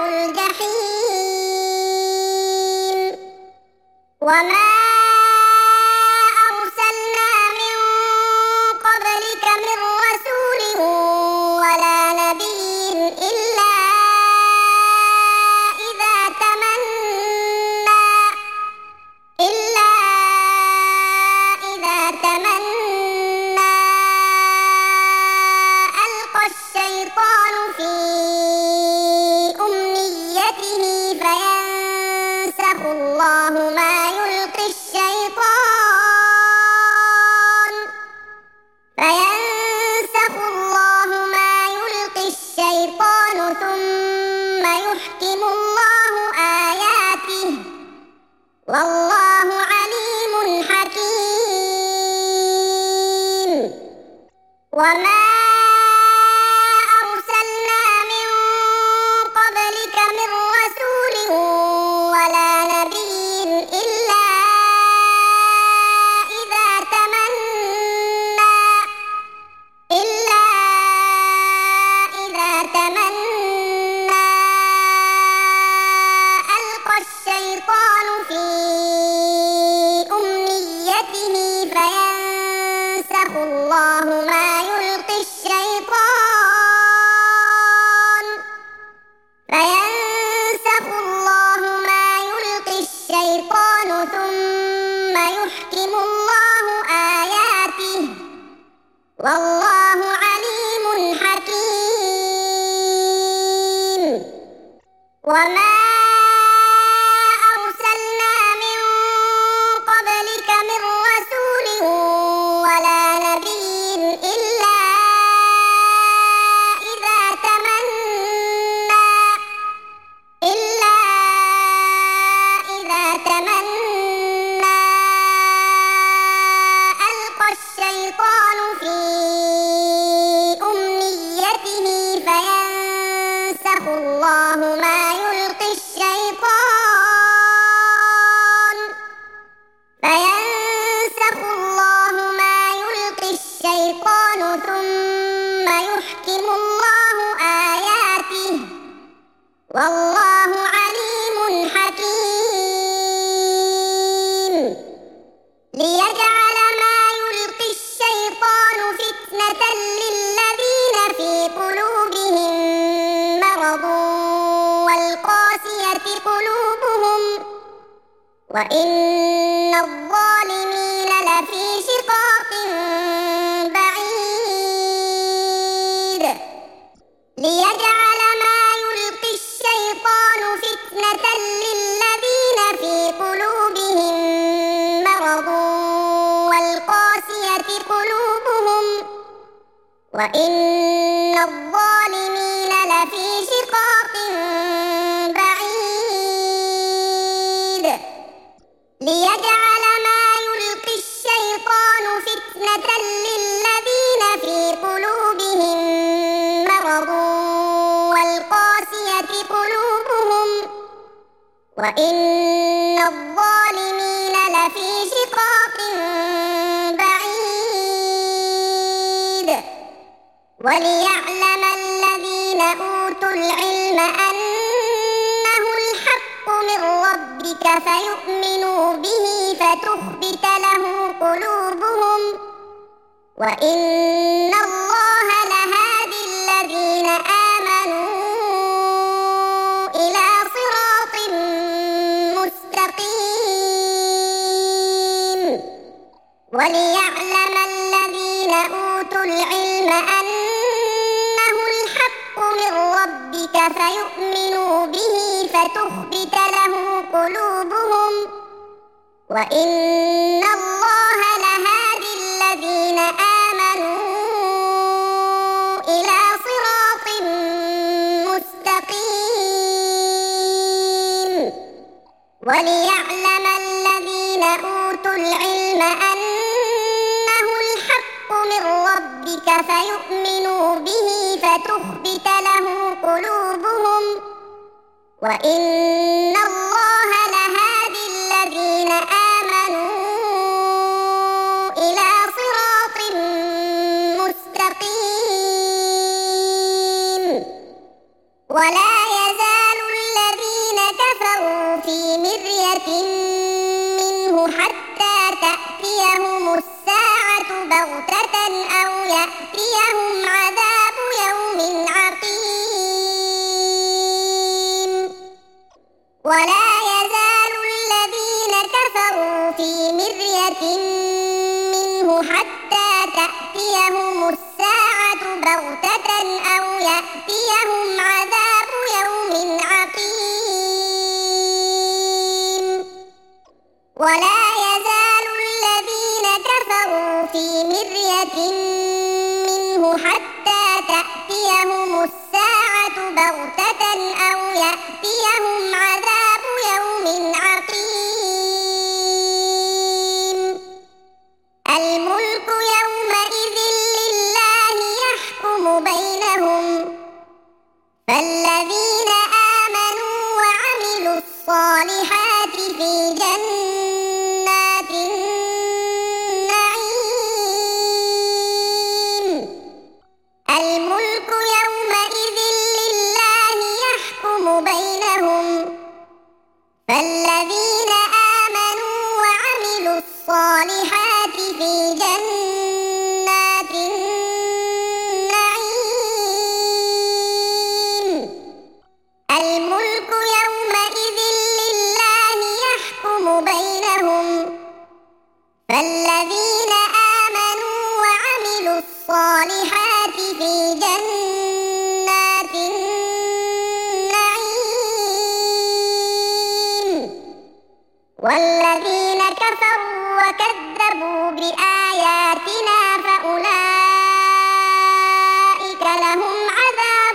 الجحيم وما أرسلنا من قبلك من رسول ولا نبي إلا إذا تمنى إلا إذا تمنى ألقى الشيطان في أمنيته فينسخ الله ما يلقي الشيطان فينسخ الله ما يلقي الشيطان ثم يحكم الله آياته والله عليم حكيم وما أرسلنا من قبلك من رسول ولا نبي إلا إذا تمنى إلا إذا تمنى ألقى الشيطان في أمنيته فينسخ الله ما يلقي الشيطان فينسخ الله ما يلقي الشيطان ثم يحكم الله آياته والله عليم حكيم وما أرسلنا من قبلك من رسول ولا نبي إلا إذا تمنى إلا إذا تمنى ألقى الشيطان في أمنيته فينسخ الله ما يلقي الشيطان فينسخ الله ما يلقي الشيطان ثم يحكم الله آياته والله عليم حكيم ليجعل ما يلقي الشيطان فتنة للذين في قلوبهم مرض والقاسية قلوبهم وإن الظالمين لفي شقاق بعيد ليجعل ما يلقي الشيطان فتنة للذين في قلوبهم مرض والقاسية قلوبهم وإن الظالمين لفي شقاق بعيد ليجعل ما يلقي الشيطان فتنة للذين في قلوبهم مرض والقاسية قلوبهم وإن الظالمين لفي شقاق بعيد وليعلم الذين أوتوا العلم أنه الحق من ربك فيؤمنوا به فتخبت له قلوبهم وإن الله لهادي الذين آمنوا إلى صراط مستقيم وليعلم الذين أوتوا العلم أنه الحق من ربك فيؤمنوا به فتخبت له قلوبهم وإن الله لهادي الذين آمنوا إلى صراط مستقيم وليعلم الذين أوتوا العلم أنه الحق من ربك فيؤمنوا به فتخبت له قلوبهم وإن الله لهادي الذين آمنوا مرية منه حتى تأتيهم الساعة بغتة أو يأتيهم عذاب يوم عقيم ولا يزال الذين كفروا في مرية منه حتى تأتيهم الساعة بغتة أو يأتيهم عذاب يوم عقيم ولا يزال الذين كفروا في مرية منه حتى تأتيهم الساعة بغتة أو يأتيهم عذاب يوم عقيم الملك يومئذ لله يحكم بينهم فالذين آمنوا وعملوا الصالحات في جنات النعيم الملك يومئذ لله يحكم بينهم فالذين آمنوا وعملوا الصالحات في جنات النعيم الملك يومئذ لله يحكم بينهم فالذين آمنوا وعملوا الصالحات في جنات النعيم والذين كفروا وكذبوا بآياتنا فأولئك لهم عذاب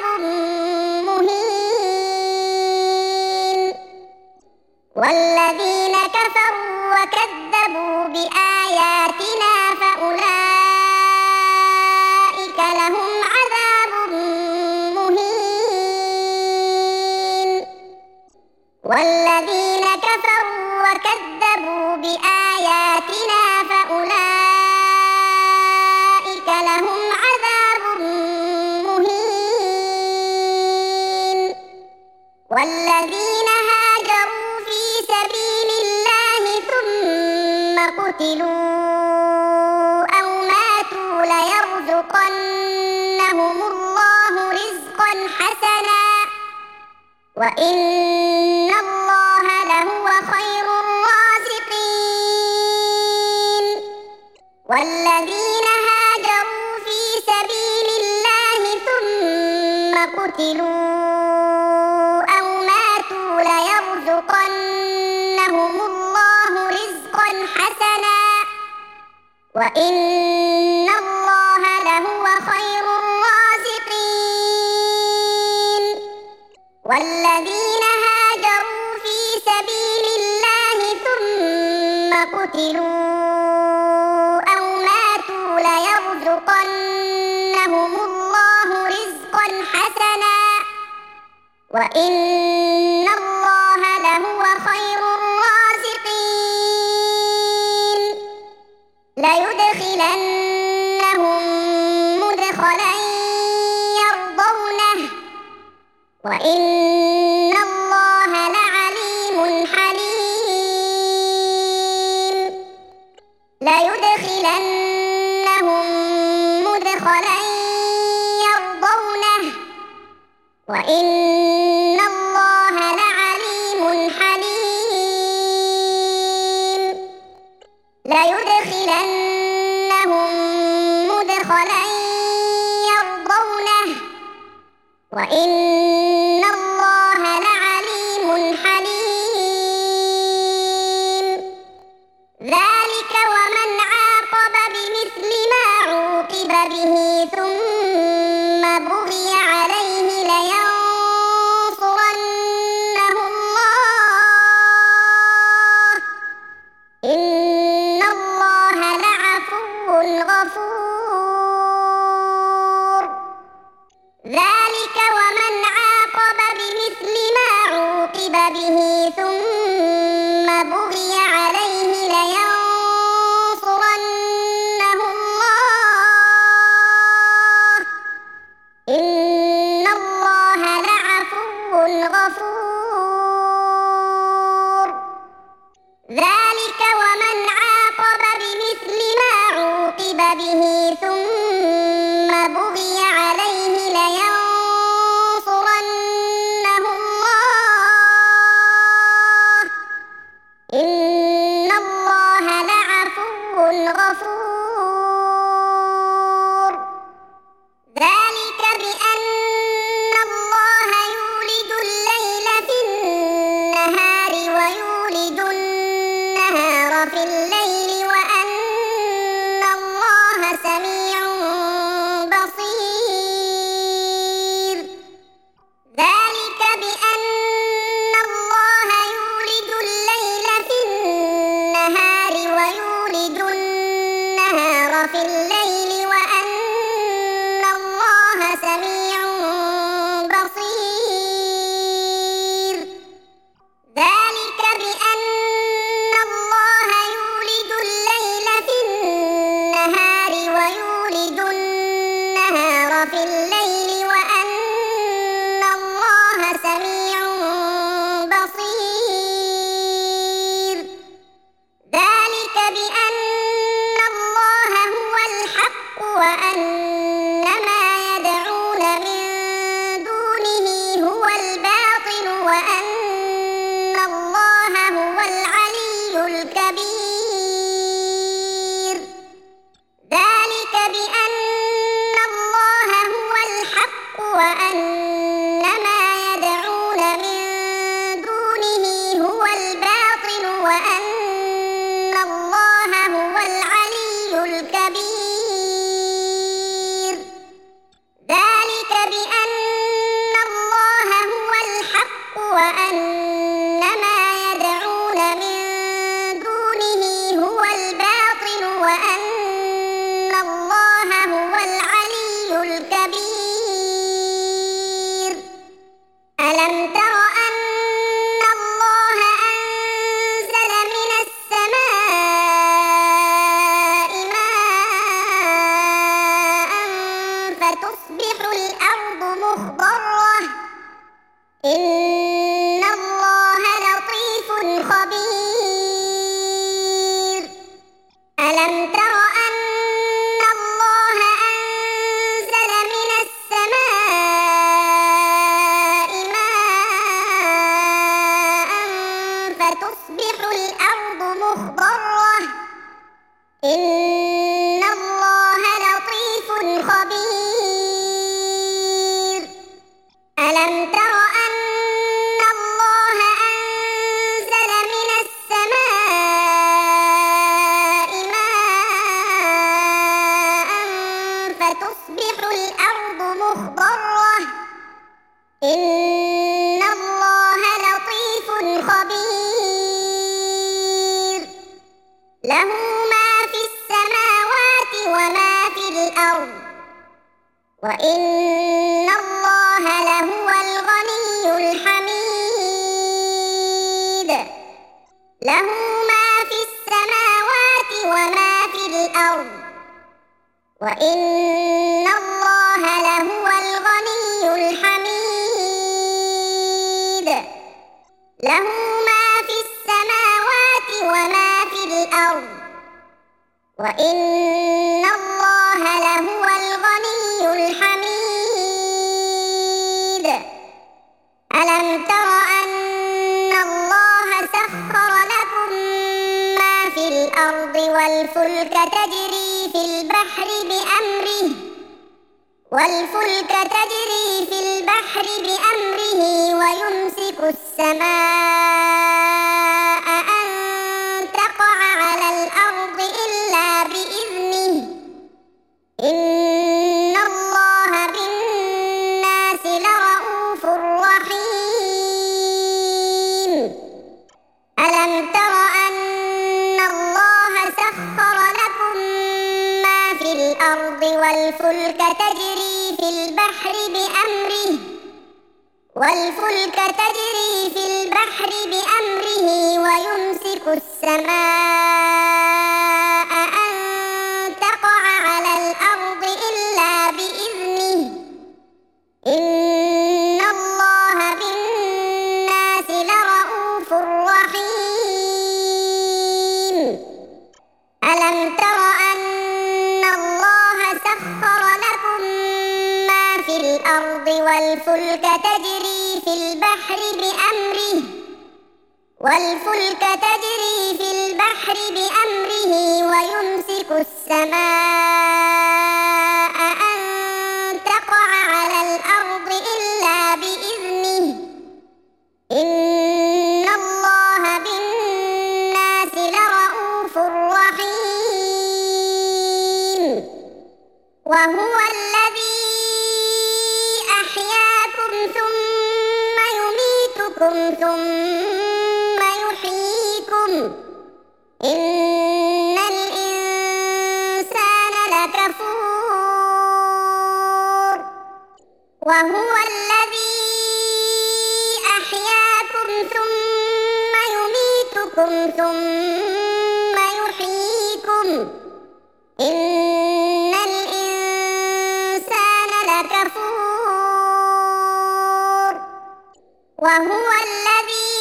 مهين والذين كفروا وكذبوا بآياتنا فأولئك لهم عذاب مهين والذين كفروا وكذبوا بآياتنا فأولئك لهم عذاب مهين والذين هاجروا في سبيل الله ثم قتلوا أو ماتوا ليرزقنهم الله رزقا حسنا وإن الله لهو خير الرازقين والذين هاجروا في سبيل الله ثم قتلوا أو ماتوا ليرزقنهم الله رزقا حسنا وإن الله لهو خير الرازقين والذين هاجروا في سبيل الله ثم قتلوا أو ماتوا ليرزقنهم الله رزقا حسنا وإن الله لهو خير الرازقين ليدخلنهم مدخلا يرضونه وإن الله لعليم حليم ليدخلنهم مدخلا يرضونه وإن الله لعليم حليم ليدخلنهم مدخلا يرضونه وإن الله لعليم حليم ذلك ومن عاقب بمثل ما عوقب به ثم بغي عليه لينصرنه الله إن الله لعفو غفور ذلك ومن عاقب بمثل ما عوقب به ثم بغي عليه لينصرنه الله ذلك ومن عاقب بمثل ما عوقب به ثم بغي عليه لينصرنه الله إن الله لعفو غفور ذلك بأن الله يولج الليل في النهار ويولج النهار في الليل وأن الله سميع بصير ذلك بأن الله يولج الليل في النهار ويولج النهار في الليل وأن الله سميع بصير ذلك بأن الله يولج الليل في النهار ويولج النهار في الليل وأن الله سميع بصير ذلك بأن الله هو الحق وأن ما يدعون من دونه هو الباطل وأن الله هو العلي الكبير ذلك بأن الله هو الحق وأن ما يدعون من دونه هو الباطل وأن الله هو العلي الكبير ذلك بأن الله هو الحق وأن ما يدعون من دونه هو الباطل وأن الله هو العلي الكبير ألم تر أن الله أنزل من السماء ماء فتصبح الأرض مخضرة إن الله لطيف خبير ألم تر أن الله أنزل من السماء ماء فتصبح الأرض مخضرة إن الله لطيف خبير ألم تر أن الله أنزل من السماء ماء فتصبح الأرض مخضرة إن الله لطيف خبير له ما في السماوات وما في الأرض وإن الله لهو الغني الحميد له ما في السماوات وما في الأرض وإن الله لهو الغني الحميد له ما في السماوات وما في الأرض وإن الله لهو الغني الحميد ألم تر أن الله سخر لكم ما في الأرض والفلك تجري في البحر بأمره والفلك تجري في البحر بأمره ويمسك السماء أن تقع على الأرض إلا بإذنه إن الله بالناس لرءوف رحيم ألم تر أن الله سخر لكم ما في الأرض والفلك تجري في البحر بأمره والفلك تجري في البحر بأمره ويمسك السماء أن تقع على الأرض إلا بإذنه إن الله بالناس لرءوف رحيم والفلك تجري في البحر بأمره والفلك تجري في البحر بأمره ويمسك السماء أن تقع على الأرض إلا بإذنه إن الله بالناس لرءوف رحيم وهو الذي أحياكم ثم يميتكم ثم يحييكم إن الإنسان لكفور وهو الذي أحياكم ثم يميتكم ثم يحييكم إن الإنسان لكفور وهو الذي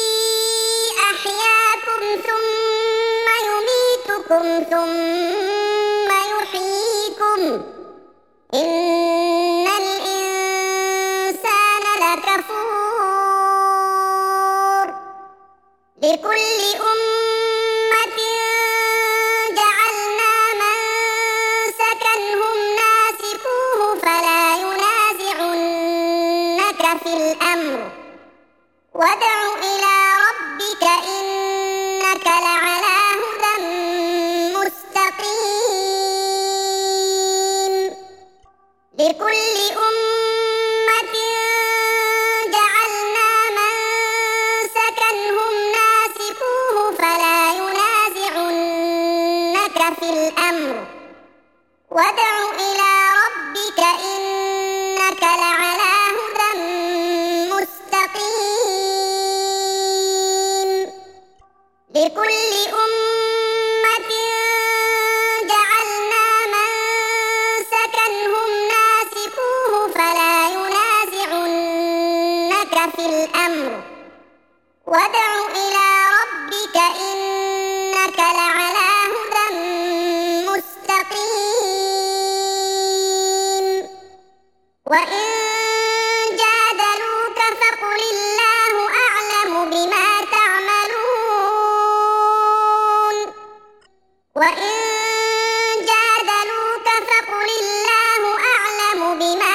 أحياكم ثم يميتكم ثم يحييكم إن الإنسان لكفور لكل أمة جعلنا منسكا هم ناسكوه فلا ينازعنك في الأمر وادع إلى ربك إنك لعلى هدى مستقيم لكل أمة جعلنا منسكا هم ناسكوه فلا ينازعنك في الأمر وادع إلى ربك إنك لعلى هدى مستقيم لكل أمة جعلنا منسكا هم ناسكوه فلا ينازعنك في الأمر وادع إلى ربك إنك لعلى هدى مستقيم وإن جادلوك فقل الله أعلم بما تعملون وإن جادلوك فقل الله أعلم بما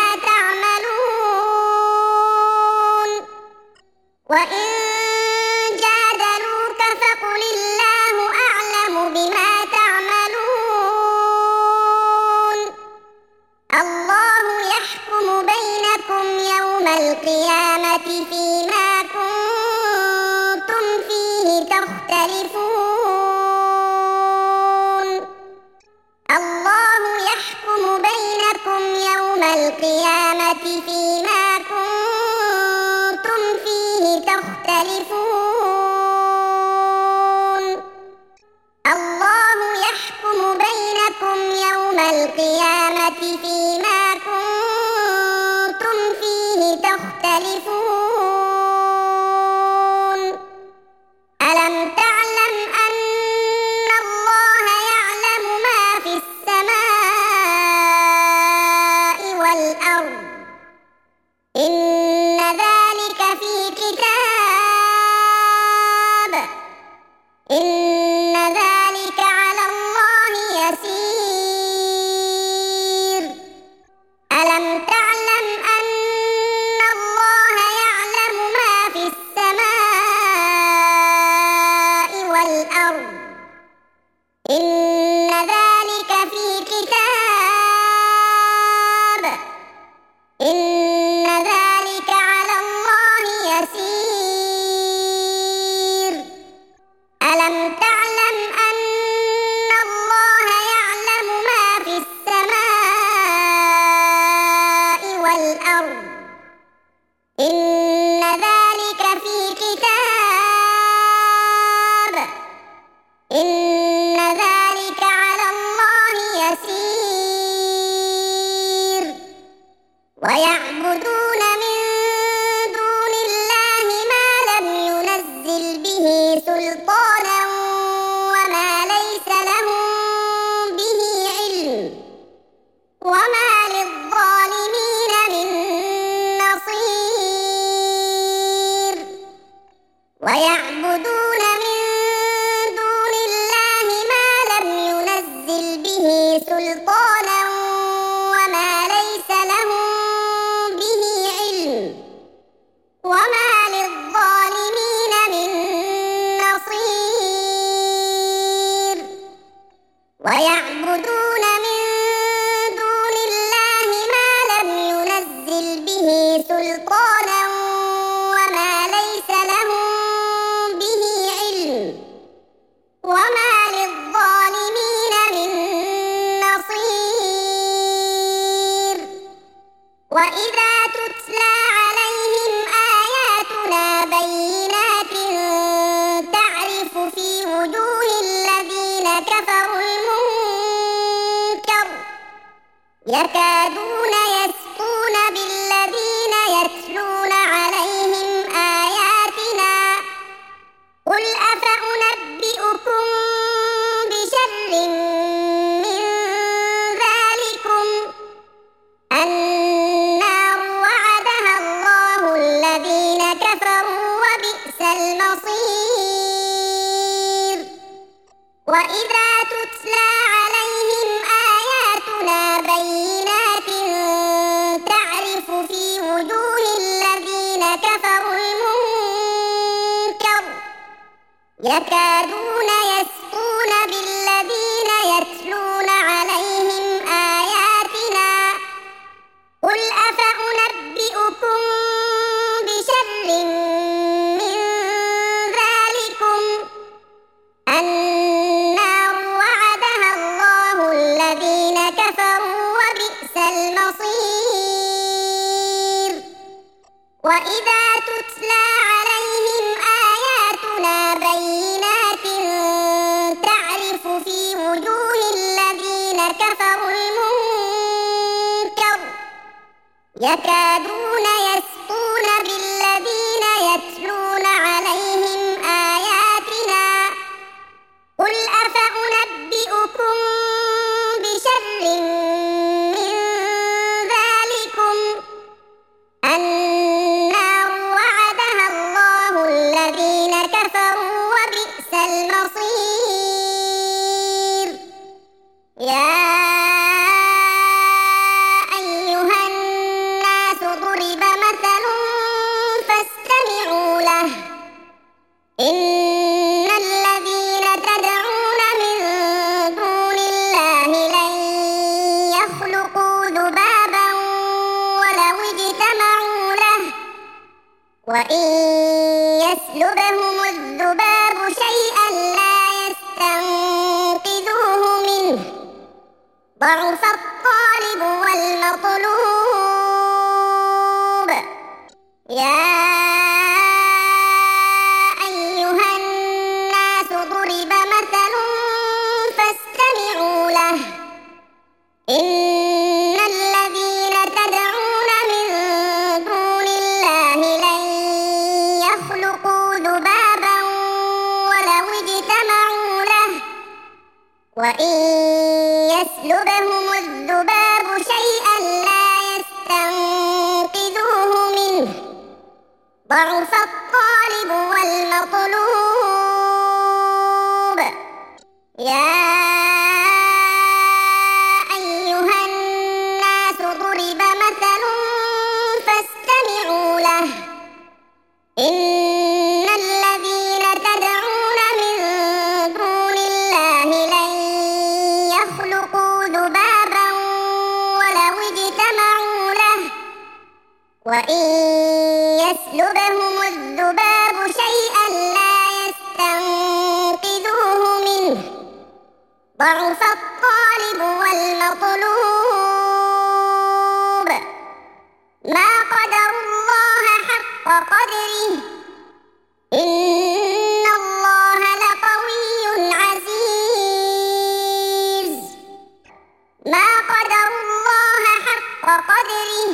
تعملون وإن جادلوك فقل الله أعلم بما تعملون الله يحكم بينكم يوم القيامة فيما كنتم فيه تختلفون الله يحكم بينكم يوم القيامة فيما كنتم فيه تختلفون الله يحكم بينكم يوم القيامة فيما كنتم فيه تختلفون ألم تعلم أن الله يعلم ما في السماء والأرض إن ذلك في كتاب إن ذلك على الله يسير ألم تعلم أن الله يعلم ما في السماء والأرض إن ذلك في كتاب إن ذلك على الله يسير ألم تعلم أن الله يعلم ما في السماء والأرض إن ذلك في كتاب إن ذلك على الله يسير ويعبدون من دون الله ما لم ينزل به سلطانا وما ليس لهم به علم وما للظالمين من نصير ويعبدون من دون الله ما لم ينزل به سلطانا وما ليس لهم به علم وما للظالمين من نصير. وإذا تتلى عليهم آياتنا بينات تعرف في وجوه الذين كفروا المنكر يكادون يسقون بالذين يتلون عليهم آياتنا قل أفأنبئكم بشر من ذلكم النار وعدها الله الذين كفروا وبئس المصير. وإذا تتلى عليهم آياتنا بينات تعرف في وجوه الذين كفروا المنكر يكادون يسقون بالذين يتلون عليهم آياتنا قل أفأنبئكم بشر من ذلكم النار وعدها الله الذين كفروا وبئس المصير. وإذا تتلى عليهم آياتنا بينات تعرف في وجوه الذين كفروا المنكر يكادون يسقون بالذين يتلون عليهم آياتنا قل أفأنبئكم بشر من ذلكم النار وعدها الله الذين كفروا وبئس المصير. يا أيها الناس ضرب مثل فاستمعوا له إن الذين تدعون من دون الله لن يخلقوا ذبابا ولو اجتمعوا له وإن يسلبهم الذباب شيئا لا يستنقذوه منه ضعف الطالب والمطلوب. يا أيها الناس ضرب مثل فاستمعوا له إن الذين تدعون من دون الله لن يخلقوا ذبابا ولو اجتمعوا له وإن يسلبهم الذباب شيئا لا يستنقذوه منه ضعف الطالب والمطلوب. يا أيها الناس ضرب مثل فاستمعوا له إن الذين تدعون من دون الله لن يخلقوا ذبابا ولو اجتمعوا له وإن يسلبهم الذباب شيئا لا يستنقذوه منه ضعف الطالب والمطلوب. ما قدر الله حق قدره إن الله لقوي عزيز. ما قدر الله حق قدره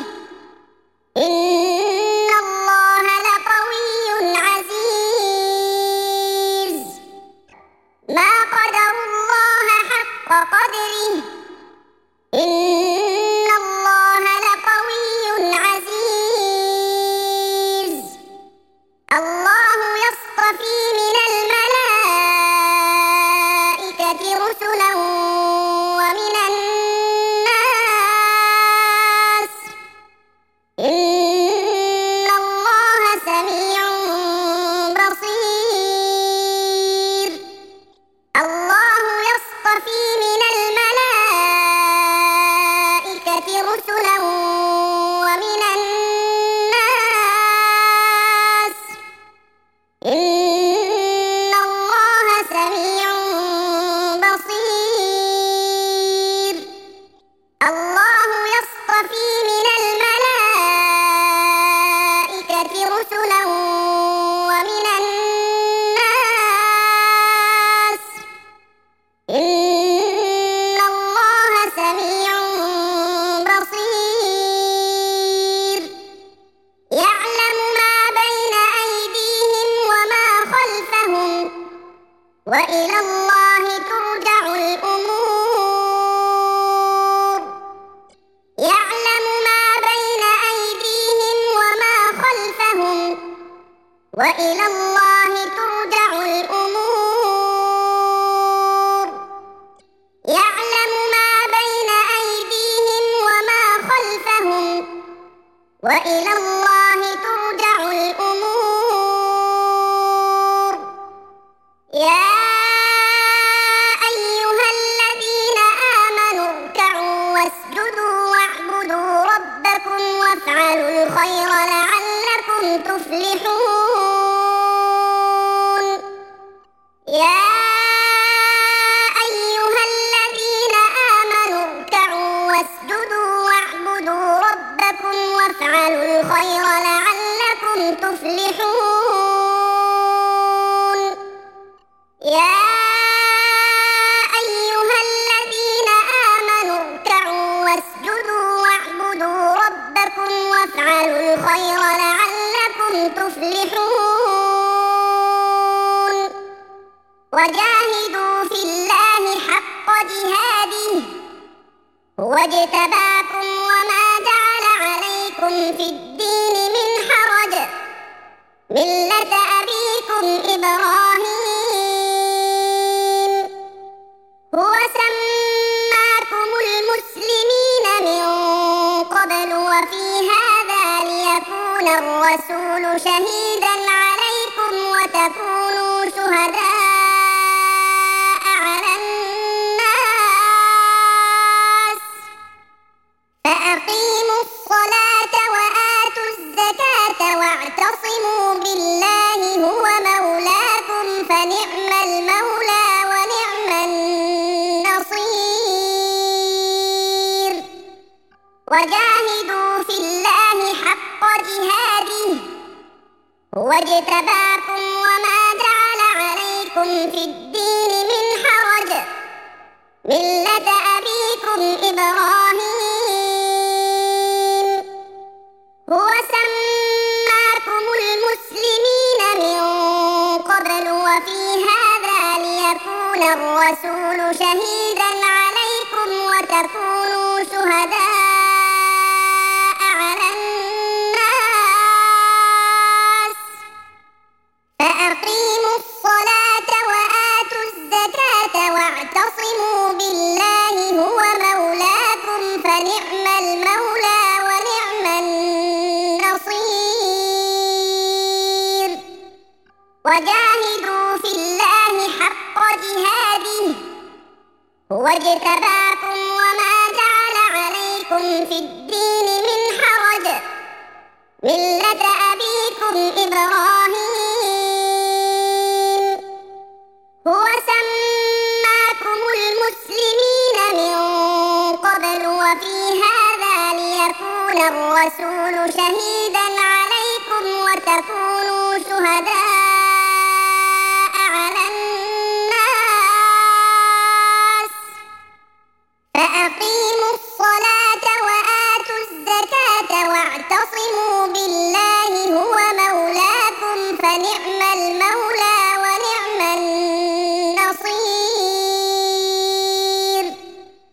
إن الله لقوي عزيز. ما قدر الله حق قدره إن الله لقوي عزيز. الله يصطفي من الملائكة رسلا ومن الناس إن الله سميع بصير. الله يصطفي من وإلى الله ترجع الأمور يعلم ما بين أيديهم وما خلفهم وإلى الله ترجع الأمور يعلم ما بين أيديهم وما خلفهم وإلى الله ترجع الأمور يا أيها الذين آمنوا اركعوا واسجدوا واعبدوا ربكم وافعلوا الخير لعلكم تفلحون يا أيها الذين آمنوا اركعوا واسجدوا واعبدوا ربكم وافعلوا الخير لعلكم تفلحون يا أيها الذين آمنوا اركعوا واسجدوا واعبدوا ربكم وافعلوا الخير لعلكم تفلحون وجاهدوا في الله حق جهاده هو اجتباكم وما جعل عليكم في الدين من حرج ملة أبيكم إبراهيم هو سماكم المسلمين من قبل وفي هذا ليكون الرسول شهيدا عليكم وتكونوا شهداء على الناس فأقيموا الصلاة وآتوا الزكاة واعتصموا بالله هو مولاكم فنعم المولى ونعم النصير وجاهدوا في الله حق جهاده هو اجتباكم وما جعل عليكم في الدين من حرج ملة أبيكم إبراهيم هو سماكم المسلمين من قبل وفي هذا ليكون الرسول شهيدا عليكم وتكونوا شهداء على الناس فأقيموا الصلاة وآتوا الزكاة واعتصموا بالله هو مولاكم فنعم المولى ونعم النصير وجاهدوا في الله حق جهاده هو اجتباكم وما جعل عليكم في الدين من حرج ملة أبيكم إبراهيم هو سماكم المسلمين من قبل وفي هذا ليكون الرسول شهيدا عليكم وتكونوا شهداء